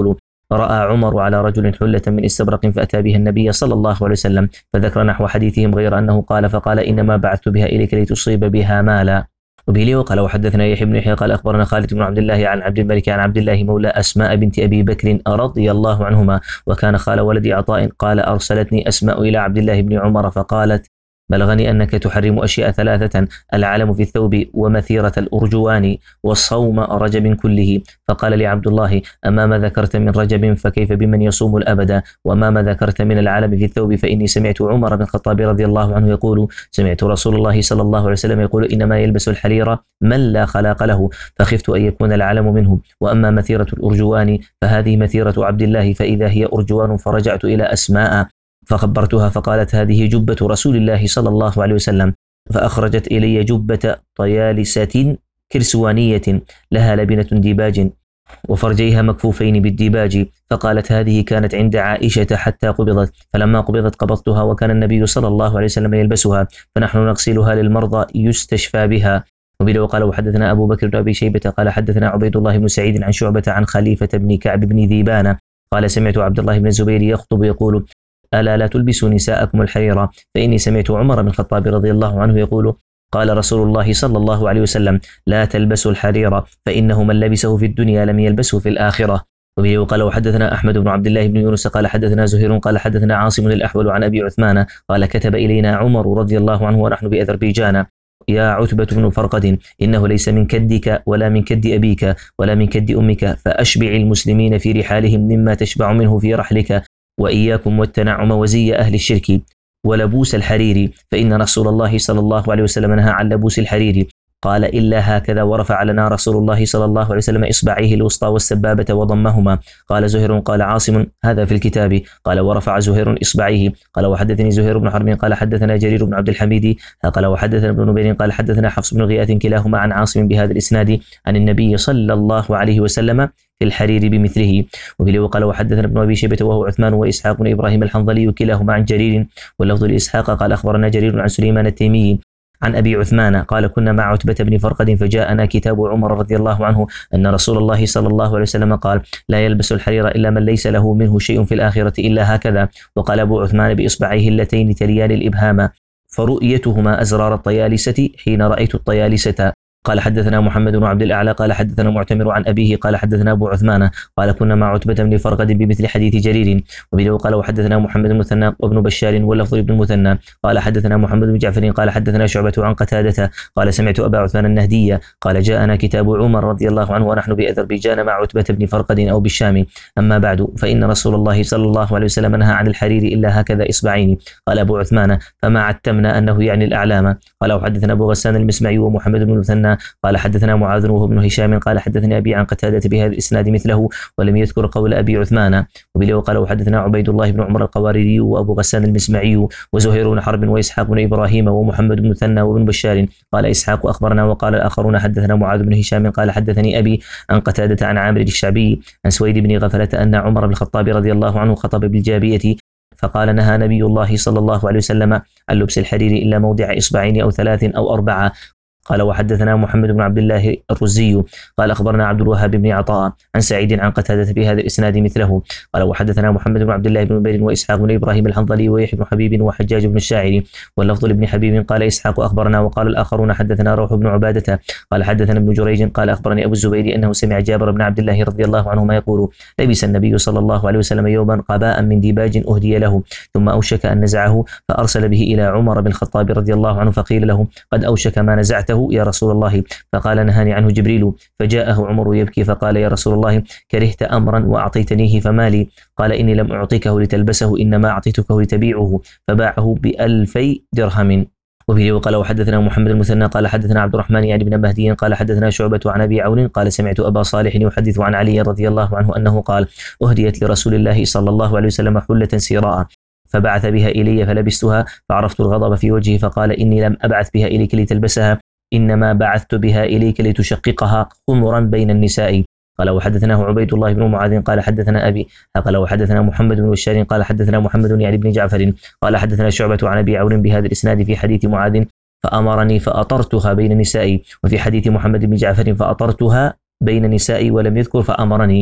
رأى عمر على رجل حلة من استبرق فأتى بها النبي صلى الله عليه وسلم فذكر نحو حديثهم غير أنه قال فقال إنما بعثت بها إليك لتصيب بها مالا. وبه وقال وحدثنا يحيى بن يحيى قال أخبرنا خالد بن عبد الله عن عبد الملك عن عبد الله مولى أسماء بنت أبي بكر رضي الله عنهما وكان خال ولد عطاء قال أرسلتني أسماء إلى عبد الله بن عمر فقالت بلغني أنك تحرم أشياء ثلاثة: العلم في الثوب، ومثيرة الأرجوان، والصوم رجب كله. فقال لي عبد الله: أما ما ذكرت من رجب فكيف بمن يصوم الأبد؟ وما ما ذكرت من العلم في الثوب فإني سمعت عمر بن الخطاب رضي الله عنه يقول: سمعت رسول الله صلى الله عليه وسلم يقول: إنما يلبس الحرير من لا خلاق له، فخفت أن يكون العلم منه. وأما مثيرة الأرجوان فهذه مثيرة عبد الله، فإذا هي أرجوان فرجعت إلى أسماء فخبرتها فقالت: هذه جبة رسول الله صلى الله عليه وسلم. فأخرجت إلي جبة طيالسة كرسوانية لها لبنة ديباج وفرجيها مكفوفين بالديباج، فقالت: هذه كانت عند عائشة حتى قبضت، فلما قبضت قبضتها، وكان النبي صلى الله عليه وسلم يلبسها، فنحن نغسلها للمرضى يستشفى بها. وبه قال وحدثنا أبو بكر بن أبي شيبة قال حدثنا عبيد الله بن سعيد عن شعبة عن خليفة بن كعب بن ذيبان قال: سمعت عبد الله بن الزبير يخطب يقول: ألا لا تلبسوا نساءكم الحرير؟ فإني سمعت عمر بن الخطاب رضي الله عنه يقول: قال رسول الله صلى الله عليه وسلم: لا تلبسوا الحرير، فإنه من لبسه في الدنيا لم يلبسه في الآخرة. وبه قال وحدثنا أحمد بن عبد الله بن يونس قال حدثنا زهير قال حدثنا عاصم الأحول عن أبي عثمان قال: كتب إلينا عمر رضي الله عنه ونحن بأذربيجان: يا عتبة بن فرقد، إنه ليس من كدك ولا من كد أبيك ولا من كد أمك، فأشبع المسلمين في رحالهم مما تشبع منه في رحلك، وإياكم والتنعم وزي أهل الشرك ولبوس الحرير، فإن رسول الله صلى الله عليه وسلم نهى عن لبوس الحرير. قال: إلا هكذا. ورفع لنا رسول الله صلى الله عليه وسلم إصبعيه الوسطى والسبابة وضمهما. قال زهير قال عاصم: هذا في الكتاب. قال: ورفع زهير إصبعيه. قال: وحدثني زهير بن حرب قال حدثنا جرير بن عبد الحميد قال وحدثنا ابن نبير قال حدثنا حفص بن غياث كلاهما عن عاصم بهذا الإسناد عن النبي صلى الله عليه وسلم في الحرير بمثله. وبه قال وحدثنا ابن أبي شيبة وهو عثمان وإسحاق بن إبراهيم الحنظلي كلاهما عن جرير، واللفظ لإسحاق قال: أخبرنا جرير عن سليمان التيمي عن أبي عثمان قال: كنا مع عتبة بن فرقد فجاءنا كتاب عمر رضي الله عنه أن رسول الله صلى الله عليه وسلم قال: لا يلبس الحرير إلا من ليس له منه شيء في الآخرة إلا هكذا. وقال أبو عثمان بإصبعيه اللتين تليان الإبهام، فرؤيتهما أزرار الطيالسة حين رأيت الطيالسة. قال حدثنا محمد بن عبد الأعلى قال حدثنا معتمر عن أبيه قال حدثنا أبو عثمان قال: كنا مع عتبة بن فرقد بمثل حديث جرير. وبه قال وحدثنا محمد بن المثنى وابن بشار واللفظ ابن المثنى قال حدثنا محمد بن جعفر قال حدثنا شعبة عن قتادة قال: سمعت أبا عثمان النهدي قال: جاءنا كتاب عمر رضي الله عنه ونحن بأذربيجان مع عتبة بن فرقد أو بالشام. أما بعد، فإن رسول الله صلى الله عليه وسلم نهى عن الحرير إلا هكذا إصبعين. قال أبو عثمان: فما عتمنا أنه يعني الأعلام. قال وحدثنا أبو غسان المسمعي ومحمد بن المثنى قال حدثنا معاذ وهو ابن هشام قال حدثني أبي عن قتادة بهذا الإسناد مثله ولم يذكر قول أبي عثمان. وبه قال وحدثنا عبيد الله بن عمر القواريري وأبو غسان المسمعي وزهير بن حرب وإسحاق بن إبراهيم ومحمد بن مثنى وابن بشار. قال إسحاق: أخبرنا. وقال الآخرون: حدثنا معاذ بن هشام قال حدثني أبي عن قتادة عن عامر الشعبي عن سويد بن غفلة أن عمر بن الخطاب رضي الله عنه خطب بالجابية فقال: نهى نبي الله صلى الله عليه وسلم عن لبس الحرير إلا موضع إصبعين أو ثلاث أو أربعة. قال وحدثنا محمد بن عبد الله الرزي قال أخبرنا عبد الوهاب بن عطاء عن سعيد عن قتادة بهذا الإسناد مثله. قال وحدثنا محمد بن عبد الله بن نبير وإسحاق بن إبراهيم الحنظلي ويحيى بن حبيب وحجاج بن الشاعري واللفظ لابن حبيب. قال إسحاق: أخبرنا. وقال الآخرون: حدثنا روح بن عبادة قال حدثنا ابن جريج قال أخبرني أبو الزبير أنه سمع جابر بن عبد الله رضي الله عنهما يقول: لبس النبي صلى الله عليه وسلم يوما قباء من ديباج أهدي له، ثم أوشك أن نزعه فأرسل به إلى عمر بن الخطاب رضي الله عنه فقيل له: قد أوشك ما نزعته يا رسول الله. فقال: نهاني عنه جبريل. فجاءه عمر يبكي فقال: يا رسول الله، كرهت أمرا وأعطيتنيه فمالي؟ قال: إني لم أعطيكه لتلبسه، إنما أعطيتكه لتبيعه، فباعه بألفي درهم. وبه وقال وحدثنا محمد المثنى قال حدثنا عبد الرحمن يعني بن مهدي قال حدثنا شعبة عن أبي عون قال: سمعت أبا صالح يحدث عن علي رضي الله عنه أنه قال: أهديت لرسول الله صلى الله عليه وسلم حلة سيراء فبعث بها إلي فلبستها فعرفت الغضب في وجهه فقال: إني لم أبعث بها إليك لتلبسها، إنما بعثت بها إليك لتشققها خمرا بين النساء. قال وحدثناه عبيد الله بن معاذ قال حدثنا أبي قال وحدثنا محمد بن بشار قال حدثنا محمد يعني بن جعفر قال حدثنا شعبة عن أبي عون بهذا الإسناد في حديث معاذ فأمرني فأطرتها بين نسائي، وفي حديث محمد بن جعفر فأطرتها بين نسائي ولم يذكر فأمرني.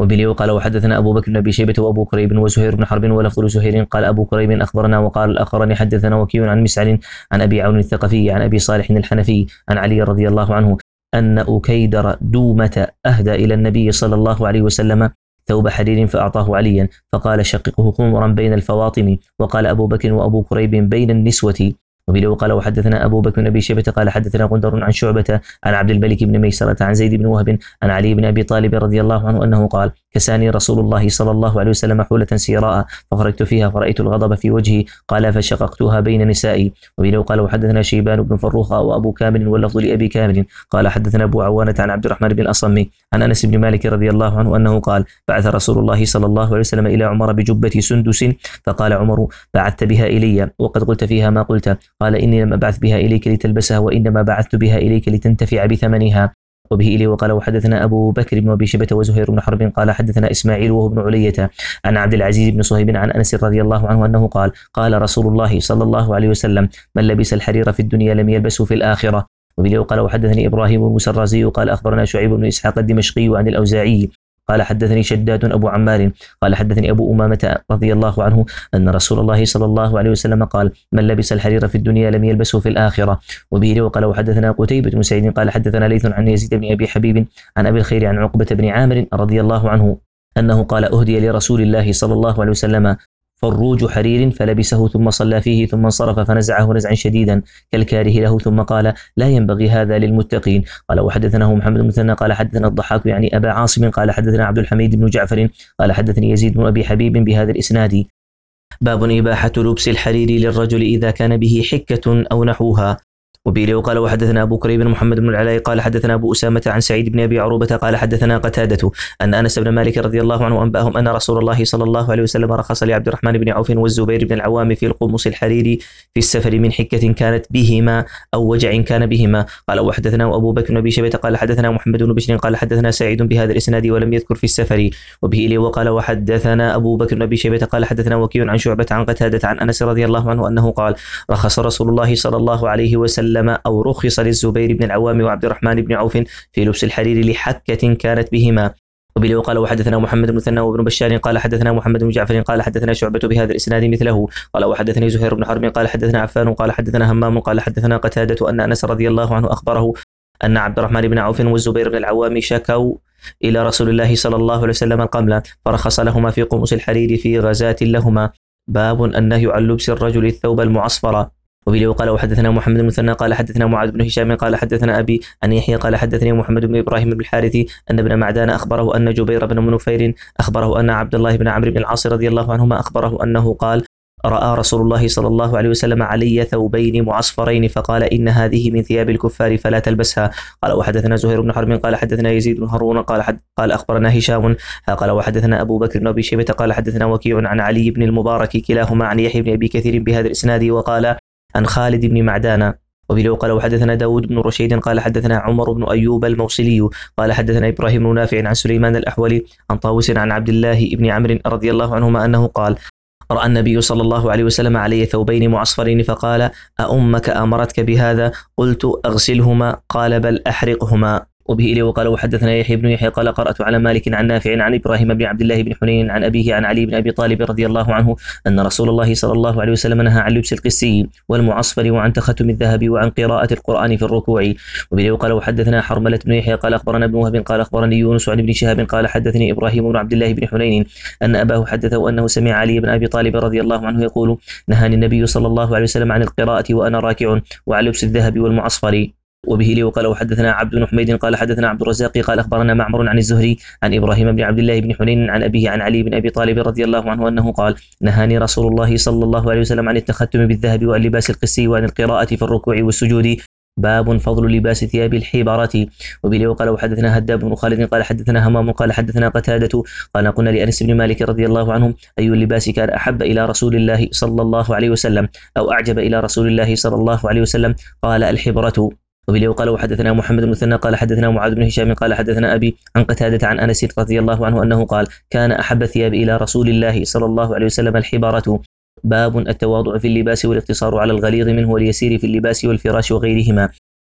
وبه وقال وحدثنا أبو بكر بن أبي شيبة وأبو كريب وزهير بن حرب ولفظ زهير قال أبو كريب أخبرنا وقال الآخران حدثنا وكيع عن مسعر عن أبي عون الثقفي عن أبي صالح الحنفي عن علي رضي الله عنه أن أكيدر دومة أهدى إلى النبي صلى الله عليه وسلم ثوب حرير فأعطاه عليا فقال شققه خمرا بين الفواطم. وقال أبو بكر وأبو كريب بين النسوة. وبه وقال وحدثنا أبو بكر بن أبي شيبة قال حدثنا غندر عن شعبة عن عبد الملك بن ميسرة عن زيد بن وهب عن علي بن أبي طالب رضي الله عنه أنه قال كساني رسول الله صلى الله عليه وسلم حولة سيراء فخرجت فيها فرأيت الغضب في وجهي قال فشققتها بين نسائي. وبه وقال وحدثنا شيبان بن فروخ وأبو كامل واللفظ لأبي كامل قال حدثنا أبو عوانة عن عبد الرحمن بن الأصم عن أنس بن مالك رضي الله عنه أنه قال بعث رسول الله صلى الله عليه وسلم إلى عمر بجبة سندس فقال عمر بعثت بها إلي وقد قلت فيها ما قلت قال إني لم أبعث بها إليك لتلبسها وإنما بعثت بها إليك لتنتفع بثمنها. وبه إلي وقال وحدثنا أبو بكر بن أبي شيبة وزهير بن حرب قال حدثنا إسماعيل وهو ابن علية عن عبد العزيز بن صهيب عن أنس رضي الله عنه أنه قال قال رسول الله صلى الله عليه وسلم من لبس الحرير في الدنيا لم يلبسه في الآخرة. وبه وقال وحدثني إبراهيم المسرزي قال أخبرنا شعيب بن إسحاق الدمشقي عن الأوزاعي قال حدثني شداد أبو عمار قال حدثني أبو أمامة رضي الله عنه أن رسول الله صلى الله عليه وسلم قال من لبس الحرير في الدنيا لم يلبسه في الآخرة. وبه وقال وحدثنا قتيبة بن سعيد قال حدثنا ليث عن يزيد بن أبي حبيب عن أبي الخير عن عقبة بن عامر رضي الله عنه أنه قال أهدي لرسول الله صلى الله عليه وسلم فروج حرير فلبسه ثم صلى فيه ثم انصرف فنزعه نزعا شديدا كالكاره له ثم قال لا ينبغي هذا للمتقين. قال وحدثناه محمد بن مثنى قال حدثنا الضحاك يعني أبا عاصم قال حدثنا عبد الحميد بن جعفر قال حدثني يزيد بن أبي حبيب بهذا الإسناد. باب إباحة لبس الحرير للرجل إذا كان به حكة أو نحوها. وبه وقال وحدثنا أبو كريب محمد بن العلاء قال حدثنا أبو أسامة عن سعيد بن أبي عروبة قال حدثنا قتادة أن أنس بن مالك رضي الله عنه أنبأهم أن رسول الله صلى الله عليه وسلم رخص لعبد الرحمن بن عوف والزبير بن العوام في القمص الحريري في السفر من حكة كانت بهما أو وجع كان بهما. قال وحدثنا أبو بكر بن أبي شيبة قال حدثنا محمد بن بشر قال حدثنا سعيد بهذا الإسناد ولم يذكر في السفر. وبه إليه وقال وحدثنا أبو بكر بن أبي شيبة قال حدثنا وكيع عن شعبة عن قتادة عن أنس رضي الله عنه أنه قال رخص رسول الله صلى الله عليه وسلم أو رخص للزبير بن العوام وعبد الرحمن بن عوف في لبس الحرير لحكة كانت بهما. وبه وقال وحدثنا محمد بن مثنى وابن بشار قال حدثنا محمد بن جعفر قال حدثنا شعبة بهذا الإسناد مثله. قال وحدثني زهير بن حرب قال حدثنا عفان قال حدثنا همام قال حدثنا قتادة أن أنس رضي الله عنه أخبره أن عبد الرحمن بن عوف والزبير بن العوام شكوا إلى رسول الله صلى الله عليه وسلم القمل فرخص لهما في قمص الحرير في غزاة لهما. باب النهي عن لبس الرجل الثوب المعصفر. وبه وقال وحدثنا محمد بن مثنى قال حدثنا معاذ بن هشام قال حدثنا أبي عن يحيى قال حدثني محمد بن إبراهيم بن الحارث أن ابن معدان أخبره أن جبير بن منفير أخبره أن عبد الله بن عمرو بن العاص رضي الله عنهما أخبره أنه قال رأى رسول الله صلى الله عليه وسلم علي ثوبين معصفرين فقال إن هذه من ثياب الكفار فلا تلبسها. قال وحدثنا زهير بن حرب قال حدثنا يزيد بن هارون قال حد قال أخبرنا هشام قال وحدثنا أبو بكر بن أبي شيبة قال حدثنا وكيع عن علي بن المبارك كلاهما عن يحيى بن أبي كثير بهذا الإسناد وقال عن خالد بن معدان. وبه قال وحدثنا داود بن رشيد قال حدثنا عمر بن أيوب الموصلي قال حدثنا إبراهيم بن نافع عن سليمان الأحولي عن طاووس عن عبد الله بن عمرو رضي الله عنهما أنه قال رأى النبي صلى الله عليه وسلم علي ثوبين معصفرين فقال أأمك أمرتك بهذا؟ قلت أغسلهما قال بل أحرقهما. وبه إليه وقال وحدثنا يحيى بن يحيى قال قرأت على مالك عن نافع عن إبراهيم بن عبد الله بن حنين عن أبيه عن علي بن أبي طالب رضي الله عنه أن رسول الله صلى الله عليه وسلم نهى عن لبس القسي والمعصفر وعن تختم الذهب وعن قراءة القرآن في الركوع. وبه وقال وحدثنا حرملة بن يحيى قال أخبرنا ابن وهب قال أخبرني يونس عن ابن شهاب قال حدثني إبراهيم بن عبد الله بن حنين أن أباه حدثه أنه سمع علي بن أبي طالب رضي الله عنه يقول نهاني النبي صلى الله عليه وسلم عن القراءة وأنا راكع وعن لبس الذهب والمعصفر. وبه لي وقال وحدثنا عبد بن حميد قال حدثنا عبد الرزاق قال أخبرنا معمر عن الزهري عن إبراهيم بن عبد الله بن حنين عن أبيه عن علي بن أبي طالب رضي الله عنه أنه قال نهاني رسول الله صلى الله عليه وسلم عن التختم بالذهب وعن لباس القسي وعن القراءة في الركوع والسجود. باب فضل لباس ثياب الحبارة. وبه وقال وحدثنا هداب بن خالد قال حدثنا همام قال حدثنا قتادة قال قلنا لأنس بن مالك رضي الله عنه أي اللباس كان أحب إلى رسول الله صلى الله عليه وسلم أو أعجب إلى رسول الله صلى الله عليه وسلم؟ قال الحبرة. وبه وقال وحدثنا محمد بن مثنى قال حدثنا معاذ بن هشام قال حدثنا أبي عن قتادة عن أنس رضي الله عنه أنه قال كان أحب الثياب إلى رسول الله صلى الله عليه وسلم الحبارة. باب التواضع في اللباس والاقتصار على الغليظ منه واليسير في اللباس والفراش وغيرهما.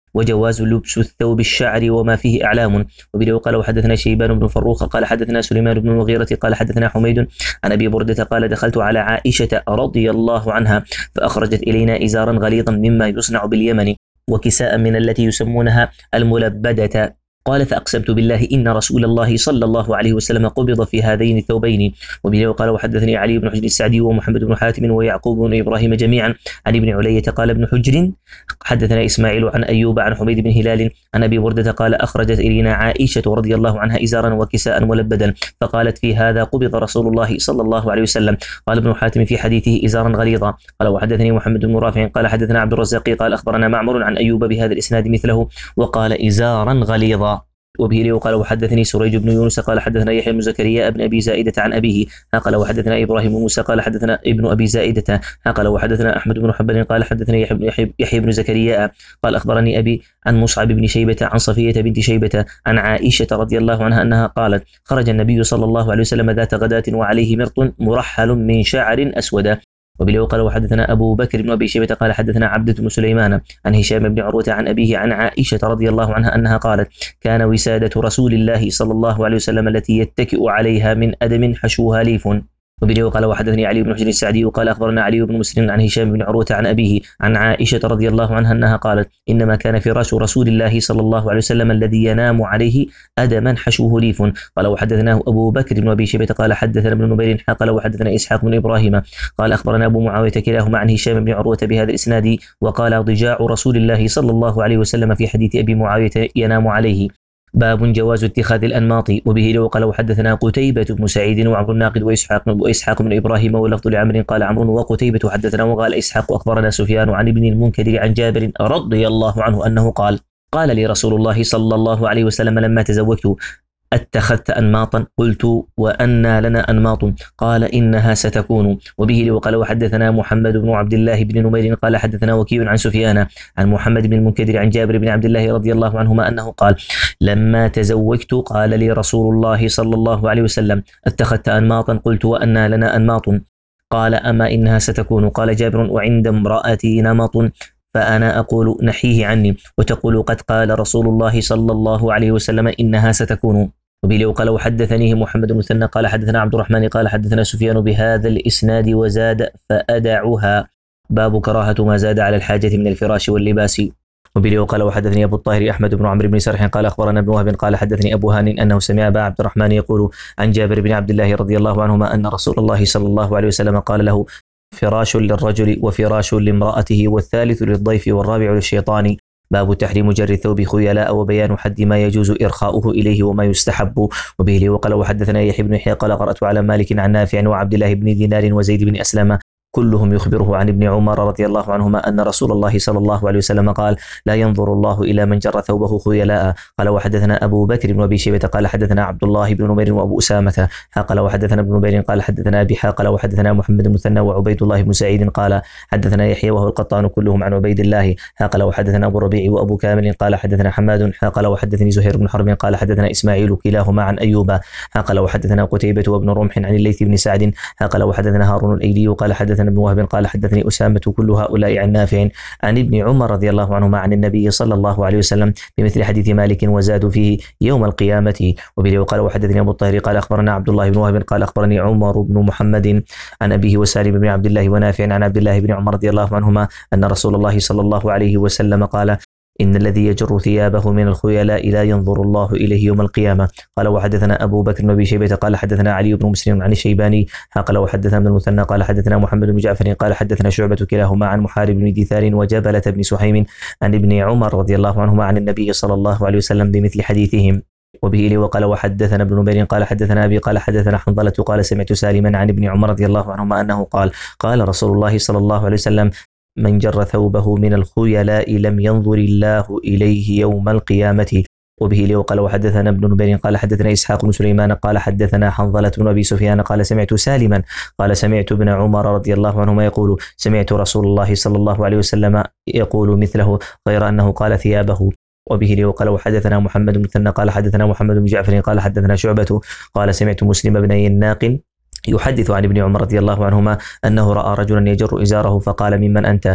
وجواز لبس الثوب الشعر وما فيه أعلام. وبه قال وحدثنا شيبان بن فروخ قال حدثنا سليمان بن المغيرة قال حدثنا حميد عن أبي بردة قال دخلت على عائشة رضي الله عنها فأخرجت إلينا إزارا غليظا مما يصنع باليمن وكساء من التي يسمونها الملبدة. قال فأقسمت بالله إن رسول الله صلى الله عليه وسلم قبض في هذين الثوبين. وبه قال وحدثني علي بن حجر السعدي ومحمد بن حاتم ويعقوب بن إبراهيم جميعا عن ابن علية قال ابن حجر حدثنا إسماعيل عن أيوب عن حميد بن هلال عن أبي بردة قال أخرجت إلينا عائشة رضي الله عنها إزارا وكساء ملبدا فقالت في هذا قبض رسول الله صلى الله عليه وسلم. قال ابن حاتم في حديثه إزارا غليظا. قال وحدثني محمد بن رافع قال حدثنا عبد الرزاق قال أخبرنا معمر عن أيوب بهذا الإسناد مثله وقال إزارا غليظا. وبه قال وحدثني سريج بن يونس قال حدثنا يحيى بن زكريا ابن ابي زائده عن ابيه قال وحدثنا ابراهيم موسى قال حدثنا ابن ابي زائده قال وحدثنا احمد بن حنبل قال حدثنا يحيى يحيى بن زكريا قال اخبرني ابي عن مصعب بن شيبه عن صفيه بنت شيبه عن عائشه رضي الله عنها انها قالت خرج النبي صلى الله عليه وسلم ذات غداة وعليه مرط مرحل من شعر اسود. وبه قال وحدثنا أبو بكر بن أبي شيبة قال حدثنا عبدة بن سليمان عن هشام بن عروة عن أبيه عن عائشة رضي الله عنها أنها قالت كان وسادة رسول الله صلى الله عليه وسلم التي يتكئ عليها من أدم حشوها ليف. وبه قال وحدثني علي بن حجر السعدي وقال أخبرنا علي بن مسلم عن هشام بن عروة عن أبيه عن عائشة رضي الله عنها أنها قالت إنما كان فراش رسول الله صلى الله عليه وسلم الذي ينام عليه أدما حشوه ليف. قال وحدثناه أبو بكر بن أبي شيبة قال حدثنا ابن نمير قال وحدثنا إسحاق بن إبراهيم قال أخبرنا أبو معاوية كلاهما عن هشام بن عروة بهذا الإسناد وقال ضجاع رسول الله صلى الله عليه وسلم في حديث أبي معاوية ينام عليه. باب جواز اتخاذ الأنماط. وبه لو قال وحدثنا قتيبة بن سعيد وعمر الناقد وإسحاق وإسحاق بن إبراهيم واللفظ لعمر قال عمرو وقتيبة حدثنا وقال إسحاق أخبرنا سفيان عن ابن المنكدر عن جابر رضي الله عنه أنه قال قال لي رسول الله صلى الله عليه وسلم لما تزوجت اتخذت أنماطا قلت وأنى لنا أنماط قال إنها ستكون. وبه وقال وحدثنا محمد بن عبد الله بن نمير قال حدثنا وكيع عن سفيان عن محمد بن المنكدر عن جابر بن عبد الله رضي الله عنهما أنه قال لما تزوجت قال لي رسول الله صلى الله عليه وسلم اتخذت أنماطا قلت وأنى لنا أنماط قال أما إنها ستكون. قال جابر وعند امرأتي نمط فأنا أقول نحيه عني وتقول قد قال رسول الله صلى الله عليه وسلم إنها ستكون. وبه قال وحدثنيه محمد بن مثنى قال حدثنا عبد الرحمن قال حدثنا سفيان بهذا الإسناد وزاد فأدعها. باب كراهة ما زاد على الحاجة من الفراش واللباس. وبه قال وحدثني أبو الطاهر أحمد بن عمرو بن سرح قال أخبرنا ابن وهب قال حدثني أبو هانٍ أنه سمع أبا عبد الرحمن يقول عن جابر بن عبد الله رضي الله عنهما أن رسول الله صلى الله عليه وسلم قال له فراش للرجل وفراش لامرأته والثالث للضيف والرابع للشيطان. باب تحريم جر الثوب خيلاء وبيان حد ما يجوز إرخاؤه إليه وما يستحب. وبه وقال وحدثنا يحيى بن يحيى قال قرأت على مالك عن نافع وعبد الله بن دينار وزيد بن أسلم كلهم يخبره عن ابن عمر رضي الله عنهما أن رسول الله صلى الله عليه وسلم قال لا ينظر الله إلى من جر ثوبه خيلاء. قال وحدثنا أبو بكر بن أبي شيبة قال حدثنا عبد الله بن نمير وأبو أسامة قال وحدثنا ابن نمير قال حدثنا أبي قال وحدثنا محمد المثنى وعبيد الله بن سعيد قال حدثنا يحيى وهو القطان كلهم عن عبيد الله قال وحدثنا أبو الربيع وأبو كامل قال حدثنا حماد قال وحدثني زهير بن حرب قال حدثنا إسماعيل كلاهما عن أيوب قال وحدثنا قتيبة وابن رمح عن الليث بن سعد قال وحدثنا هارون الأيلي قال حدثنا ابن وهب قال حدثني أسامة كل هؤلاء عن نافع عن ابن عمر رضي الله عنهما عن النبي صلى الله عليه وسلم بمثل حديث مالك وزادوا فيه يوم القيامة. وبه قال وحدثني أبو الطاهر قال أخبرنا عبد الله بن وهب قال أخبرني عمر بن محمد عن أبيه وسالم بن عبد الله ونافع عن عبد الله بن عمر رضي الله عنهما أن رسول الله صلى الله عليه وسلم قال إن الذي يجر ثيابه من الخيلاء لا ينظر الله إليه يوم القيامة. قال وحدثنا أبو بكر بن أبي شيبة قال حدثنا علي بن مسلم عن الشيباني قال وحدثنا ابن المثنى قال حدثنا محمد بن جعفر قال حدثنا شعبة كلاهما عن محارب بن دثار وجبلة بن سحيم عن ابن عمر رضي الله عنهما عن النبي صلى الله عليه وسلم بمثل حديثهم. وبه لي وقال وحدثنا ابن نمير قال حدثنا أبي قال حدثنا حنظلة قال سمعت سالما عن ابن عمر رضي الله عنهما أنه قال قال رسول الله صلى الله عليه وسلم من جر ثوبه من الخيلاء لم ينظر الله إليه يوم القيامة. وبه لي وقال وحدثنا ابن نمير قال حدثنا إسحاق بن سليمان قال حدثنا حنظلة بن أبي سفيان قال سمعت سالما قال سمعت ابن عمر رضي الله عنهما يقول سمعت رسول الله صلى الله عليه وسلم يقول مثله غير أنه قال ثيابه. وبه لي وقال وحدثنا محمد بن مثنى قال حدثنا محمد بن جعفر قال حدثنا شعبة قال سمعت مسلم بن يناق يحدث عن ابن عمر رضي الله عنهما أنه رأى رجلا يجر إزاره فقال ممن أنت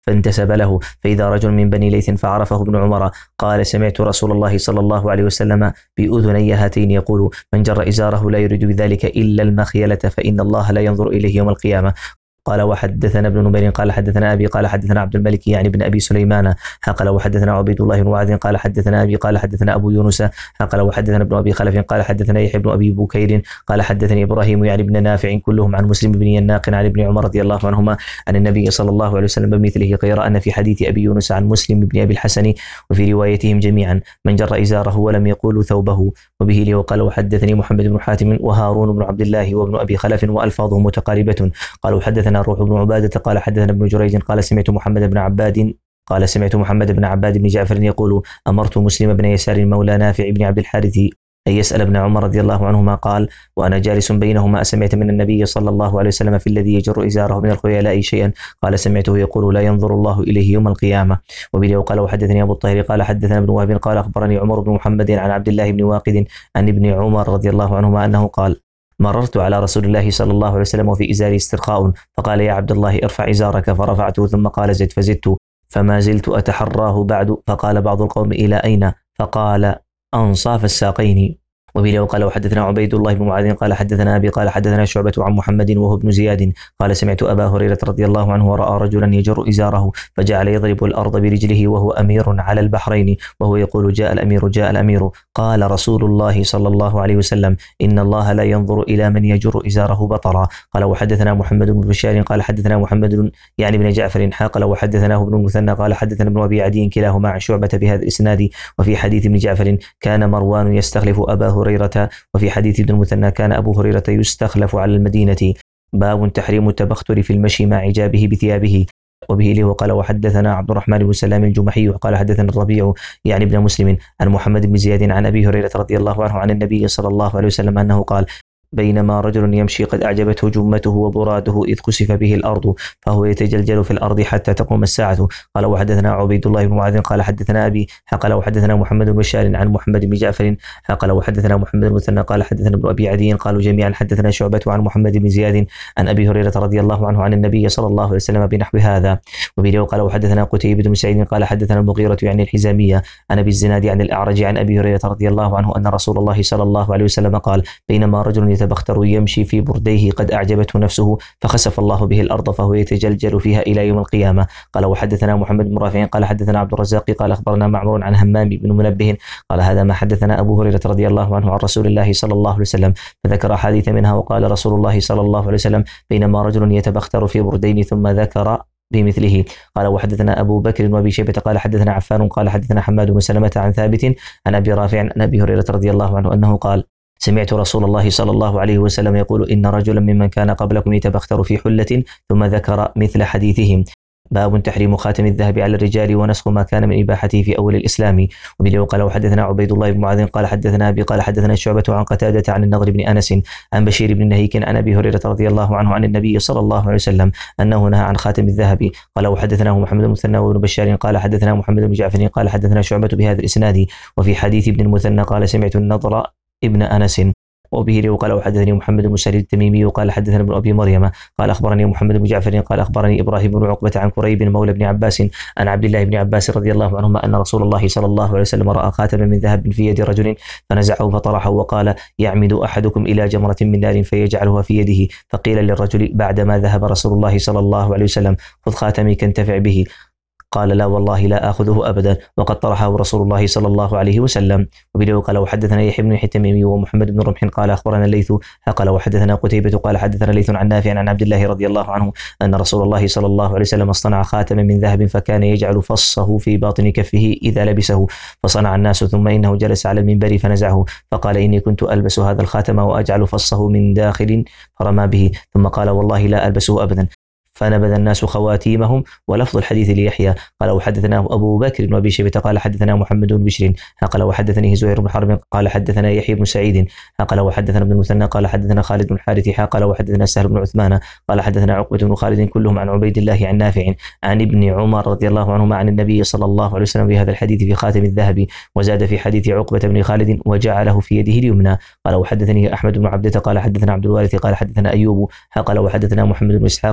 فانتسب له، فإذا رجل من بني ليث فعرفه ابن عمر قال: سمعت رسول الله صلى الله عليه وسلم بأذني هاتين يقول: من جر إزاره لا يريد بذلك إلا المخيلة فإن الله لا ينظر إليه يوم القيامة. قال: وحدثنا ابن نمير قال حدثنا أبي قال حدثنا عبد الملك يعني بن أبي سليمان قال وحدثنا عبيد الله بن معاذ قال حدثنا أبي قال حدثنا أبو يونس قال وحدثنا ابن أبي خلف قال حدثنا يحيى بن أبي بكير قال حدثني إبراهيم يعني بن نافع كلهم عن مسلم بن يناق عن ابن عمر رضي الله عنهما عن النبي صلى الله عليه وسلم بمثله، غير أن في حديث أبي يونس عن مسلم بن أبي الحسن وفي روايتهم جميعا من جر إزاره ولم يقولوا ثوبه. وبه لي وقال وحدثني محمد بن حاتم وهارون بن عبد الله وابن أبي خلف وألفاظهم متقاربة قالوا حدثنا روح بن عبادة قال حدثنا ابن جريج قال سمعت محمد بن عباد قال سمعت محمد بن عباد بن جعفر يقول: أمرت مسلم بن يسار مولى نافع بن عبد الحارث أن يسأل ابن عمر رضي الله عنهما قال: وأنا جالس بينهما أسمعت من النبي صلى الله عليه وسلم في الذي يجر إزاره من الخيلاء شيئا؟ قال: سمعته يقول: لا ينظر الله إليه يوم القيامة. وبه قال وحدثني أبو الطاهر قال حدثنا ابن وهب قال أخبرني عمر بن محمد عن عبد الله بن واقد عن ابن عمر رضي الله عنهما أنه قال: مررت على رسول الله صلى الله عليه وسلم وفي إزاري استرخاء فقال: يا عبد الله ارفع إزارك، فرفعته ثم قال: زد، فزدت فما زلت أتحراه بعد، فقال بعض القوم: إلى أين؟ فقال: أنصاف الساقين. وبه قال وحدثنا عبيد الله بن معاذ قال حدثنا أبي قال حدثنا شعبة عن محمد وهو ابن زياد قال سمعت أبا هريرة رضي الله عنه ورأى رجلا يجر إزاره فجعل يضرب الأرض برجله وهو أمير على البحرين وهو يقول: جاء الأمير جاء الأمير. قال رسول الله صلى الله عليه وسلم: إن الله لا ينظر إلى من يجر إزاره بطرا. قال وحدثنا محمد بن بشار قال حدثنا محمد يعني بن جعفر قال وحدثناه ابن المثنى قال حدثنا ابن أبي عدي كلاهما عن شعبة بهذا الإسناد. وفي حديث ابن جعفر كان مروان يستخلف أبا هريرة، وفي حديث ابن المثنى كان أبو هريرة يستخلف على المدينة. باب تحريم التبختر في المشي مع عجابه بثيابه. وبه له قال وحدثنا عبد الرحمن بن سلام الجمحي قال حدثنا الربيع يعني ابن مسلم عن محمد بن زياد عن أبي هريرة رضي الله عنه عن النبي صلى الله عليه وسلم أنه قال: بينما رجل يمشي قد أعجبته جمته وبراده إذ كسف به الأرض فهو يتجلجل في الأرض حتى تقوم الساعة. قال وحدثنا عبيد الله بن معاذ قال حدثنا أبي قال وحدثنا محمد بن بشار عن محمد بن جعفر قال وحدثنا محمد بن مثنى قال حدثنا ابن أبي عدي قالوا جميعا حدثنا شعبة عن محمد بن زياد عن أبي هريرة رضي الله عنه عن النبي صلى الله عليه وسلم بنحو هذا. وبه قال وحدثنا قتيبة بن سعيد قال حدثنا المغيرة يعني الحزامية عن أبي الزناد عن الأعرج عن أبي هريرة رضي الله عنه أن رسول الله صلى الله عليه وسلم قال: بينما رجل يتبختر يمشي في برديه قد أعجبته نفسه فخسف الله به الأرض فهو يتجلجل فيها إلى يوم القيامة. قال وحدثنا محمد بن رافع قال حدثنا عبد الرزاق قال أخبرنا معمر عن همام بن منبه قال: هذا ما حدثنا أبو هريرة رضي الله عنه عن رسول الله صلى الله عليه وسلم، فذكر حديث منها وقال رسول الله صلى الله عليه وسلم: بينما رجل يتبختر في بردين ثم ذكر بمثله. قال وحدثنا أبو بكر وأبي شيبة قال حدثنا عفان قال حدثنا حماد بن سلمة عن ثابت عن أبي رافع عن أبي هريرة رضي الله عنه أنه قال: سمعت رسول الله صلى الله عليه وسلم يقول: إن رجلا ممن كان قبلكم يتبختر في حلة، ثم ذكر مثل حديثهم. باب تحريم خاتم الذهب على الرجال ونسخ ما كان من إباحته في أول الإسلام. وبه قال وحدثنا عبيد الله بن معاذ قال حدثنا أبي قال حدثنا شعبة عن قتادة عن النضر بن أنس عن بشير بن نهيك عن أبي هريرة رضي الله عنه عن النبي صلى الله عليه وسلم أنه نهى عن خاتم الذهب. قال وحدثناه محمد بن المثنى وابن بشار قال حدثنا محمد بن جعفر قال حدثنا شعبة بهذا الإسناد. وفي حديث ابن المثنى قال: سمعت النضر ابن أنس. وبه وقال وحدثني محمد بن سعيد التميمي وقال حدثنا ابن أبي مريم قال أخبرني محمد بن جعفر قال أخبرني إبراهيم بن عقبة عن كريب مولى بن عباس عن عبد الله بن عباس رضي الله عنهما أن رسول الله صلى الله عليه وسلم رأى خاتما من ذهب في يد رجل فنزعه فطرحه وقال: يعمد أحدكم إلى جمرة من نار فيجعلها في يده. فقيل للرجل بعدما ذهب رسول الله صلى الله عليه وسلم: خذ خاتمي كنتفع به. قال: لا والله لا آخذه أبدا، وقد طرحه رسول الله صلى الله عليه وسلم. وبه قال وحدثنا يحيى بن التميمي ومحمد بن رمح قال أخبرنا الليث قال وحدثنا قتيبة قال حدثنا ليث عن نافع عن عبد الله رضي الله عنه أن رسول الله صلى الله عليه وسلم اصطنع خاتما من ذهب فكان يجعل فصه في باطن كفه إذا لبسه، فصنع الناس ثم إنه جلس على المنبر فنزعه فقال: إني كنت ألبس هذا الخاتم وأجعل فصه من داخل، فرمى به ثم قال: والله لا ألبسه أبدا. فنبذ الناس خواتيمهم. ولفظ الحديث ليحيى قال وحدثنا أبو بكر وأبي شيبة قال حدثنا محمد بن بشر قال وحدثني زهير بن حرب قال حدثنا يحيى بن سعيد قال وحدثنا ابن المثنى قال حدثنا خالد بن الحارث قال وحدثنا سهل بن عثمان قال حدثنا عقبة بن خالد كلهم عن عبيد الله عن نافع عن ابن عمر رضي الله عنهما عن النبي صلى الله عليه وسلم بهذا الحديث في خاتم الذهب. وزاد في حديث عقبة بن خالد: وجعله في يده اليمنى. قال وحدثني أحمد بن عبدة قال حدثنا عبد الوارث قال حدثنا أيوب قال وحدثنا محمد بن إسحاق المسيب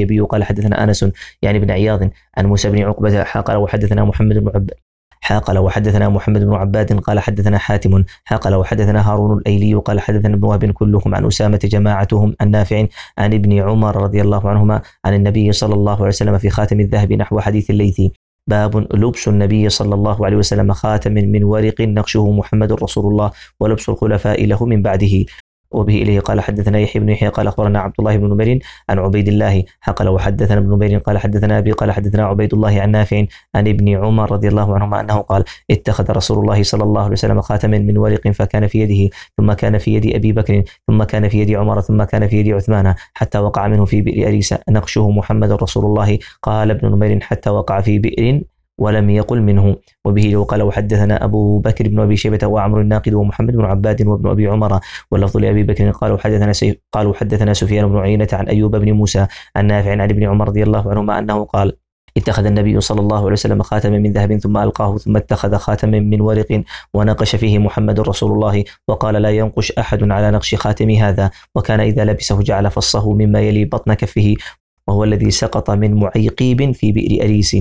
الحليبي قال حدثنا أنس يعني بن عياض عن موسى بن عقبة قال وحدثنا محمد بن عبد قال وحدثنا محمد بن عباد قال حدثنا حاتم قال وحدثنا هارون الأيلي قال حدثنا ابن وهب كلهم عن أسامة جماعتهم عن نافع عن ابن عمر رضي الله عنهما عن النبي صلى الله عليه وسلم في خاتم الذهب نحو حديث الليثي. باب لبس النبي صلى الله عليه وسلم خاتم من ورق نقشه محمد رسول الله ولبس الخلفاء له من بعده. وبه إليه قال حدثنا يحيى بن يحيى قال أخبرنا عبد الله بن نمير عن عبيد الله قال وحدثنا ابن نمير قال حدثنا أبي قال حدثنا عبيد الله عن نافع عن ابن عمر رضي الله عنهما أنه قال اتخذ رسول الله صلى الله عليه وسلم خاتما من ورق فكان في يده ثم كان في يد أبي بكر ثم كان في يد عمر ثم كان في يد عثمان حتى وقع منه في بئر أريسة نقشه محمد رسول الله. قال ابن نمير حتى وقع في بئر ولم يقل منه. وبه وقال وحدثنا أبو بكر بن أبي شيبة وعمر الناقد ومحمد بن عباد وابن أبي عمر واللفظ لأبي بكر قالوا حدثنا سيف قالوا حدثنا سفيان بن عيينة عن أيوب بن موسى عن نافع عن ابن عمر رضي الله عنهما أنه قال اتخذ النبي صلى الله عليه وسلم خاتما من ذهب ثم ألقاه ثم اتخذ خاتما من ورق ونقش فيه محمد رسول الله وقال لا ينقش أحد على نقش خاتم هذا وكان إذا لبسه جعل فصه مما يلي بطن كفه وهو الذي سقط من معيقيب في بئر أريس.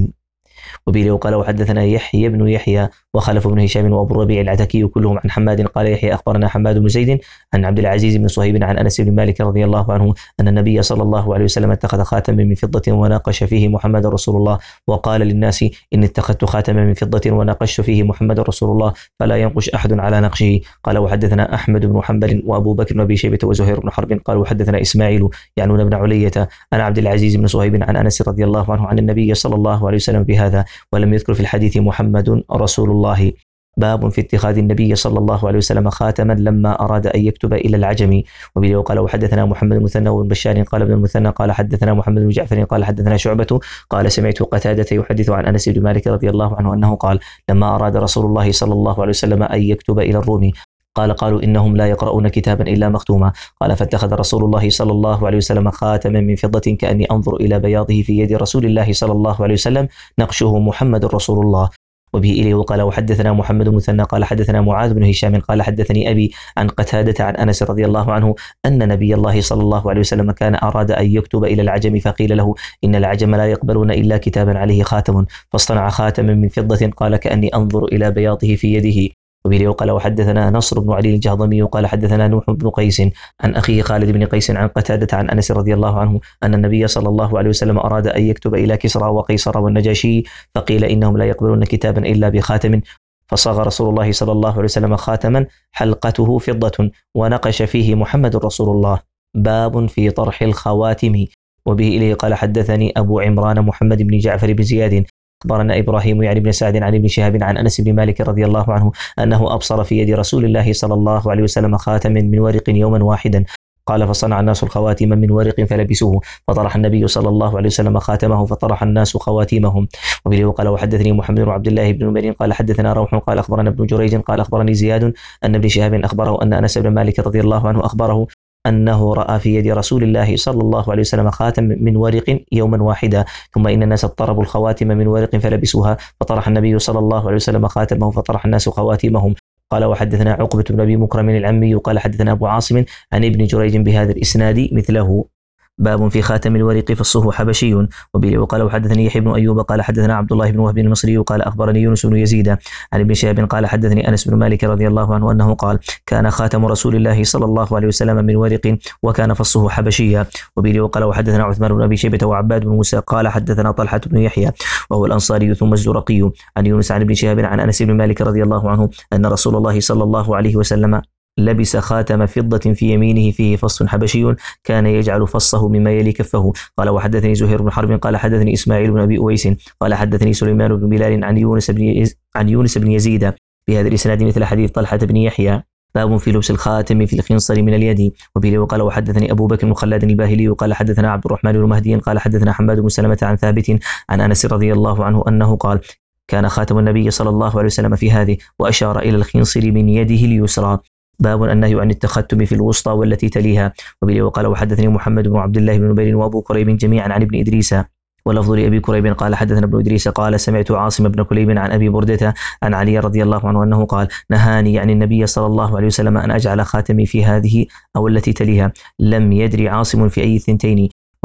وبه وقال وحدثنا يحيى بن يحيى وخلف بن هشام وابو الربيع العتكي كلهم عن حماد قال يحيى اخبرنا حماد بن زيد عن عبد العزيز بن صهيب عن انس بن مالك رضي الله عنه ان النبي صلى الله عليه وسلم اتخذ خاتما من فضة وناقش فيه محمد رسول الله وقال للناس إن اتخذت خاتما من فضة وناقشت فيه محمد رسول الله فلا ينقش أحد على نقشه. قال وحدثنا أحمد بن حنبل وأبو بكر بن أبي شيبة وزهير بن حرب قال وحدثنا إسماعيل يعنون بن علية عن عبد العزيز بن صهيب عن أنس رضي الله عنه عن النبي صلى الله عليه وسلم بهذا ولم يذكر في الحديث محمد رسول الله. باب في اتخاذ النبي صلى الله عليه وسلم خاتما لما أراد أن يكتب إلى العجم. وبه قال وحدثنا محمد المثنى بن بشار قال ابن المثنى قال حدثنا محمد بن جعفر قال حدثنا شعبة قال سمعت قتادة يحدث عن أنس بن مالك رضي الله عنه أنه قال لما أراد رسول الله صلى الله عليه وسلم أن يكتب إلى الروم قال قالوا إنهم لا يقرؤون كتابا إلا مختوما قال فاتخذ رسول الله صلى الله عليه وسلم خاتما من فضة كأني أنظر إلى بياضه في يد رسول الله صلى الله عليه وسلم نقشه محمد رسول الله. وبه إليه وقال وحدثنا محمد المثنى قال حدثنا معاذ بن هشام قال حدثني أبي عن قتادة عن أنس رضي الله عنه أن نبي الله صلى الله عليه وسلم كان أراد أن يكتب إلى العجم فقيل له إن العجم لا يقبلون إلا كتابا عليه خاتم فاصطنع خاتما من فضة قال كأني أنظر إلى بياضه في يده. وبه قال وحدثنا نصر بن علي الجهضمي قال حدثنا نوح بن قيس عن أخيه خالد بن قيس عن قتادة عن أنس رضي الله عنه أن النبي صلى الله عليه وسلم أراد أن يكتب إلى كسرى وقيصر والنجاشي فقيل إنهم لا يقبلون كتابا إلا بخاتم فصاغ رسول الله صلى الله عليه وسلم خاتما حلقته فضة ونقش فيه محمد رسول الله. باب في طرح الخواتم. وبه إليه قال حدثني أبو عمران محمد بن جعفر بن زياد أخبرنا إبراهيم يعني بن سعد عن ابن شهاب عن أنس بن مالك رضي الله عنه أنه أبصر في يد رسول الله صلى الله عليه وسلم خاتم من ورق يوما واحدا قال فصنع الناس الخواتم من ورق فلبسوه فطرح النبي صلى الله عليه وسلم خاتمه فطرح الناس خواتيمهم. وبه قال وحدثني محمد بن عبد الله بن نمير قال حدثنا روح قال أخبرنا ابن جريج قال أخبرني زياد أن ابن شهاب أخبره أن أنس بن مالك رضي الله عنه أخبره أنه رأى في يد رسول الله صلى الله عليه وسلم خاتم من ورق يوما واحدا ثم إن الناس اضطربوا الخواتم من ورق فلبسوها فطرح النبي صلى الله عليه وسلم خاتمه فطرح الناس خواتيمهم. قال وحدثنا عقبة بن أبي مكرم العمي قال حدثنا أبو عاصم عن ابن جريج بهذا الإسناد مثله. باب في خاتم الورق فصه حبشي. وبه وقال وحدثني يحيى بن أيوب قال حدثنا عبد الله بن وهب المصري قال أخبرني يونس بن يزيد عن ابن شهاب قال حدثني أنس بن مالك رضي الله عنه أنه قال كان خاتم رسول الله صلى الله عليه وسلم من ورق وكان فصه حبشيا. وبه وقال وحدثنا عثمان بن أبي شيبة وعباد بن موسى قال حدثنا طلحة بن يحيى وهو الأنصاري ثم الزرقي عن يونس عن ابن شهاب عن أنس بن مالك رضي الله عنه أن رسول الله صلى الله عليه وسلم لبس خاتم فضة في يمينه فيه فص حبشي كان يجعل فصه مما يلي كفه. قال وحدثني زهير بن حرب قال حدثني إسماعيل بن أبي أويس قال حدثني سليمان بن بلال عن يونس بن يز... عن يونس بن يزيد بهذا الإسناد مثل حديث طلحة بن يحيى. باب في لبس الخاتم في الخنصر من اليد. وبه وقال وحدثني أبو بكر بن خلاد الباهلي قال حدثنا عبد الرحمن بن مهدي قال حدثنا حماد بن سلمة عن ثابت عن أنس رضي الله عنه أنه قال كان خاتم النبي صلى الله عليه وسلم في هذه وأشار إلى الخنصر من يده اليسرى. باب النهي عن التختم في الوسطى والتي تليها. وبه وقال وحدثني محمد بن عبد الله بن نبيل وابو كريب جميعا عن ابن إدريس ولفظ لأبي كريب قال حدثنا ابن إدريس قال سمعت عاصم بن كليب عن أبي بردة عن علي رضي الله عنه أنه قال نهاني يعني النبي صلى الله عليه وسلم أن أجعل خاتمي في هذه أو التي تليها. لم يدري عاصم في أي ثنتين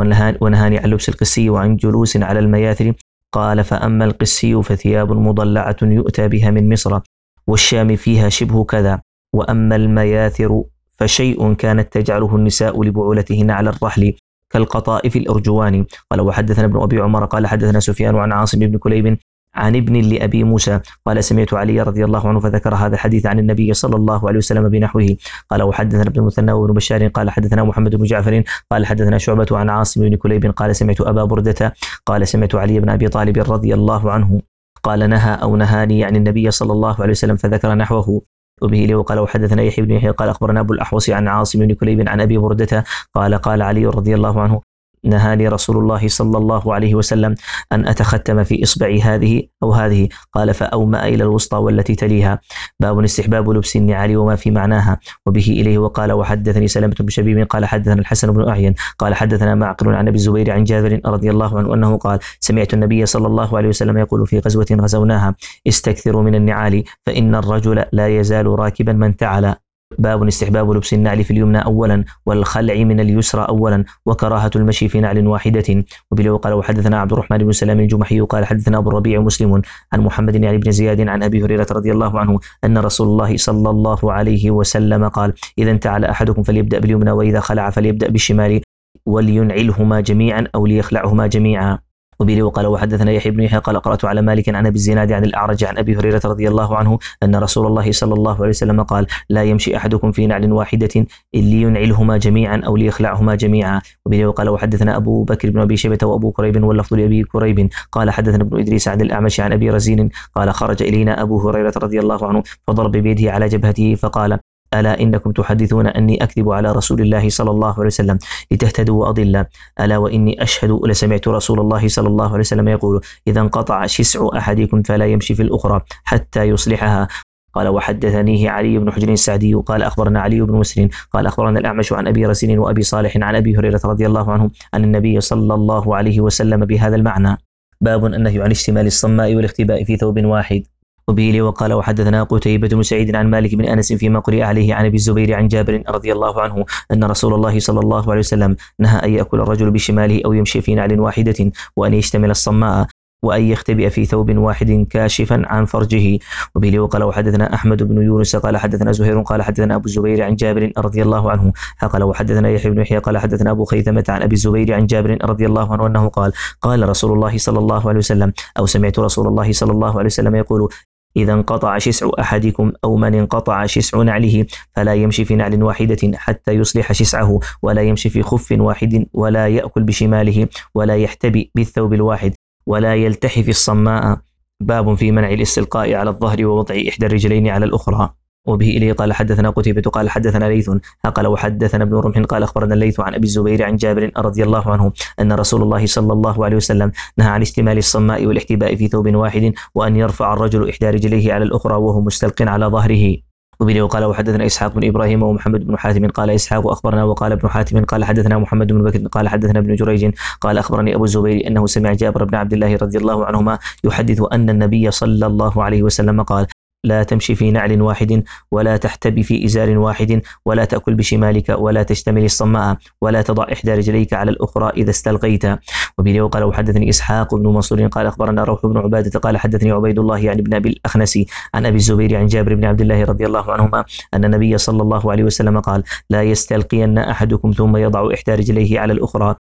ونهاني عن لبس القسي وعن جلوس على المياثر. قال: فأما القسي فثياب مضلعة يؤتى بها من مصر والشام فيها شبه كذا، وأما المياثر فشيء كانت تجعله النساء لبعولتهن على الرحل كالقطائف الأرجوان. قال: وحدثنا ابن أبي عمر قال حدثنا سفيان عن عاصم بن كليب عن ابن لأبي موسى قال: سمعت علي رضي الله عنه فذكر هذا الحديث عن النبي صلى الله عليه وسلم بنحوه. قال: وحدثنا ابن المثنى وابن بشار قال حدثنا محمد بن جعفر قال حدثنا شعبة عن عاصم بن كليب قال: سمعت أبا بردة قال: سمعت علي بن أبي طالب رضي الله عنه قال: نهى أو نهاني عن النبي صلى الله عليه وسلم فذكر نحوه. وبه لي وقال: وحدثنا يحيى بن يحيى قال أخبرنا أبو الأحوص عن عاصم بن كليب عن أبي بردة قال: قال علي رضي الله عنه: نهاني رسول الله صلى الله عليه وسلم أن أتختم في إصبعي هذه أو هذه. قال: فأومأ إلى الوسطى والتي تليها. باب استحباب لبس النعال وما في معناها. وبه إليه وقال: وحدثني سلمة بن شبيب قال حدثنا الحسن بن أعين قال حدثنا معقل عن أبي الزبير عن جابر رضي الله عنه أنه قال: سمعت النبي صلى الله عليه وسلم يقول في غزوة غزوناها: استكثروا من النعال فإن الرجل لا يزال راكبا من تعالى. باب استحباب لبس النعل في اليمنى أولا والخلع من اليسرى أولا وكراهة المشي في نعل واحدة. وبه قال: وحدثنا عبد الرحمن بن سلام الجمحي قال حدثنا أبو الربيع مسلم عن محمد يعني بن زياد عن أبي هريرة رضي الله عنه أن رسول الله صلى الله عليه وسلم قال: إذا انتعل أحدكم فليبدأ باليمنى وإذا خلع فليبدأ بالشمال ولينعلهما جميعا أو ليخلعهما جميعا. وبه وقال: وحدثنا يحيى بن يحيى قال قرأت على مالك عن أبي الزناد عن الأعرج عن أبي هريرة رضي الله عنه أن رسول الله صلى الله عليه وسلم قال: لا يمشي أحدكم في نعل واحدة لينعلهما جميعا أو ليخلعهما جميعا. وبه وقال: وحدثنا أبو بكر بن أبي شيبة وأبو كريب واللفظ لأبي كريب قال حدثنا ابن إدريس عن الأعمش عن أبي رزين قال: خرج إلينا أبو هريرة رضي الله عنه فضرب بيده على جبهته فقال: ألا إنكم تحدثون أني أكذب على رسول الله صلى الله عليه وسلم لتهتدوا وأضل. ألا وإني أشهد لسمعت رسول الله صلى الله عليه وسلم يقول: إذا انقطع شسع أحدكم فلا يمشي في الأخرى حتى يصلحها. قال: وحدثنيه علي بن حجر السعدي قال أخبرنا علي بن مسلم قال أخبرنا الأعمش عن أبي رزين وأبي صالح عن أبي هريرة رضي الله عنه عن النبي صلى الله عليه وسلم بهذا المعنى. باب النهي عن اشتمال الصماء والاختباء في ثوب واحد. وبه لي وقال: وحدثنا قتيبة بن سعيد عن مالك بن أنس فيما قرئ عليه عن أبي الزبير عن جابر رضي الله عنه أن رسول الله صلى الله عليه وسلم نهى أن يأكل الرجل بشماله أو يمشي في نعل واحدة وأن يشتمل الصماء وأن يختبئ في ثوب واحد كاشفا عن فرجه. وبه لي وقال: وحدثنا أحمد بن يونس قال حدثنا زهير قال حدثنا أبو الزبير عن جابر رضي الله عنه قال: وحدثنا يحيى بن يحيى قال حدثنا أبو خيثمة عن أبي الزبير عن جابر رضي الله عنه أنه قال: قال رسول الله صلى الله عليه وسلم أو سمعت رسول الله صلى الله عليه وسلم يقول: إذا انقطع شسع أحدكم أو من انقطع شسع نعله فلا يمشي في نعل واحدة حتى يصلح شسعه ولا يمشي في خف واحد ولا يأكل بشماله ولا يحتبي بالثوب الواحد ولا يلتحف الصماء. باب في منع الاستلقاء على الظهر ووضع إحدى الرجلين على الأخرى. وبه إليه قال حدثنا قتيبة قال حدثنا ليث قال: وحدثنا ابن رمح قال أخبرنا الليث عن أبي الزبير عن جابر رضي الله عنه أن رسول الله صلى الله عليه وسلم نهى عن اشتمال الصماء والاحتباء في ثوب واحد وأن يرفع الرجل إحدى رجليه على الأخرى وهو مستلق على ظهره. وبه قال: وحدثنا إسحاق بن إبراهيم ومحمد بن حاتم قال إسحاق أخبرنا وقال ابن حاتم قال حدثنا محمد بن بكر قال حدثنا ابن جريج قال أخبرني أبو الزبير أنه سمع جابر بن عبد الله رضي الله عنهما يحدث أن النبي صلى الله عليه وسلم قال: لا تمشي في نعل واحد ولا تحتبي في إزار واحد ولا تأكل بشمالك ولا تشتمل الصماء ولا تضع إحدى رجليك على الأخرى إذا استلقيت. وبه قال: وحدثني إسحاق بن منصور قال أخبرنا روح بن عبادة قال حدثني عبيد الله يعني بن أبي الأخنس عن أبي الزبير عن جابر بن عبد الله رضي الله عنهما أن النبي صلى الله عليه وسلم قال: لا يستلقين أحدكم ثم يضع إحدى رجليه على الأخرى